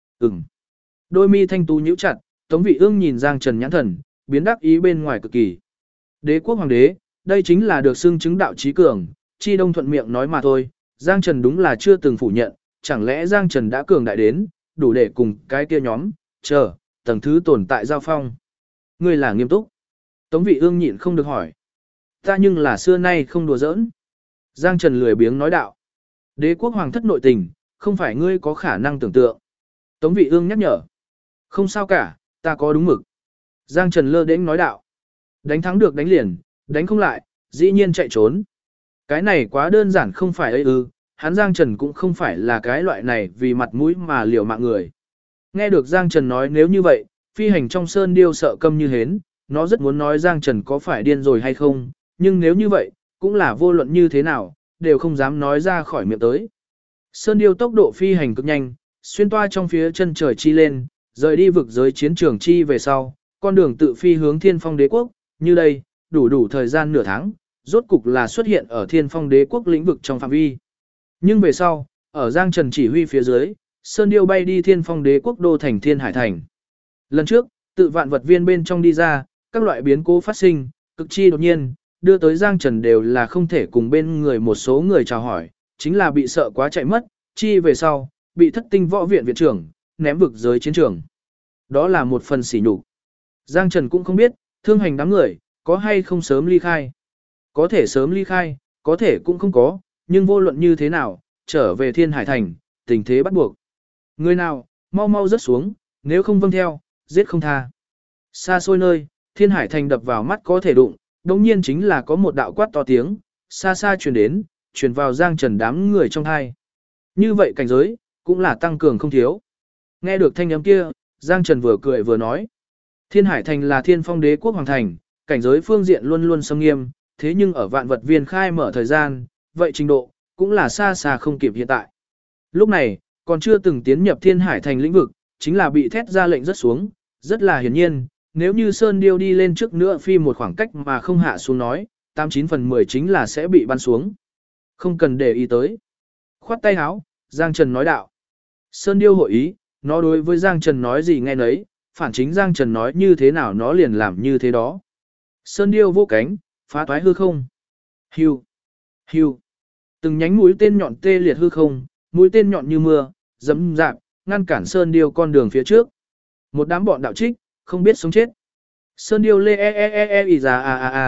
Đôi mi thanh tú nhíu chặt, Tống Vị Ương nhìn Giang Trần nhãn thần, biến đắc ý bên ngoài cực kỳ. Đế quốc hoàng đế, đây chính là được xưng chứng đạo trí cường, Chi Đông thuận miệng nói mà thôi, Giang Trần đúng là chưa từng phủ nhận, chẳng lẽ Giang Trần đã cường đại đến, đủ để cùng cái kia nhóm, tầng thứ tồn tại giao phong. Ngươi là nghiêm túc. Tống Vị Ương nhịn không được hỏi. Ta nhưng là xưa nay không đùa giỡn. Giang Trần lười biếng nói đạo. Đế quốc hoàng thất nội tình, không phải ngươi có khả năng tưởng tượng. Tống Vị Ương nhắc nhở. Không sao cả, ta có đúng mực. Giang Trần lơ đễnh nói đạo. Đánh thắng được đánh liền, đánh không lại, dĩ nhiên chạy trốn. Cái này quá đơn giản không phải ấy ư, hắn Giang Trần cũng không phải là cái loại này vì mặt mũi mà liều mạng người. Nghe được Giang Trần nói nếu như vậy, phi hành trong sơn điêu sợ câm như hến, nó rất muốn nói Giang Trần có phải điên rồi hay không, nhưng nếu như vậy, cũng là vô luận như thế nào, đều không dám nói ra khỏi miệng tới. Sơn điêu tốc độ phi hành cực nhanh, xuyên toa trong phía chân trời chi lên, rời đi vực giới chiến trường chi về sau, con đường tự phi hướng Thiên Phong Đế Quốc, như đây, đủ thời gian nửa tháng, rốt cục là xuất hiện ở Thiên Phong Đế Quốc lĩnh vực trong phạm vi. Nhưng về sau, ở Giang Trần chỉ huy phía dưới, Sơn Điêu bay đi Thiên Phong Đế Quốc đô thành Thiên Hải Thành. Lần trước, tự vạn vật viên bên trong đi ra, các loại biến cố phát sinh, cực chi đột nhiên, đưa tới Giang Trần đều là không thể cùng bên người một số người chào hỏi, chính là bị sợ quá chạy mất, chi về sau, bị thất tinh võ viện viện trưởng, ném vực giới chiến trường. Đó là một phần sỉ nhục. Giang Trần cũng không biết, thương hành đám người, có hay không sớm ly khai. Có thể sớm ly khai, có thể cũng không có, nhưng vô luận như thế nào, trở về Thiên Hải Thành, tình thế bắt buộc. Người nào, mau rớt xuống, nếu không vâng theo, giết không tha. Xa xôi nơi, Thiên Hải Thành đập vào mắt có thể đụng, đồng nhiên chính là có một đạo quát to tiếng, xa xa truyền đến, truyền vào Giang Trần đám người trong hai. Như vậy cảnh giới, cũng là tăng cường không thiếu. Nghe được thanh âm kia, Giang Trần vừa cười vừa nói. Thiên Hải Thành là Thiên Phong Đế Quốc hoàng thành, cảnh giới phương diện luôn luôn sâm nghiêm, thế nhưng ở vạn vật viên khai mở thời gian, vậy trình độ, cũng là xa xa không kịp hiện tại. Lúc này, Còn chưa từng tiến nhập Thiên Hải thành lĩnh vực, chính là bị thét ra lệnh rất xuống, rất là hiển nhiên, nếu như Sơn Điêu đi lên trước nữa phi một khoảng cách mà không hạ xuống nói, 89/10 chính là sẽ bị bắn xuống. Không cần để ý tới. Khoát tay áo, Giang Trần nói đạo. Sơn Điêu hội ý, nó đối với Giang Trần nói gì nghe nấy, phản chính Giang Trần nói như thế nào nó liền làm như thế đó. Sơn Điêu vô cánh, phá toái hư không. Hưu, hưu. Từng nhánh mũi tên nhọn tê liệt hư không, mũi tên nhọn như mưa, dẫm dạp, ngăn cản Sơn Điêu con đường phía trước. Một đám bọn đạo trích, không biết sống chết. Sơn Điêu lê ra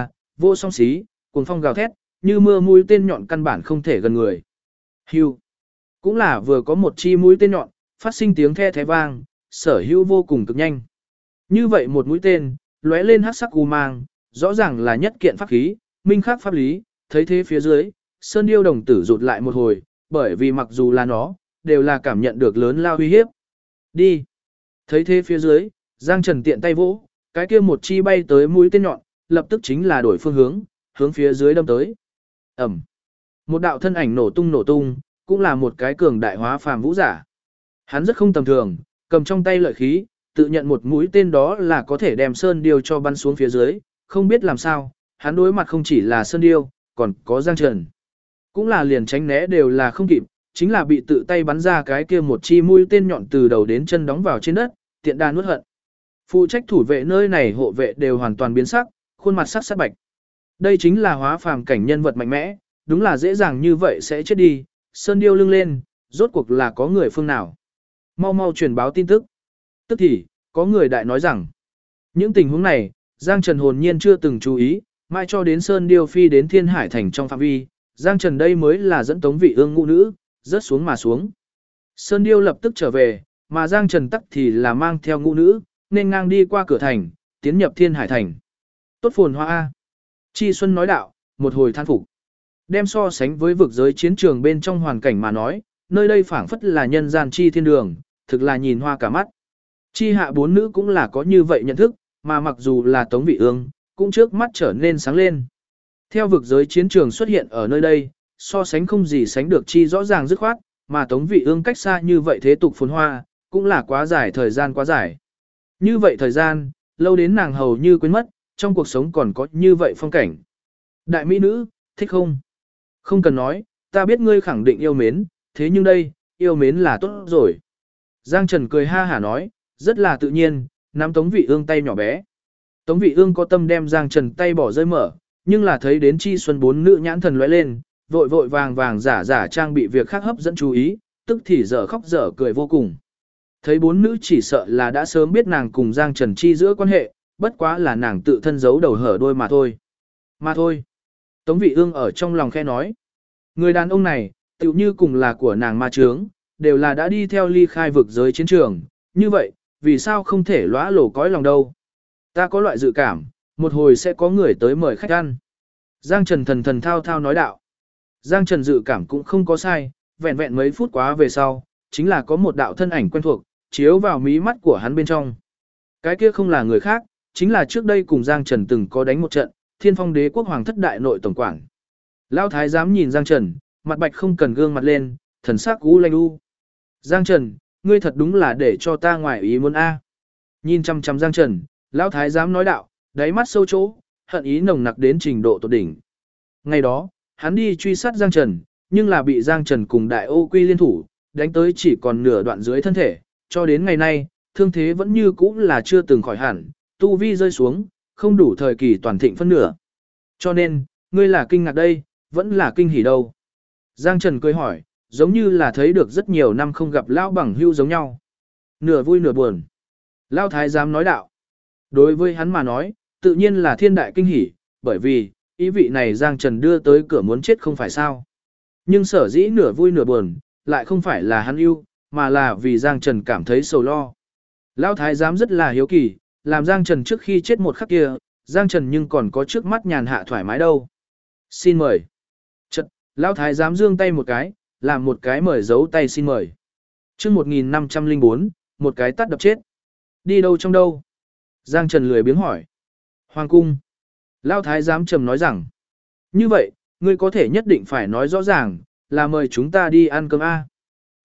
vô song xí, cuồng phong gào thét, như mưa mũi tên nhọn căn bản không thể gần người. Hưu. Cũng là vừa có một chi mũi tên nhọn, phát sinh tiếng the thé vang, sở hữu vô cùng cực nhanh. Như vậy một mũi tên, lóe lên hắc sắc u mang, rõ ràng là nhất kiện pháp khí, minh khắc pháp lý, thấy thế phía dưới, Sơn Điêu đồng tử rụt lại một hồi, bởi vì mặc dù là nó, đều là cảm nhận được lớn lao uy hiếp. Đi. Thấy thế phía dưới, Giang Trần tiện tay vỗ, cái kia một chi bay tới mũi tên nhọn, lập tức chính là đổi phương hướng, hướng phía dưới đâm tới. Ẩm. Một đạo thân ảnh nổ tung, cũng là một cái cường đại hóa phàm vũ giả. Hắn rất không tầm thường, cầm trong tay lợi khí, tự nhận một mũi tên đó là có thể đem Sơn Điêu cho bắn xuống phía dưới, không biết làm sao, hắn đối mặt không chỉ là Sơn Điêu, còn có Giang Trần. Cũng là liền tránh né đều là không kịp, chính là bị tự tay bắn ra cái kia một chi mũi tên nhọn từ đầu đến chân đóng vào trên đất, tiện đà nuốt hận. Phụ trách thủ vệ nơi này hộ vệ đều hoàn toàn biến sắc, khuôn mặt sắc sắc bạch. Đây chính là hóa phàm cảnh nhân vật mạnh mẽ, đúng là dễ dàng như vậy sẽ chết đi. Sơn Điêu lưng lên, rốt cuộc là có người phương nào. Mau mau truyền báo tin tức. Tức thì, có người đại nói rằng, những tình huống này, Giang Trần hồn nhiên chưa từng chú ý, mãi cho đến Sơn Điêu phi đến Thiên Hải thành trong phạm vi, Giang Trần đây mới là dẫn Tống Vị Ương ngũ nữ, rớt xuống mà xuống. Sơn Điêu lập tức trở về, mà Giang Trần tắc thì là mang theo ngũ nữ, nên ngang đi qua cửa thành, tiến nhập Thiên Hải thành. Tốt phồn hoa A. Chi Xuân nói đạo, một hồi than phục. Đem so sánh với vực giới chiến trường bên trong hoàn cảnh mà nói, nơi đây phảng phất là nhân gian chi thiên đường, thực là nhìn hoa cả mắt. Chi hạ bốn nữ cũng là có như vậy nhận thức, mà mặc dù là Tống Vị Ương, cũng trước mắt trở nên sáng lên. Theo vực giới chiến trường xuất hiện ở nơi đây, so sánh không gì sánh được chi rõ ràng dứt khoát, mà Tống Vị Ương cách xa như vậy thế tục phồn hoa, cũng là quá dài thời gian quá dài. Như vậy thời gian, lâu đến nàng hầu như quên mất, trong cuộc sống còn có như vậy phong cảnh. Đại mỹ nữ, thích không? Không cần nói, ta biết ngươi khẳng định yêu mến, thế nhưng đây, yêu mến là tốt rồi. Giang Trần cười ha hả nói, rất là tự nhiên, nắm Tống Vị Ương tay nhỏ bé. Tống Vị Ương có tâm đem Giang Trần tay bỏ rơi mở, nhưng là thấy đến Chi Xuân bốn nữ nhãn thần lóe lên, vội vội vàng vàng giả trang bị việc khác hấp dẫn chú ý, tức thì dở khóc dở cười vô cùng. Thấy bốn nữ chỉ sợ là đã sớm biết nàng cùng Giang Trần Chi giữa quan hệ, bất quá là nàng tự thân giấu đầu hở đôi mà thôi. Mà thôi. Tống Vị Ương ở trong lòng khe nói. Người đàn ông này, tựu như cùng là của nàng ma trướng, đều là đã đi theo ly khai vực giới chiến trường. Như vậy, vì sao không thể lóa lổ cõi lòng đâu? Ta có loại dự cảm, một hồi sẽ có người tới mời khách ăn. Giang Trần thần thao thao nói đạo. Giang Trần dự cảm cũng không có sai, vẹn vẹn mấy phút quá về sau, chính là có một đạo thân ảnh quen thuộc, chiếu vào mí mắt của hắn bên trong. Cái kia không là người khác, chính là trước đây cùng Giang Trần từng có đánh một trận, Thiên Phong Đế quốc hoàng thất đại nội tổng quản. Lão thái giám nhìn Giang Trần, mặt bạch không cần gương mặt lên, thần sắc u lanh u. Giang Trần, ngươi thật đúng là để cho ta ngoài ý muốn a. Nhìn chăm chăm Giang Trần, lão thái giám nói đạo, đáy mắt sâu chỗ, hận ý nồng nặc đến trình độ tột đỉnh. Ngày đó, hắn đi truy sát Giang Trần, nhưng là bị Giang Trần cùng Đại Ô Quy liên thủ, đánh tới chỉ còn nửa đoạn dưới thân thể, cho đến ngày nay, thương thế vẫn như cũ là chưa từng khỏi hẳn, tu vi rơi xuống, không đủ thời kỳ toàn thịnh phân nửa. Cho nên, ngươi là kinh ngạc đây, vẫn là kinh hỉ đâu. Giang Trần cười hỏi, giống như là thấy được rất nhiều năm không gặp lão bằng hưu giống nhau. Nửa vui nửa buồn. Lão thái giám nói đạo. Đối với hắn mà nói, tự nhiên là thiên đại kinh hỉ, bởi vì, ý vị này Giang Trần đưa tới cửa muốn chết không phải sao. Nhưng sở dĩ nửa vui nửa buồn, lại không phải là hắn yêu, mà là vì Giang Trần cảm thấy sầu lo. Lão thái giám rất là hiếu kỳ, làm Giang Trần trước khi chết một khắc kia, Giang Trần nhưng còn có trước mắt nhàn hạ thoải mái đâu. Xin mời. Chật, lão thái giám giương tay một cái, làm một cái mời giấu tay xin mời. Chương 1504, một cái tát đập chết. Đi đâu trong đâu? Giang Trần lười biếng hỏi. Hoàng cung. Lão thái giám trầm nói rằng, như vậy, ngươi có thể nhất định phải nói rõ ràng, là mời chúng ta đi ăn cơm A.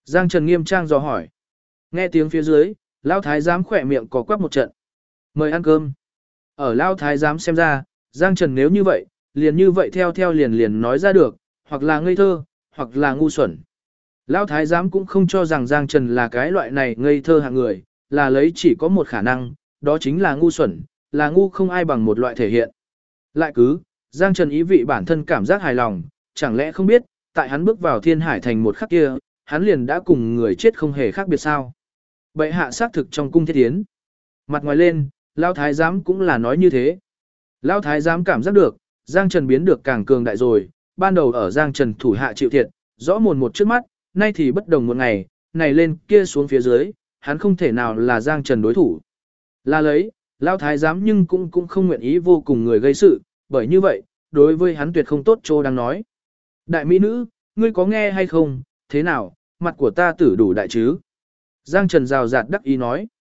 Giang Trần nghiêm trang dò hỏi. Nghe tiếng phía dưới, Lão Thái giám khỏe miệng có quắc một trận. Mời ăn cơm. Ở Lão Thái giám xem ra, Giang Trần nếu như vậy theo liền nói ra được, hoặc là ngây thơ, hoặc là ngu xuẩn. Lão Thái giám cũng không cho rằng Giang Trần là cái loại này ngây thơ hạng người, là lấy chỉ có một khả năng, đó chính là ngu xuẩn, là ngu không ai bằng một loại thể hiện. Lại cứ, Giang Trần ý vị bản thân cảm giác hài lòng, chẳng lẽ không biết, tại hắn bước vào Thiên Hải thành một khắc kia, hắn liền đã cùng người chết không hề khác biệt sao. Bệ hạ xác thực trong cung thiết tiến. Mặt ngoài lên, Lão Thái giám cũng là nói như thế. Lão Thái giám cảm giác được, Giang Trần biến được càng cường đại rồi, ban đầu ở Giang Trần thủ hạ chịu thiệt, rõ mồn một trước mắt, nay thì bất đồng một ngày, này lên kia xuống phía dưới, hắn không thể nào là Giang Trần đối thủ. Là lấy, Lão Thái giám nhưng cũng không nguyện ý vô cùng người gây sự, bởi như vậy, đối với hắn tuyệt không tốt chỗ đang nói. Đại mỹ nữ, ngươi có nghe hay không, thế nào, mặt của ta tử đủ đại chứ? Giang Trần rào rạt đắc ý nói.